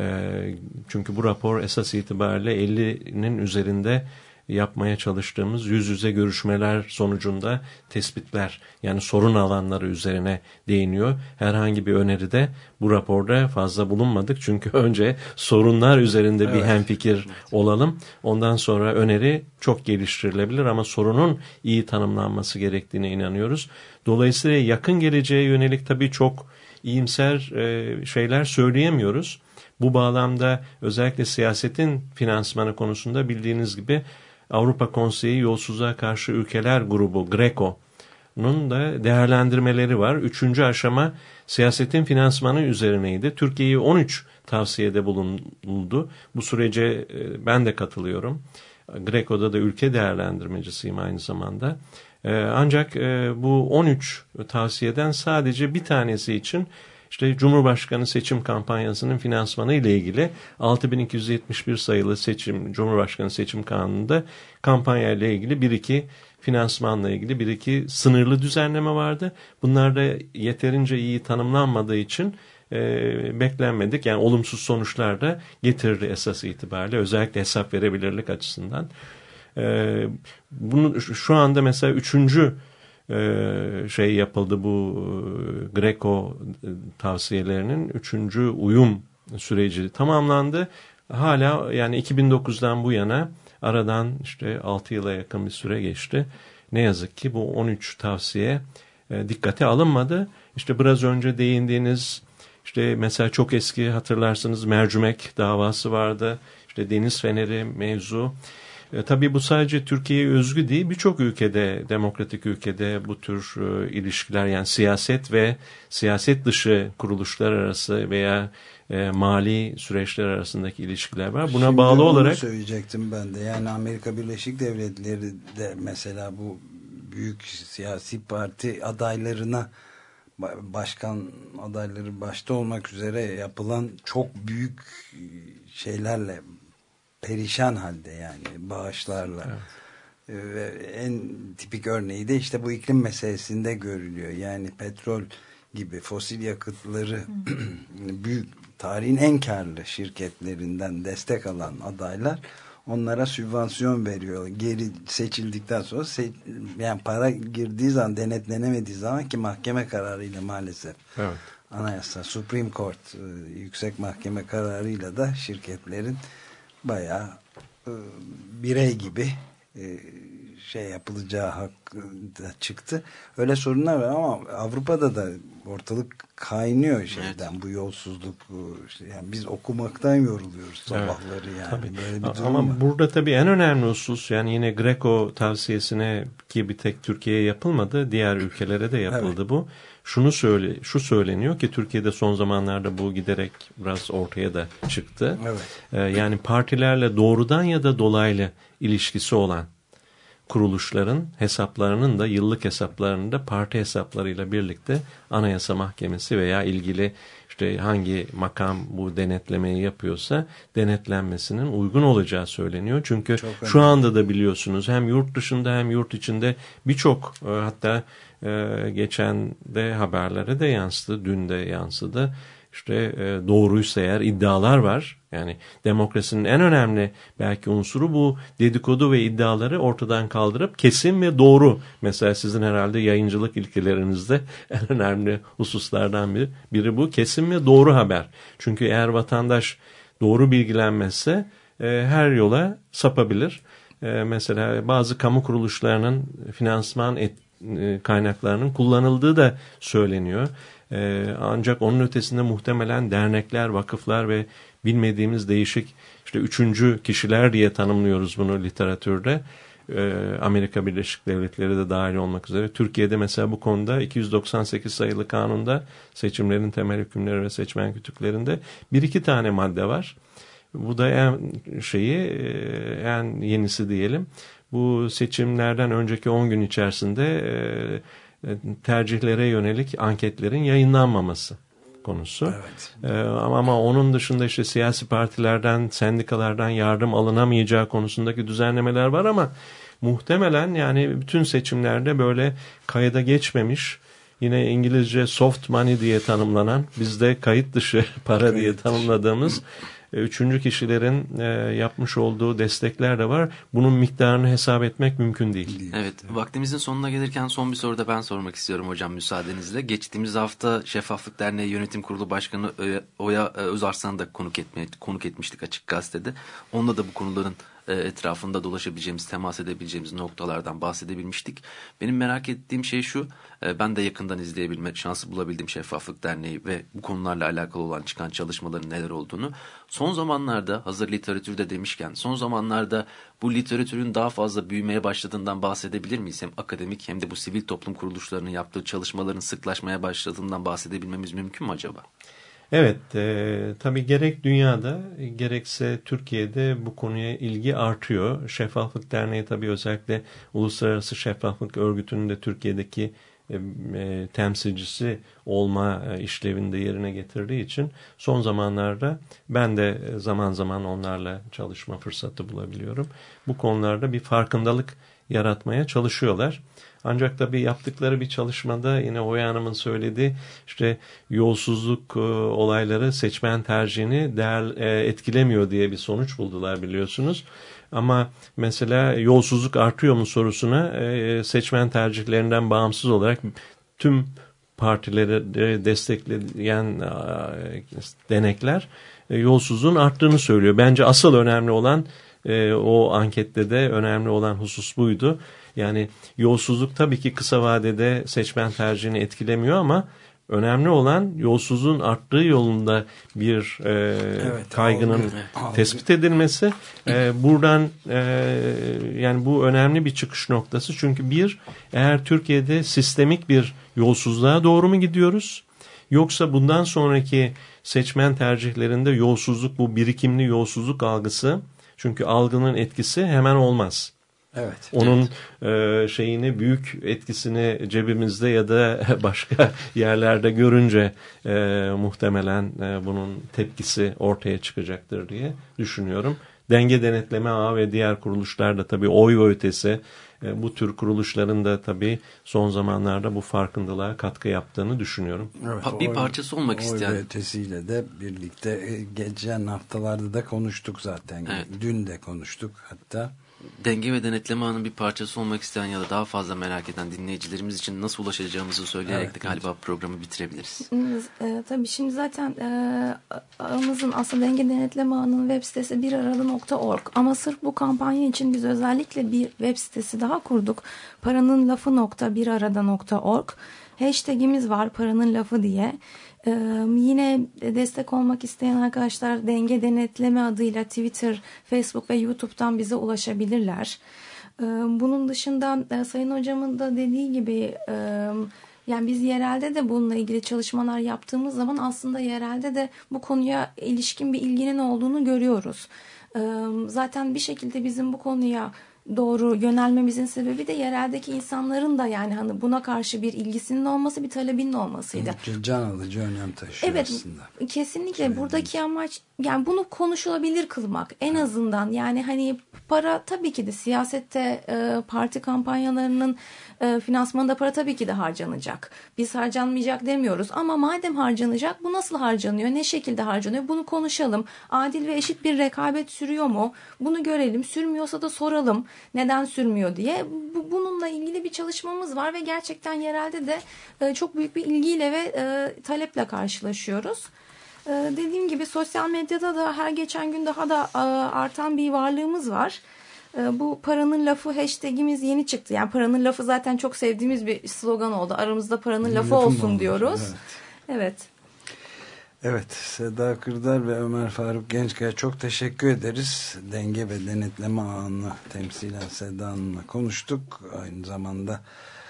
çünkü bu rapor esas itibariyle 50'nin üzerinde yapmaya çalıştığımız yüz yüze görüşmeler sonucunda tespitler, yani sorun alanları üzerine değiniyor. Herhangi bir öneride bu raporda fazla bulunmadık. Çünkü önce sorunlar üzerinde bir hemfikir olalım. Ondan sonra öneri çok geliştirilebilir ama sorunun iyi tanımlanması gerektiğine inanıyoruz. Dolayısıyla yakın geleceğe yönelik tabii çok iyimser şeyler söyleyemiyoruz. Bu bağlamda özellikle siyasetin finansmanı konusunda bildiğiniz gibi Avrupa Konseyi Yolsuzluğa Karşı Ülkeler Grubu GRECO'nun da değerlendirmeleri var. 3. aşama siyasetin finansmanı üzerineydi. Türkiye'yi 13 tavsiyede bulunuldu. Bu sürece ben de katılıyorum. GRECO'da da ülke değerlendirmecisiyim aynı zamanda. Ancak bu 13 tavsiyeden sadece bir tanesi için İşte Cumhurbaşkanı seçim kampanyasının finansmanı ile ilgili 6271 sayılı Cumhurbaşkanı seçim kanununda kampanya ile ilgili 1-2 finansmanla ilgili 1-2 sınırlı düzenleme vardı. Bunlar da yeterince iyi tanımlanmadığı için beklenmedik. Yani olumsuz sonuçlar da getirdi esas itibariyle, özellikle hesap verebilirlik açısından. Bunu şu anda mesela 3. yapıldı, bu GRECO tavsiyelerinin 3. uyum süreci tamamlandı. hala yani 2009'dan bu yana aradan işte 6 yıla yakın bir süre geçti. Ne yazık ki bu 13 tavsiye dikkate alınmadı. İşte biraz önce değindiğiniz işte mesela çok eski hatırlarsınız mercimek davası vardı. İşte deniz feneri mevzu. Tabii bu sadece Türkiye'ye özgü değil. Birçok ülkede, demokratik ülkede bu tür ilişkiler yani siyaset ve siyaset dışı kuruluşlar arası veya mali süreçler arasındaki ilişkiler var. Buna şimdi bağlı olarak söyleyecektim ben de. Yani Amerika Birleşik Devletleri de mesela bu büyük siyasi parti adaylarına başkan adayları başta olmak üzere yapılan çok büyük şeylerle perişan halde yani bağışlarla. Evet. Ve en tipik örneği de işte bu iklim meselesinde görülüyor. Yani petrol gibi fosil yakıtları büyük tarihin en karlı şirketlerinden destek alan adaylar onlara sübvansiyon veriyor. Geri seçildikten sonra yani para girdiği zaman denetlenemediği zaman ki mahkeme kararıyla maalesef evet. Anayasa Supreme Court yüksek mahkeme kararıyla da şirketlerin bayağı birey gibi şey yapılacağı hakkında çıktı. Öyle sorunlar var ama Avrupa'da da ortalık kaynıyor şeyden evet. Bu yolsuzluk yani biz okumaktan yoruluyoruz sabahları evet. Yani tabii. Böyle bir durum ama var. Burada tabii en önemli husus yani yine Greco tavsiyesine ki bir tek Türkiye'ye yapılmadı diğer ülkelere de yapıldı evet. Bu. Şu söyleniyor ki Türkiye'de son zamanlarda bu giderek biraz ortaya da çıktı. Evet. Yani partilerle doğrudan ya da dolaylı ilişkisi olan kuruluşların hesaplarının da yıllık hesaplarının da parti hesaplarıyla birlikte Anayasa Mahkemesi veya ilgili işte hangi makam bu denetlemeyi yapıyorsa denetlenmesinin uygun olacağı söyleniyor. Çünkü şu anda da biliyorsunuz hem yurt dışında hem yurt içinde birçok hatta geçen de haberlere de yansıdı, dün de yansıdı. İşte doğruysa eğer iddialar var. Yani demokrasinin en önemli belki unsuru bu dedikodu ve iddiaları ortadan kaldırıp kesin ve doğru. Mesela sizin herhalde yayıncılık ilkelerinizde en önemli hususlardan biri bu. Kesin ve doğru haber. Çünkü eğer vatandaş doğru bilgilenmezse her yola sapabilir. Mesela bazı kamu kuruluşlarının finansman kaynaklarının kullanıldığı da söyleniyor. Ancak onun ötesinde muhtemelen dernekler, vakıflar ve bilmediğimiz değişik işte üçüncü kişiler diye tanımlıyoruz bunu literatürde. Amerika Birleşik Devletleri de dahil olmak üzere. Türkiye'de mesela bu konuda 298 sayılı kanunda seçimlerin temel hükümleri ve seçmen kütüklerinde 1-2 tane madde var. Bu da en yenisi diyelim. Bu seçimlerden önceki 10 gün içerisinde tercihlere yönelik anketlerin yayınlanmaması konusu. Evet. Ama onun dışında işte siyasi partilerden, sendikalardan yardım alınamayacağı konusundaki düzenlemeler var ama muhtemelen yani bütün seçimlerde böyle kayıda geçmemiş, yine İngilizce soft money diye tanımlanan, bizde kayıt dışı para diye tanımladığımız üçüncü kişilerin yapmış olduğu destekler de var. Bunun miktarını hesap etmek mümkün değil. Evet, vaktimizin sonuna gelirken son bir soru da ben sormak istiyorum hocam müsaadenizle. Geçtiğimiz hafta Şeffaflık Derneği Yönetim Kurulu Başkanı Oya Özarslan'ı da konuk etmiştik Açık Gazete'de. Onunla da bu konuların etrafında dolaşabileceğimiz, temas edebileceğimiz noktalardan bahsedebilmiştik. Benim merak ettiğim şey şu, ben de yakından izleyebilme şansı bulabildim Şeffaflık Derneği ve bu konularla alakalı olan çıkan çalışmaların neler olduğunu. Son zamanlarda, hazır literatürde demişken, son zamanlarda bu literatürün daha fazla büyümeye başladığından bahsedebilir miyiz? Hem akademik hem de bu sivil toplum kuruluşlarının yaptığı çalışmaların sıklaşmaya başladığından bahsedebilmemiz mümkün mü acaba? Evet, tabii gerek dünyada gerekse Türkiye'de bu konuya ilgi artıyor. Şeffaflık Derneği tabii özellikle Uluslararası Şeffaflık Örgütü'nün de Türkiye'deki temsilcisi olma işlevini de yerine getirdiği için son zamanlarda ben de zaman zaman onlarla çalışma fırsatı bulabiliyorum. Bu konularda bir farkındalık yaratmaya çalışıyorlar. Ancak tabii yaptıkları bir çalışmada yine Oya Hanım'ın söylediği işte yolsuzluk olayları seçmen tercihini etkilemiyor diye bir sonuç buldular biliyorsunuz. Ama mesela yolsuzluk artıyor mu sorusuna seçmen tercihlerinden bağımsız olarak tüm partileri destekleyen denekler yolsuzluğun arttığını söylüyor. Bence asıl önemli olan o ankette de önemli olan husus buydu. Yani yolsuzluk tabii ki kısa vadede seçmen tercihini etkilemiyor ama önemli olan yolsuzluğun arttığı yolunda bir kaygının tespit edilmesi. Buradan yani bu önemli bir çıkış noktası. Çünkü eğer Türkiye'de sistemik bir yolsuzluğa doğru mu gidiyoruz? Yoksa bundan sonraki seçmen tercihlerinde yolsuzluk, bu birikimli yolsuzluk algısı, çünkü algının etkisi hemen olmaz. Evet. Onun büyük etkisini cebimizde ya da başka yerlerde görünce muhtemelen bunun tepkisi ortaya çıkacaktır diye düşünüyorum. Denge Denetleme Ağı ve diğer kuruluşlar da tabii oy ve ötesi bu tür kuruluşların da tabii son zamanlarda bu farkındalığa katkı yaptığını düşünüyorum. Evet, bir parçası olmak isteyen. Oy ve ötesiyle de birlikte geçen haftalarda da konuştuk zaten. Evet. Dün de konuştuk hatta. Denge ve Denetleme Ağı'nın bir parçası olmak isteyen ya da daha fazla merak eden dinleyicilerimiz için nasıl ulaşacağımızı söyleyerek de galiba programı bitirebiliriz. Tabii şimdi zaten ağımızın, aslında Denge Denetleme Ağı'nın web sitesi birarada.org, ama sırf bu kampanya için biz özellikle bir web sitesi daha kurduk. paranınlafı.birarada.org. Hashtagimiz var, paranın lafı diye. Yine destek olmak isteyen arkadaşlar Denge Denetleme adıyla Twitter, Facebook ve YouTube'dan bize ulaşabilirler. Bunun dışında Sayın Hocamın da dediği gibi yani biz yerelde de bununla ilgili çalışmalar yaptığımız zaman aslında yerelde de bu konuya ilişkin bir ilginin olduğunu görüyoruz. Zaten bir şekilde bizim bu konuya doğru yönelmemizin sebebi de yereldeki insanların da yani hani buna karşı bir ilgisinin olması, bir talebinin olmasıydı. Can alıcı önem taşıyor aslında. Evet, kesinlikle buradaki amaç yani bunu konuşulabilir kılmak en azından. Yani hani para tabii ki de siyasette parti kampanyalarının finansmanında para tabii ki de harcanacak. Biz harcanmayacak demiyoruz ama madem harcanacak, bu nasıl harcanıyor, ne şekilde harcanıyor, bunu konuşalım. Adil ve eşit bir rekabet sürüyor mu? Bunu görelim. Sürmüyorsa da soralım neden sürmüyor diye. Bununla ilgili bir çalışmamız var ve gerçekten yerelde de çok büyük bir ilgiyle ve taleple karşılaşıyoruz. Dediğim gibi sosyal medyada da her geçen gün daha da artan bir varlığımız var. Bu paranın lafı hashtagimiz yeni çıktı. Yani paranın lafı zaten çok sevdiğimiz bir slogan oldu. Aramızda paranın lafı olsun diyoruz. Evet. Evet, Seda Kırdar ve Ömer Faruk Gençkaya çok teşekkür ederiz. Denge ve Denetleme Ağı'nı temsilen Seda Hanım'la konuştuk. Aynı zamanda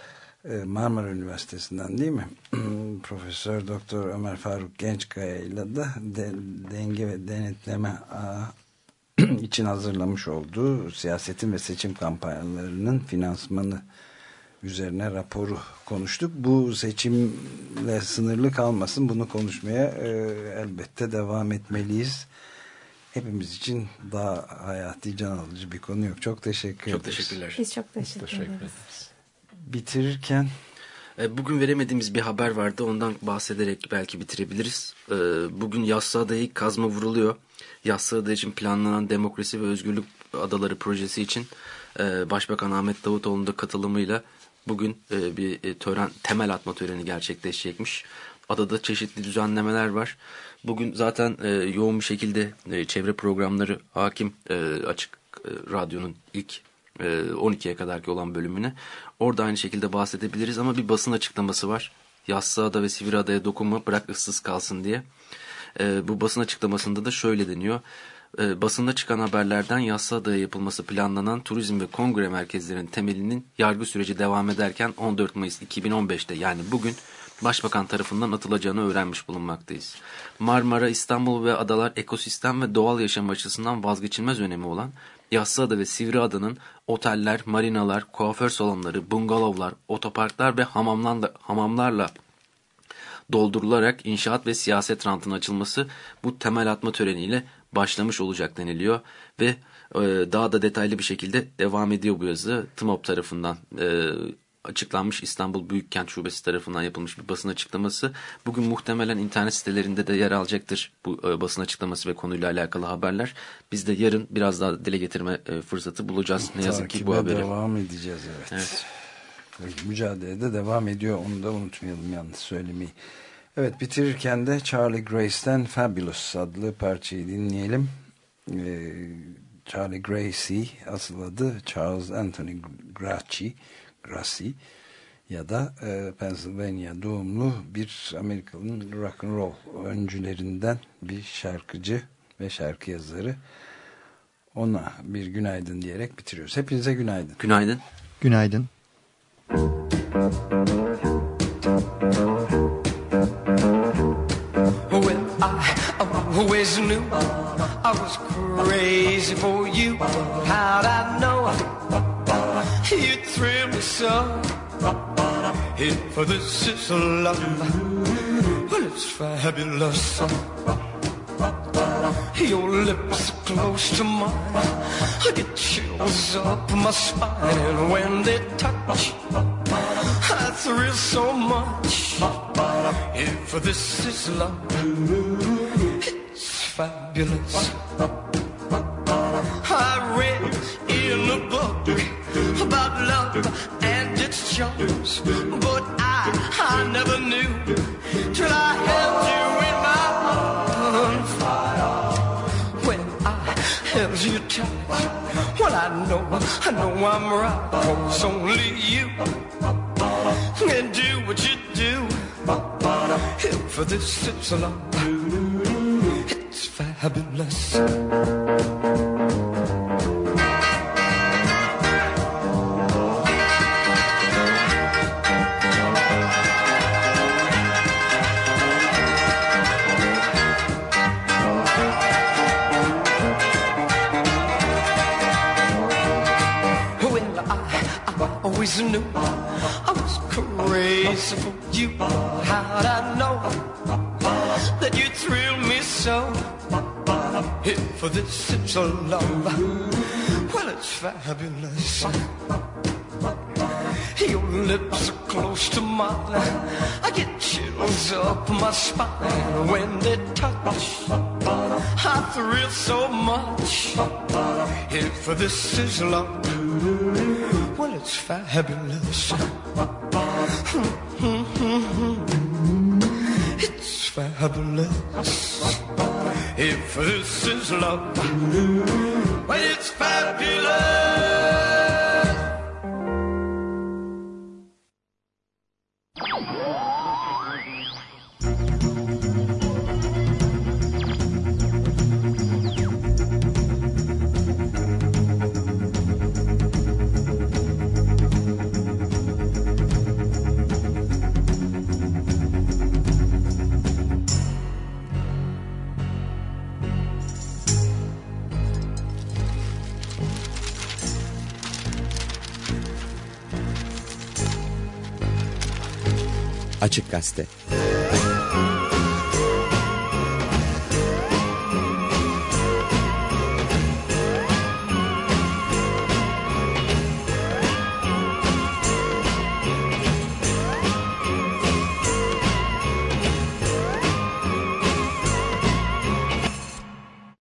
Marmara Üniversitesi'nden değil mi? Profesör Doktor Ömer Faruk Gençkaya ile de Denge ve Denetleme Ağı için hazırlamış olduğu siyasetin ve seçim kampanyalarının finansmanı üzerine raporu konuştuk. Bu seçimle sınırlı kalmasın. Bunu konuşmaya elbette devam etmeliyiz. Hepimiz için daha hayati, can alıcı bir konu yok. Çok teşekkür ederiz. Çok teşekkürler. Biz çok teşekkür ederiz. Bitirirken bugün veremediğimiz bir haber vardı. Ondan bahsederek belki bitirebiliriz. Bugün Yassıada'ya ilk kazma vuruluyor. Yassıada için planlanan Demokrasi ve Özgürlük Adaları projesi için Başbakan Ahmet Davutoğlu'nun da katılımıyla bugün bir temel atma töreni gerçekleşecekmiş. Adada çeşitli düzenlemeler var. Bugün zaten yoğun bir şekilde çevre programları hakim Açık Radyo'nun ilk 12'ye kadarki olan bölümüne. Orada aynı şekilde bahsedebiliriz ama bir basın açıklaması var. Yassıada ve Sivriada'ya dokunma, bırak ıssız kalsın diye. Bu basın açıklamasında da şöyle deniyor. Basında çıkan haberlerden Yassıada'ya yapılması planlanan turizm ve kongre merkezlerinin temelinin yargı süreci devam ederken 14 Mayıs 2015'te yani bugün Başbakan tarafından atılacağını öğrenmiş bulunmaktayız. Marmara, İstanbul ve adalar ekosistem ve doğal yaşam açısından vazgeçilmez önemi olan Yassıada ve Sivriada'nın oteller, marinalar, kuaför salonları, bungalovlar, otoparklar ve hamamlarla doldurularak inşaat ve siyaset rantının açılması bu temel atma töreniyle başlamış olacak deniliyor ve daha da detaylı bir şekilde devam ediyor bu yazı. TMOB tarafından açıklanmış, İstanbul Büyükkent Şubesi tarafından yapılmış bir basın açıklaması. Bugün muhtemelen internet sitelerinde de yer alacaktır bu basın açıklaması ve konuyla alakalı haberler. Biz de yarın biraz daha dile getirme fırsatı bulacağız. Ne yazık ki bu haberi. devam edeceğiz evet. mücadelede devam ediyor. Onu da unutmayalım yalnız söylemeyi. Evet, bitirirken de Charlie Grace'ten Fabulous adlı parçayı dinleyelim. Charlie Gracie, asıl adı Charles Anthony Gracie ya da Pennsylvania doğumlu bir Amerikalı rock and roll öncülerinden bir şarkıcı ve şarkı yazarı. Ona bir günaydın diyerek bitiriyoruz. Hepinize günaydın. Günaydın. Günaydın. Well, I always knew I was crazy for you. How'd I know you'd thrill me so? If this is love, well, it's fabulous. Your lips are close to mine, I get chills up my spine, and when they touch, I thrill so much. If this is love, it's fabulous. I read in a book about love and its charms, but I never knew till I held you in my arms. When I held you tight, well, I know I'm right, 'cause only you can do what you do. If this is love, it's fabulous. Always knew I was crazy for you. How'd I know that you'd thrill me so? If this is a love, well, it's fabulous. Your lips are close to mine, I get chills up my spine. When they touch, I thrill so much. If this is love, well, it's fabulous. It's fabulous. If this is love, well, it's fabulous. Açık Gazete.